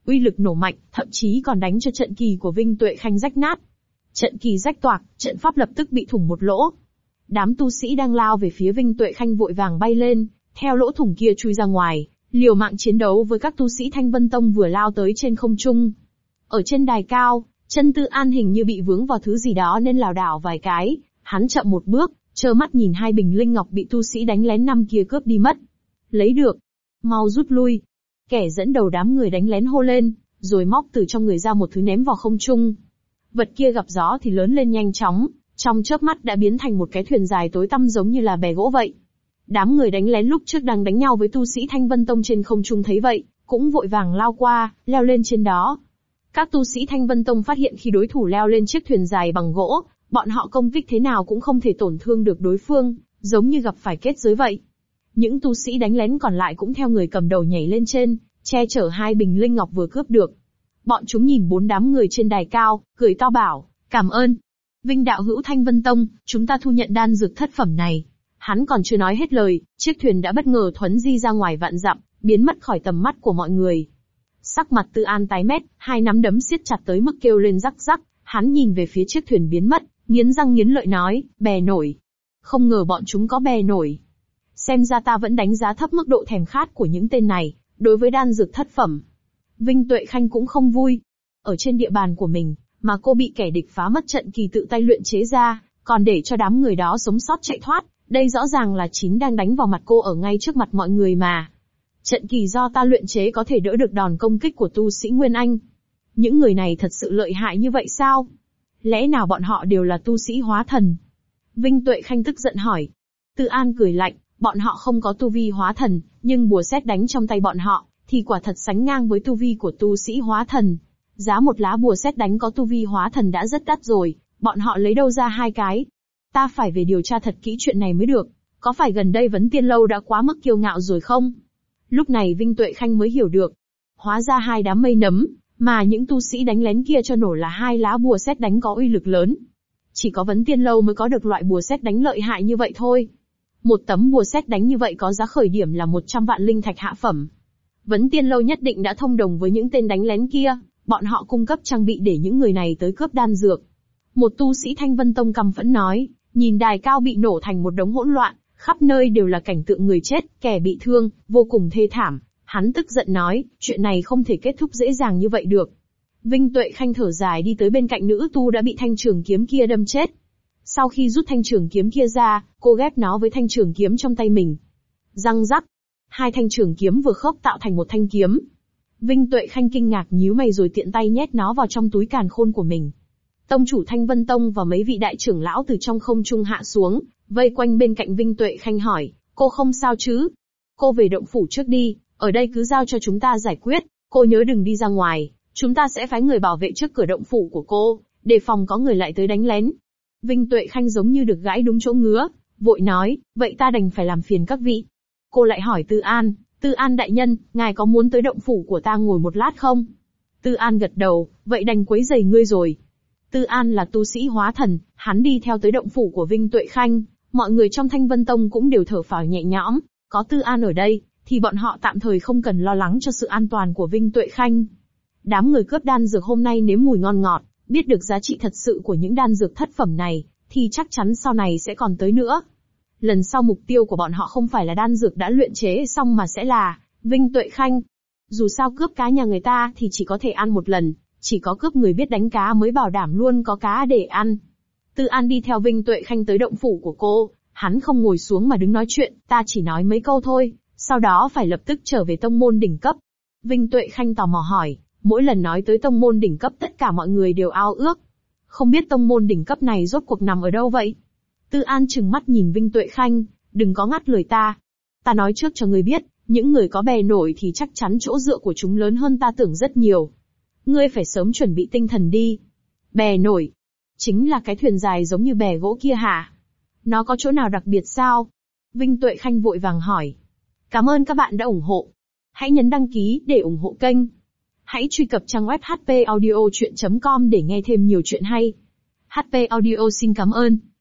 uy lực nổ mạnh, thậm chí còn đánh cho trận kỳ của Vinh Tuệ Khanh rách nát. Trận kỳ rách toạc, trận pháp lập tức bị thủng một lỗ. Đám tu sĩ đang lao về phía Vinh Tuệ Khanh vội vàng bay lên, theo lỗ thủng kia chui ra ngoài, liều mạng chiến đấu với các tu sĩ Thanh Vân Tông vừa lao tới trên không trung. Ở trên đài cao, chân Tư An hình như bị vướng vào thứ gì đó nên lảo đảo vài cái, hắn chậm một bước, trơ mắt nhìn hai bình linh ngọc bị tu sĩ đánh lén năm kia cướp đi mất. Lấy được, mau rút lui. Kẻ dẫn đầu đám người đánh lén hô lên, rồi móc từ trong người ra một thứ ném vào không trung. Vật kia gặp gió thì lớn lên nhanh chóng, trong chớp mắt đã biến thành một cái thuyền dài tối tăm giống như là bè gỗ vậy. Đám người đánh lén lúc trước đang đánh nhau với tu sĩ Thanh Vân Tông trên không trung thấy vậy, cũng vội vàng lao qua, leo lên trên đó. Các tu sĩ Thanh Vân Tông phát hiện khi đối thủ leo lên chiếc thuyền dài bằng gỗ, bọn họ công kích thế nào cũng không thể tổn thương được đối phương, giống như gặp phải kết giới vậy. Những tu sĩ đánh lén còn lại cũng theo người cầm đầu nhảy lên trên, che chở hai bình linh ngọc vừa cướp được. Bọn chúng nhìn bốn đám người trên đài cao, cười to bảo, cảm ơn. Vinh đạo hữu Thanh Vân Tông, chúng ta thu nhận đan dược thất phẩm này. Hắn còn chưa nói hết lời, chiếc thuyền đã bất ngờ thuấn di ra ngoài vạn dặm, biến mất khỏi tầm mắt của mọi người. Sắc mặt Tư An tái mét, hai nắm đấm siết chặt tới mức kêu lên rắc rắc, hắn nhìn về phía chiếc thuyền biến mất, nghiến răng nghiến lợi nói, bè nổi. Không ngờ bọn chúng có bè nổi. Xem ra ta vẫn đánh giá thấp mức độ thèm khát của những tên này, đối với đan dược thất phẩm. Vinh Tuệ Khanh cũng không vui. Ở trên địa bàn của mình, mà cô bị kẻ địch phá mất trận kỳ tự tay luyện chế ra, còn để cho đám người đó sống sót chạy thoát, đây rõ ràng là chính đang đánh vào mặt cô ở ngay trước mặt mọi người mà. Trận kỳ do ta luyện chế có thể đỡ được đòn công kích của tu sĩ Nguyên Anh. Những người này thật sự lợi hại như vậy sao? Lẽ nào bọn họ đều là tu sĩ hóa thần? Vinh Tuệ Khanh tức giận hỏi. Tư An cười lạnh, bọn họ không có tu vi hóa thần, nhưng bùa sét đánh trong tay bọn họ, thì quả thật sánh ngang với tu vi của tu sĩ hóa thần. Giá một lá bùa sét đánh có tu vi hóa thần đã rất đắt rồi, bọn họ lấy đâu ra hai cái? Ta phải về điều tra thật kỹ chuyện này mới được, có phải gần đây Vấn Tiên Lâu đã quá mức kiêu ngạo rồi không? Lúc này Vinh Tuệ Khanh mới hiểu được. Hóa ra hai đám mây nấm, mà những tu sĩ đánh lén kia cho nổ là hai lá bùa sét đánh có uy lực lớn. Chỉ có Vấn Tiên Lâu mới có được loại bùa sét đánh lợi hại như vậy thôi. Một tấm bùa sét đánh như vậy có giá khởi điểm là 100 vạn linh thạch hạ phẩm. Vấn Tiên Lâu nhất định đã thông đồng với những tên đánh lén kia, bọn họ cung cấp trang bị để những người này tới cướp đan dược. Một tu sĩ Thanh Vân Tông căm phẫn nói, nhìn đài cao bị nổ thành một đống hỗn loạn, khắp nơi đều là cảnh tượng người chết, kẻ bị thương, vô cùng thê thảm. Hắn tức giận nói, chuyện này không thể kết thúc dễ dàng như vậy được. Vinh Tuệ Khanh thở dài đi tới bên cạnh nữ tu đã bị thanh trường kiếm kia đâm chết. Sau khi rút thanh trường kiếm kia ra, cô ghép nó với thanh trường kiếm trong tay mình. Răng rắc, hai thanh trường kiếm vừa khớp tạo thành một thanh kiếm. Vinh Tuệ Khanh kinh ngạc nhíu mày rồi tiện tay nhét nó vào trong túi càn khôn của mình. Tông chủ Thanh Vân Tông và mấy vị đại trưởng lão từ trong không trung hạ xuống, vây quanh bên cạnh Vinh Tuệ Khanh hỏi, cô không sao chứ? Cô về động phủ trước đi, ở đây cứ giao cho chúng ta giải quyết, cô nhớ đừng đi ra ngoài, chúng ta sẽ phái người bảo vệ trước cửa động phủ của cô, đề phòng có người lại tới đánh lén. Vinh Tuệ Khanh giống như được gãi đúng chỗ ngứa, vội nói, vậy ta đành phải làm phiền các vị. Cô lại hỏi Tư An đại nhân, ngài có muốn tới động phủ của ta ngồi một lát không? Tư An gật đầu, vậy đành quấy rầy ngươi rồi. Tư An là tu sĩ hóa thần, hắn đi theo tới động phủ của Vinh Tuệ Khanh, mọi người trong Thanh Vân Tông cũng đều thở phào nhẹ nhõm, có Tư An ở đây, thì bọn họ tạm thời không cần lo lắng cho sự an toàn của Vinh Tuệ Khanh. Đám người cướp đan dược hôm nay nếm mùi ngon ngọt, biết được giá trị thật sự của những đan dược thất phẩm này, thì chắc chắn sau này sẽ còn tới nữa. Lần sau mục tiêu của bọn họ không phải là đan dược đã luyện chế xong mà sẽ là Vinh Tuệ Khanh. Dù sao cướp cá nhà người ta thì chỉ có thể ăn một lần, chỉ có cướp người biết đánh cá mới bảo đảm luôn có cá để ăn. Tư An đi theo Vinh Tuệ Khanh tới động phủ của cô, hắn không ngồi xuống mà đứng nói chuyện, ta chỉ nói mấy câu thôi, sau đó phải lập tức trở về tông môn đỉnh cấp. Vinh Tuệ Khanh tò mò hỏi, mỗi lần nói tới tông môn đỉnh cấp tất cả mọi người đều ao ước. Không biết tông môn đỉnh cấp này rốt cuộc nằm ở đâu vậy? Tư An trừng mắt nhìn Vinh Tuệ Khanh, đừng có ngắt lời ta. Ta nói trước cho ngươi biết, những người có bè nổi thì chắc chắn chỗ dựa của chúng lớn hơn ta tưởng rất nhiều. Ngươi phải sớm chuẩn bị tinh thần đi. Bè nổi, chính là cái thuyền dài giống như bè gỗ kia hả? Nó có chỗ nào đặc biệt sao? Vinh Tuệ Khanh vội vàng hỏi. Cảm ơn các bạn đã ủng hộ. Hãy nhấn đăng ký để ủng hộ kênh. Hãy truy cập trang web hpaudiochuyen.com để nghe thêm nhiều chuyện hay. HP Audio xin cảm ơn.